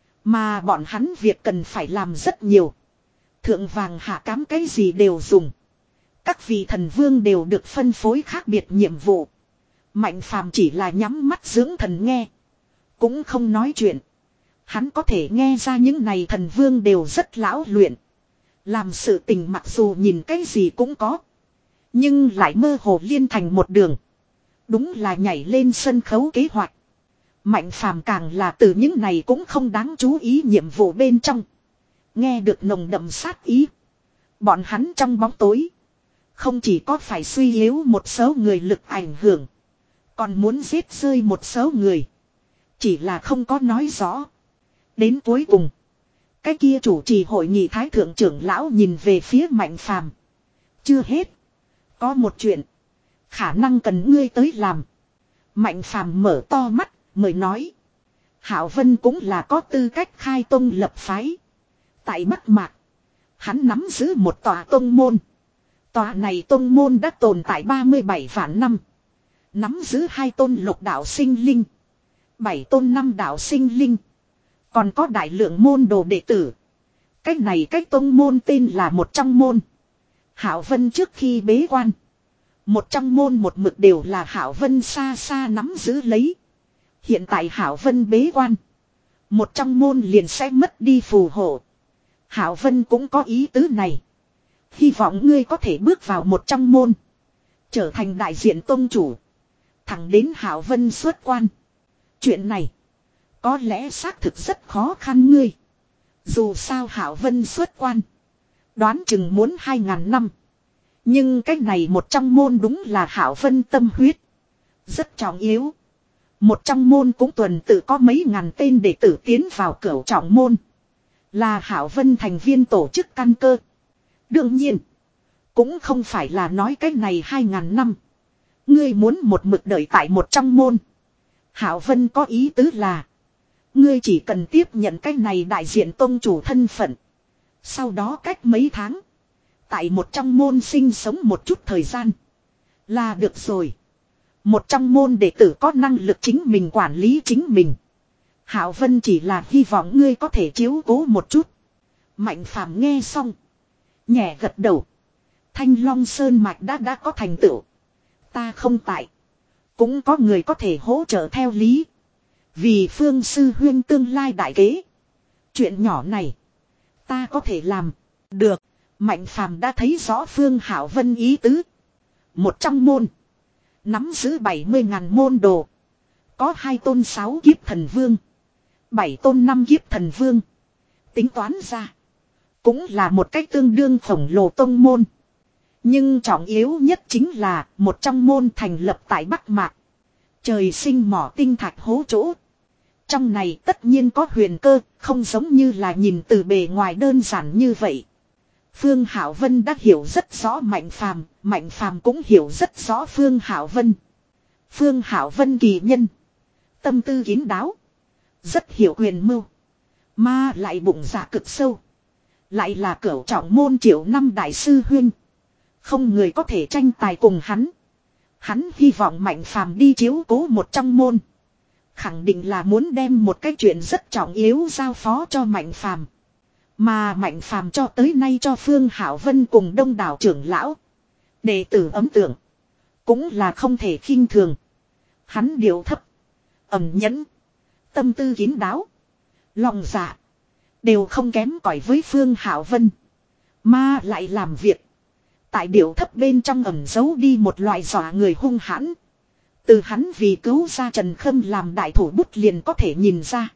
Mà bọn hắn việc cần phải làm rất nhiều. Thượng vàng hạ cám cái gì đều dùng. Các vị thần vương đều được phân phối khác biệt nhiệm vụ. Mạnh Phàm chỉ là nhắm mắt dưỡng thần nghe. Cũng không nói chuyện. Hắn có thể nghe ra những này thần vương đều rất lão luyện. Làm sự tình mặc dù nhìn cái gì cũng có. Nhưng lại mơ hồ liên thành một đường. Đúng là nhảy lên sân khấu kế hoạch. Mạnh Phàm càng là từ những này cũng không đáng chú ý nhiệm vụ bên trong. Nghe được nồng đậm sát ý. Bọn hắn trong bóng tối. Không chỉ có phải suy yếu một số người lực ảnh hưởng. Còn muốn giết rơi một số người. Chỉ là không có nói rõ. Đến cuối cùng. Cái kia chủ trì hội nghị thái thượng trưởng lão nhìn về phía Mạnh Phàm. Chưa hết. Có một chuyện. Khả năng cần ngươi tới làm. Mạnh Phàm mở to mắt. Mới nói. Hảo Vân cũng là có tư cách khai tông lập phái. Tại Bắc Mạc. Hắn nắm giữ một tòa tông môn. Tòa này tông môn đã tồn tại ba mươi bảy vạn năm. Nắm giữ hai tôn lục đạo sinh linh. Bảy tôn năm đạo sinh linh. Còn có đại lượng môn đồ đệ tử. Cách này cách tông môn tên là một trong môn. Hảo Vân trước khi bế quan. Một trong môn một mực đều là Hảo Vân xa xa nắm giữ lấy. Hiện tại Hảo Vân bế quan. Một trong môn liền sẽ mất đi phù hộ. Hảo Vân cũng có ý tứ này. Hy vọng ngươi có thể bước vào một trong môn. Trở thành đại diện tông chủ. Thẳng đến Hạo Vân xuất quan. Chuyện này. Có lẽ xác thực rất khó khăn ngươi. Dù sao Hạo Vân xuất quan. Đoán chừng muốn hai ngàn năm. Nhưng cái này một trong môn đúng là Hạo Vân tâm huyết. Rất trọng yếu. Một trong môn cũng tuần tự có mấy ngàn tên đệ tử tiến vào cửu trọng môn. Là Hạo Vân thành viên tổ chức căn cơ. Đương nhiên. Cũng không phải là nói cái này hai ngàn năm. Ngươi muốn một mực đợi tại một trong môn. Hạo Vân có ý tứ là. Ngươi chỉ cần tiếp nhận cái này đại diện tông chủ thân phận. Sau đó cách mấy tháng. Tại một trong môn sinh sống một chút thời gian. Là được rồi. Một trong môn đệ tử có năng lực chính mình quản lý chính mình. Hạo Vân chỉ là hy vọng ngươi có thể chiếu cố một chút. Mạnh Phàm nghe xong. Nhẹ gật đầu. Thanh Long Sơn Mạch đã đã có thành tựu. Ta không tại. Cũng có người có thể hỗ trợ theo lý. Vì Phương Sư Huyên tương lai đại kế. Chuyện nhỏ này. Ta có thể làm. Được. Mạnh Phàm đã thấy rõ Phương Hạo Vân ý tứ. Một trong môn. Nắm giữ bảy mươi ngàn môn đồ. Có hai tôn sáu kiếp thần vương. Bảy tôn năm kiếp thần vương. Tính toán ra. Cũng là một cách tương đương khổng lồ tông môn. Nhưng trọng yếu nhất chính là một trong môn thành lập tại Bắc Mạc. Trời sinh mỏ tinh thạch hố chỗ. Trong này tất nhiên có huyền cơ, không giống như là nhìn từ bề ngoài đơn giản như vậy. Phương Hạo Vân đã hiểu rất rõ Mạnh Phàm, Mạnh Phàm cũng hiểu rất rõ Phương Hạo Vân. Phương Hạo Vân kỳ nhân, tâm tư kín đáo, rất hiểu quyền mưu, mà lại bụng dạ cực sâu, lại là cửu trọng môn triệu năm đại sư huynh, không người có thể tranh tài cùng hắn. Hắn hy vọng Mạnh Phàm đi chiếu cố một trong môn, khẳng định là muốn đem một cái chuyện rất trọng yếu giao phó cho Mạnh Phàm. Mà Mạnh Phàm cho tới nay cho Phương Hạo Vân cùng đông đảo trưởng lão. Đệ tử ấn tượng. Cũng là không thể khinh thường. Hắn điệu thấp. Ẩn nhẫn. Tâm tư kín đáo. Lòng dạ. Đều không kém cỏi với Phương Hạo Vân. Mà lại làm việc. Tại điệu thấp bên trong ẩn giấu đi một loại dọa người hung hãn. Từ hắn vì cứu ra Trần Khâm làm đại thủ bút liền có thể nhìn ra.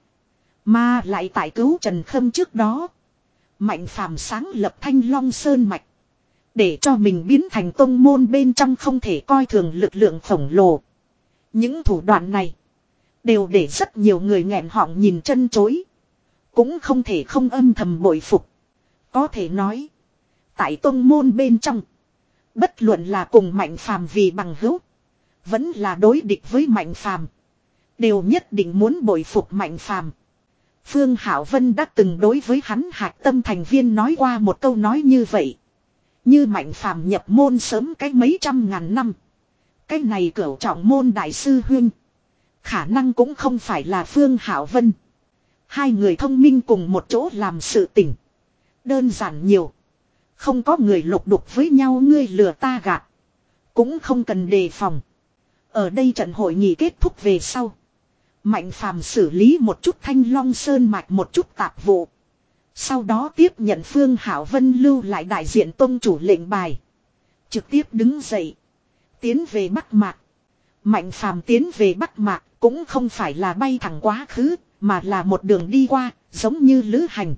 Mà lại tại cứu Trần Khâm trước đó. Mạnh Phàm sáng lập Thanh Long Sơn Mạch. Để cho mình biến thành tông môn bên trong không thể coi thường lực lượng khổng lồ. Những thủ đoạn này. Đều để rất nhiều người nghẹn họng nhìn chân chối. Cũng không thể không âm thầm bội phục. Có thể nói. Tại tông môn bên trong. Bất luận là cùng Mạnh Phàm vì bằng hữu. Vẫn là đối địch với Mạnh Phàm. Đều nhất định muốn bội phục Mạnh Phàm. Phương Hạo Vân đã từng đối với hắn hạch tâm thành viên nói qua một câu nói như vậy. Như Mạnh Phàm nhập môn sớm cách mấy trăm ngàn năm. Cái này cửu trọng môn đại sư huynh. Khả năng cũng không phải là Phương Hạo Vân. Hai người thông minh cùng một chỗ làm sự tình. Đơn giản nhiều. Không có người lục đục với nhau ngươi lừa ta gạt. Cũng không cần đề phòng. Ở đây trận hội nghị kết thúc về sau. Mạnh Phàm xử lý một chút Thanh Long Sơn Mạch một chút tạp vụ. Sau đó tiếp nhận Phương Hạo Vân lưu lại đại diện tông chủ lệnh bài. Trực tiếp đứng dậy. Tiến về Bắc Mạc. Mạnh Phàm tiến về Bắc Mạc cũng không phải là bay thẳng quá khứ. Mà là một đường đi qua giống như lữ hành.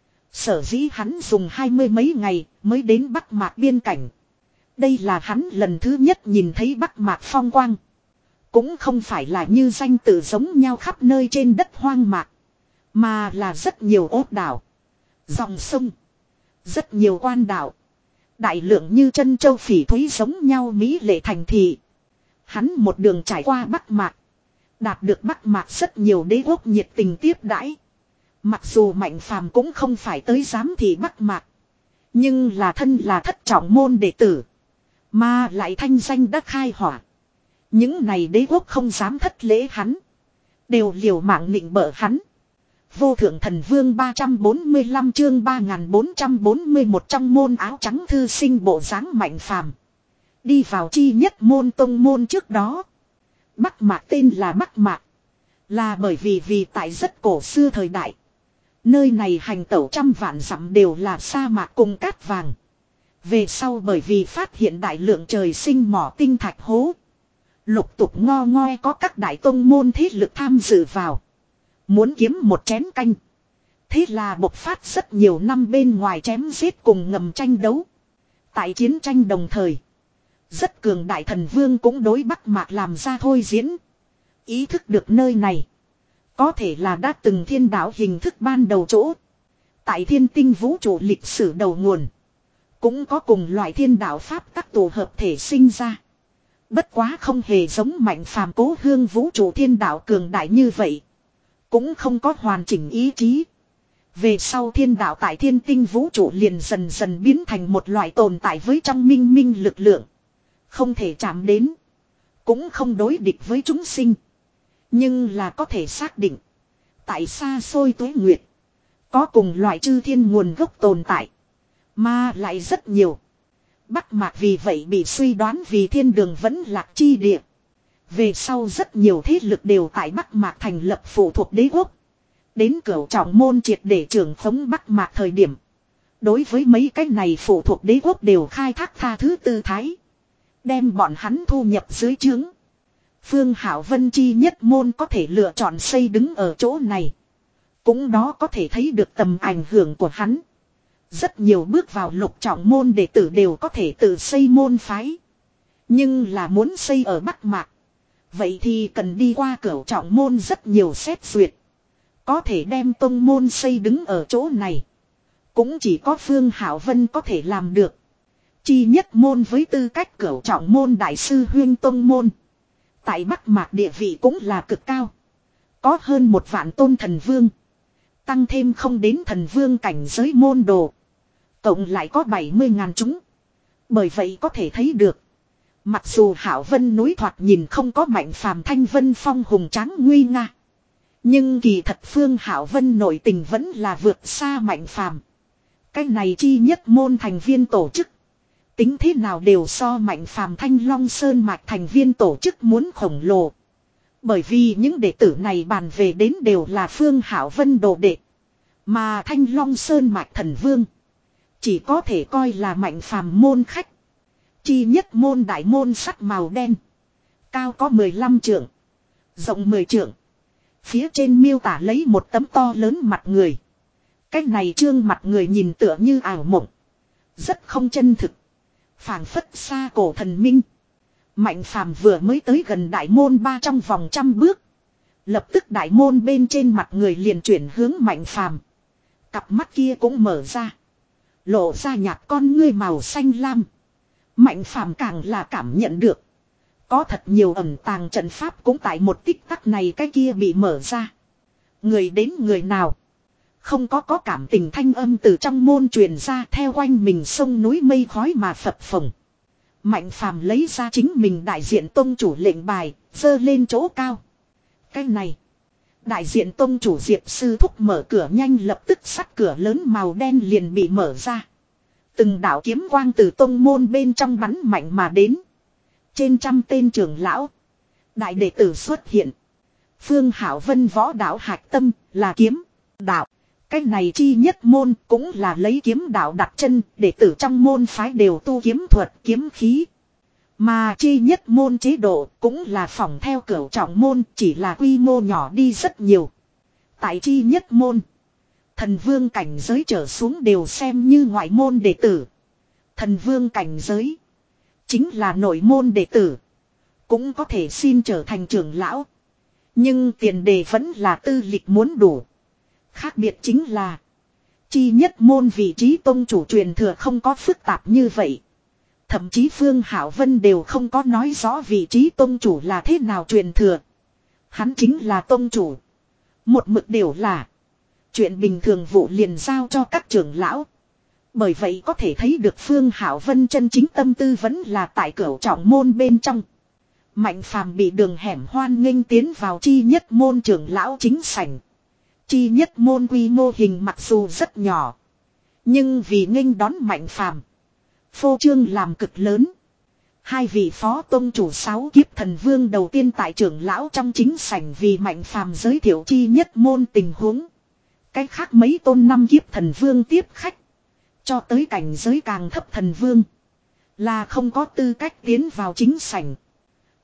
Sở dĩ hắn dùng hai mươi mấy ngày mới đến Bắc Mạc biên cảnh. Đây là hắn lần thứ nhất nhìn thấy Bắc Mạc phong quang. Cũng không phải là như danh tự giống nhau khắp nơi trên đất hoang mạc. Mà là rất nhiều ốt đảo. Dòng sông. Rất nhiều quan đảo. Đại lượng như chân châu phỉ thúy giống nhau mỹ lệ thành thị. Hắn một đường trải qua Bắc Mạc. Đạt được Bắc Mạc rất nhiều đế quốc nhiệt tình tiếp đãi. Mặc dù Mạnh Phàm cũng không phải tới giám thị Bắc Mạc. Nhưng là thân là thất trọng môn đệ tử. Mà lại thanh danh đã khai hỏa. Những này đế quốc không dám thất lễ hắn. Đều liều mạng nịnh bợ hắn. Vô thượng thần vương ba trăm bốn mươi lăm chương ba nghìn bốn trăm bốn mươi mốt trong môn áo trắng thư sinh bộ dáng Mạnh Phàm. Đi vào chi nhất môn tông môn trước đó. Bắc Mạc tên là Bắc Mạc. Là bởi vì vì tại rất cổ xưa thời đại. Nơi này hành tẩu trăm vạn dặm đều là sa mạc cùng cát vàng. Về sau bởi vì phát hiện đại lượng trời sinh mỏ tinh thạch hố. Lục tục ngo ngoe có các đại tông môn thế lực tham dự vào. Muốn kiếm một chén canh. Thế là bộc phát rất nhiều năm bên ngoài chém giết cùng ngầm tranh đấu. Tại chiến tranh đồng thời. Rất cường đại thần vương cũng đối Bắc Mạc làm ra thôi diễn. Ý thức được nơi này. Có thể là đã từng thiên đạo hình thức ban đầu chỗ. Tại thiên tinh vũ trụ lịch sử đầu nguồn. Cũng có cùng loại thiên đạo pháp các tổ hợp thể sinh ra. Bất quá không hề giống mạnh phàm cố hương vũ trụ thiên đạo cường đại như vậy. Cũng không có hoàn chỉnh ý chí. Về sau thiên đạo tại thiên tinh vũ trụ liền dần dần biến thành một loại tồn tại với trong minh minh lực lượng. Không thể chạm đến. Cũng không đối địch với chúng sinh. Nhưng là có thể xác định. Tại xa xôi tuế nguyệt. Có cùng loại chư thiên nguồn gốc tồn tại. Mà lại rất nhiều. Bắc Mạc vì vậy bị suy đoán vì thiên đường vẫn lạc chi địa. Về sau rất nhiều thế lực đều tại Bắc Mạc thành lập phụ thuộc đế quốc. Đến cửu trọng môn triệt để trưởng khống Bắc Mạc thời điểm. Đối với mấy cái này phụ thuộc đế quốc đều khai thác tha thứ tư thái. Đem bọn hắn thu nhập dưới trướng. Phương Hảo Vân chi nhất môn có thể lựa chọn xây đứng ở chỗ này. Cũng đó có thể thấy được tầm ảnh hưởng của hắn. Rất nhiều bước vào lục trọng môn đệ tử đều có thể tự xây môn phái. Nhưng là muốn xây ở Bắc Mạc. Vậy thì cần đi qua cửu trọng môn rất nhiều xét duyệt. Có thể đem tông môn xây đứng ở chỗ này. Cũng chỉ có Phương Hảo Vân có thể làm được. Chi nhất môn với tư cách cửu trọng môn đại sư huyên tông môn. Tại Bắc Mạc địa vị cũng là cực cao. Có hơn một vạn tôn thần vương. Tăng thêm không đến thần vương cảnh giới môn đồ. Cộng lại có bảy mươi ngàn chúng. Bởi vậy có thể thấy được. Mặc dù Hảo Vân núi thoạt nhìn không có mạnh phàm thanh vân phong hùng tráng nguy nga. Nhưng kỳ thật Phương Hảo Vân nội tình vẫn là vượt xa mạnh phàm. Cái này chi nhất môn thành viên tổ chức. Tính thế nào đều so mạnh phàm thanh long sơn mạch thành viên tổ chức muốn khổng lồ. Bởi vì những đệ tử này bàn về đến đều là Phương Hảo Vân đồ đệ. Mà thanh long sơn mạch thần vương. Chỉ có thể coi là mạnh phàm môn khách. Chi nhất môn đại môn sắt màu đen. Cao có mười lăm trượng. Rộng mười trượng. Phía trên miêu tả lấy một tấm to lớn mặt người. Cái này trương mặt người nhìn tựa như ảo mộng. Rất không chân thực. Phảng phất xa cổ thần minh. Mạnh phàm vừa mới tới gần đại môn ba trong vòng trăm bước. Lập tức đại môn bên trên mặt người liền chuyển hướng mạnh phàm. Cặp mắt kia cũng mở ra. Lộ ra nhạt con ngươi màu xanh lam. Mạnh phàm càng là cảm nhận được. Có thật nhiều ẩn tàng trận pháp cũng tại một tích tắc này cái kia bị mở ra. Người đến người nào. Không có có cảm tình thanh âm từ trong môn truyền ra theo quanh mình sông núi mây khói mà phập phồng. Mạnh phàm lấy ra chính mình đại diện tông chủ lệnh bài, dơ lên chỗ cao. Cái này. Đại diện tông chủ Diệp Sư Thúc mở cửa nhanh lập tức sắt cửa lớn màu đen liền bị mở ra. Từng đạo kiếm quang từ tông môn bên trong bắn mạnh mà đến. Trên trăm tên trưởng lão. Đại đệ tử xuất hiện. Phương Hảo Vân võ đạo hạch tâm là kiếm đạo. Cái này chi nhất môn cũng là lấy kiếm đạo đặt chân, đệ tử trong môn phái đều tu kiếm thuật, kiếm khí. Mà chi nhất môn chế độ cũng là phỏng theo cửu trọng môn, chỉ là quy mô nhỏ đi rất nhiều. Tại chi nhất môn, thần vương cảnh giới trở xuống đều xem như ngoại môn đệ tử. Thần vương cảnh giới chính là nội môn đệ tử, cũng có thể xin trở thành trưởng lão. Nhưng tiền đề vẫn là tư lịch muốn đủ. Khác biệt chính là chi nhất môn vị trí tông chủ truyền thừa không có phức tạp như vậy. Thậm chí Phương Hảo Vân đều không có nói rõ vị trí tông chủ là thế nào truyền thừa. Hắn chính là tông chủ. Một mực đều là chuyện bình thường vụ liền giao cho các trưởng lão. Bởi vậy có thể thấy được Phương Hảo Vân chân chính tâm tư vẫn là tại cửu trọng môn bên trong. Mạnh phàm bị đường hẻm hoan nghênh tiến vào chi nhất môn trưởng lão chính sảnh. Chi nhất môn quy mô hình mặc dù rất nhỏ. Nhưng vì nghênh đón mạnh phàm. Phô trương làm cực lớn. Hai vị phó tông chủ sáu kiếp thần vương đầu tiên tại trưởng lão trong chính sảnh vì mạnh phàm giới thiệu chi nhất môn tình huống. Cách khác mấy tôn năm kiếp thần vương tiếp khách. Cho tới cảnh giới càng thấp thần vương. Là không có tư cách tiến vào chính sảnh.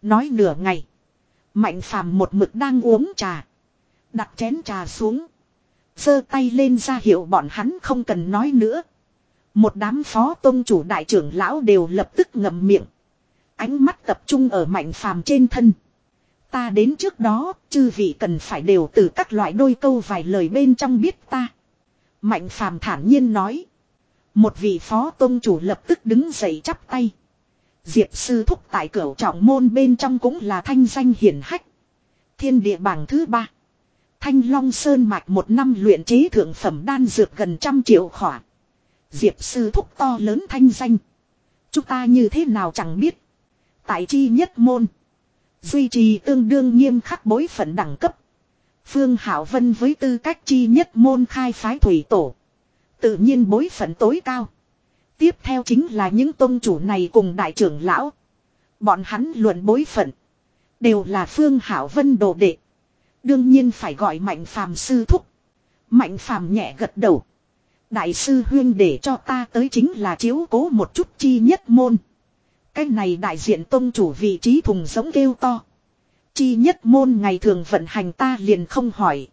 Nói nửa ngày. Mạnh Phàm một mực đang uống trà. Đặt chén trà xuống. Giơ tay lên ra hiệu bọn hắn không cần nói nữa. Một đám phó tông chủ đại trưởng lão đều lập tức ngậm miệng. Ánh mắt tập trung ở Mạnh Phàm trên thân. Ta đến trước đó, chư vị cần phải đều từ các loại đôi câu vài lời bên trong biết ta. Mạnh Phàm thản nhiên nói. Một vị phó tông chủ lập tức đứng dậy chắp tay. Diệp sư thúc tại cửu trọng môn bên trong cũng là thanh danh hiển hách. Thiên địa bảng thứ ba. Thanh Long Sơn mạch một năm luyện chế thượng phẩm đan dược gần trăm triệu khỏa. Diệp sư thúc to lớn thanh danh. Chúng ta như thế nào chẳng biết. Tại chi nhất môn. Duy trì tương đương nghiêm khắc bối phận đẳng cấp. Phương Hảo Vân với tư cách chi nhất môn khai phái thủy tổ. Tự nhiên bối phận tối cao. Tiếp theo chính là những tôn chủ này cùng đại trưởng lão. Bọn hắn luận bối phận. Đều là Phương Hảo Vân đồ đệ. Đương nhiên phải gọi Mạnh Phàm sư thúc. Mạnh Phàm nhẹ gật đầu. Đại sư huyên để cho ta tới chính là chiếu cố một chút chi nhất môn. Cái này đại diện tôn chủ vị trí thùng giống kêu to. Chi nhất môn ngày thường vận hành ta liền không hỏi.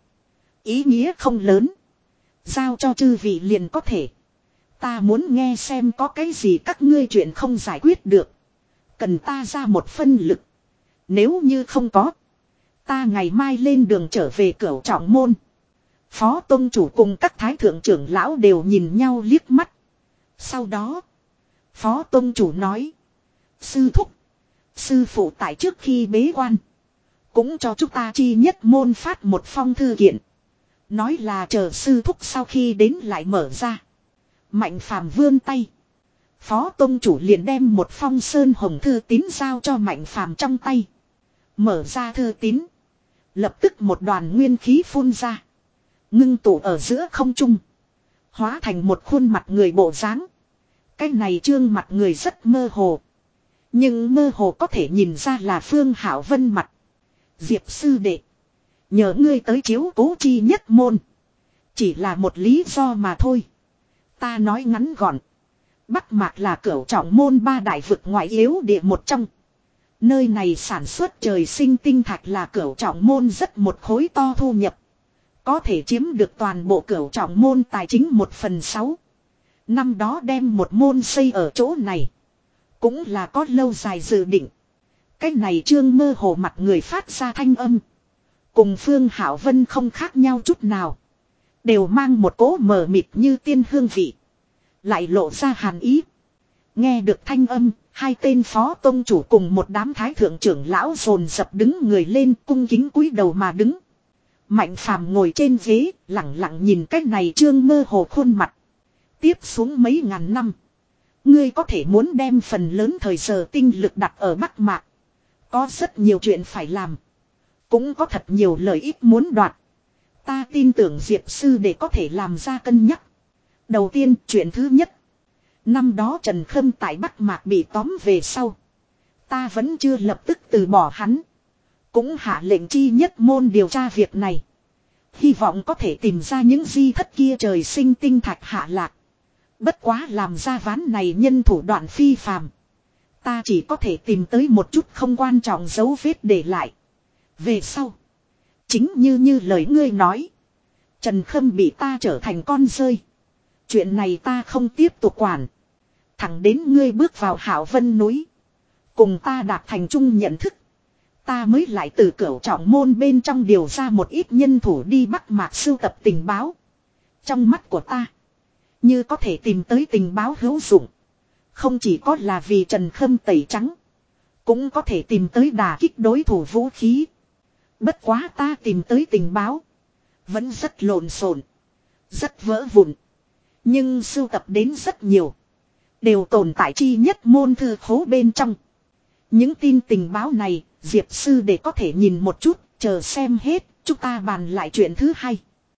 Ý nghĩa không lớn. Giao cho chư vị liền có thể. Ta muốn nghe xem có cái gì các ngươi chuyện không giải quyết được. Cần ta ra một phân lực. Nếu như không có. Ta ngày mai lên đường trở về cửu trọng môn. Phó tông chủ cùng các thái thượng trưởng lão đều nhìn nhau liếc mắt. Sau đó. Phó tông chủ nói. Sư thúc. Sư phụ tại trước khi bế quan. Cũng cho chúng ta chi nhất môn phát một phong thư kiện. Nói là chờ sư thúc sau khi đến lại mở ra. Mạnh Phàm vươn tay. Phó tông chủ liền đem một phong sơn hồng thư tín giao cho Mạnh Phàm trong tay. Mở ra thư tín. Lập tức một đoàn nguyên khí phun ra. Ngưng tụ ở giữa không trung. Hóa thành một khuôn mặt người bộ dáng. Cái này trương mặt người rất mơ hồ. Nhưng mơ hồ có thể nhìn ra là Phương Hảo Vân mặt. Diệp sư đệ. Nhờ ngươi tới chiếu cố chi nhất môn. Chỉ là một lý do mà thôi. Ta nói ngắn gọn. Bắc Mạc là cửu trọng môn ba đại vực ngoại yếu địa một trong. Nơi này sản xuất trời sinh tinh thạch là cửu trọng môn rất một khối to thu nhập. Có thể chiếm được toàn bộ cửu trọng môn tài chính một phần sáu. Năm đó đem một môn xây ở chỗ này. Cũng là có lâu dài dự định. Cái này trương mơ hồ mặt người phát ra thanh âm. Cùng Phương Hảo Vân không khác nhau chút nào. Đều mang một cỗ mờ mịt như tiên hương vị. Lại lộ ra hàn ý. Nghe được thanh âm, hai tên phó tông chủ cùng một đám thái thượng trưởng lão dồn dập đứng người lên cung kính cúi đầu mà đứng. Mạnh Phàm ngồi trên ghế, lặng lặng nhìn cái này trương mơ hồ khuôn mặt. Tiếp xuống mấy ngàn năm. Ngươi có thể muốn đem phần lớn thời giờ tinh lực đặt ở Bắc Mạc. Có rất nhiều chuyện phải làm. Cũng có thật nhiều lợi ích muốn đoạt. Ta tin tưởng Diệp sư để có thể làm ra cân nhắc. Đầu tiên, chuyện thứ nhất. Năm đó Trần Khâm tại Bắc Mạc bị tóm về sau. Ta vẫn chưa lập tức từ bỏ hắn. Cũng hạ lệnh chi nhất môn điều tra việc này. Hy vọng có thể tìm ra những di thất kia trời sinh tinh thạch hạ lạc. Bất quá làm ra ván này nhân thủ đoạn phi phàm. Ta chỉ có thể tìm tới một chút không quan trọng dấu vết để lại. Về sau. Chính như như lời ngươi nói. Trần Khâm bị ta trở thành con rơi. Chuyện này ta không tiếp tục quản. Thẳng đến ngươi bước vào Hảo Vân núi. Cùng ta đạt thành chung nhận thức. Ta mới lại từ cửu trọng môn bên trong điều ra một ít nhân thủ đi Bắc Mạc sưu tập tình báo. Trong mắt của ta. Như có thể tìm tới tình báo hữu dụng. Không chỉ có là vì Trần Khâm tẩy trắng. Cũng có thể tìm tới đả kích đối thủ vũ khí. Bất quá ta tìm tới tình báo. Vẫn rất lộn xộn. Rất vỡ vụn. Nhưng sưu tập đến rất nhiều. Đều tồn tại chi nhất môn thư khố bên trong. Những tin tình báo này, Diệp sư để có thể nhìn một chút, chờ xem hết, chúng ta bàn lại chuyện thứ hai.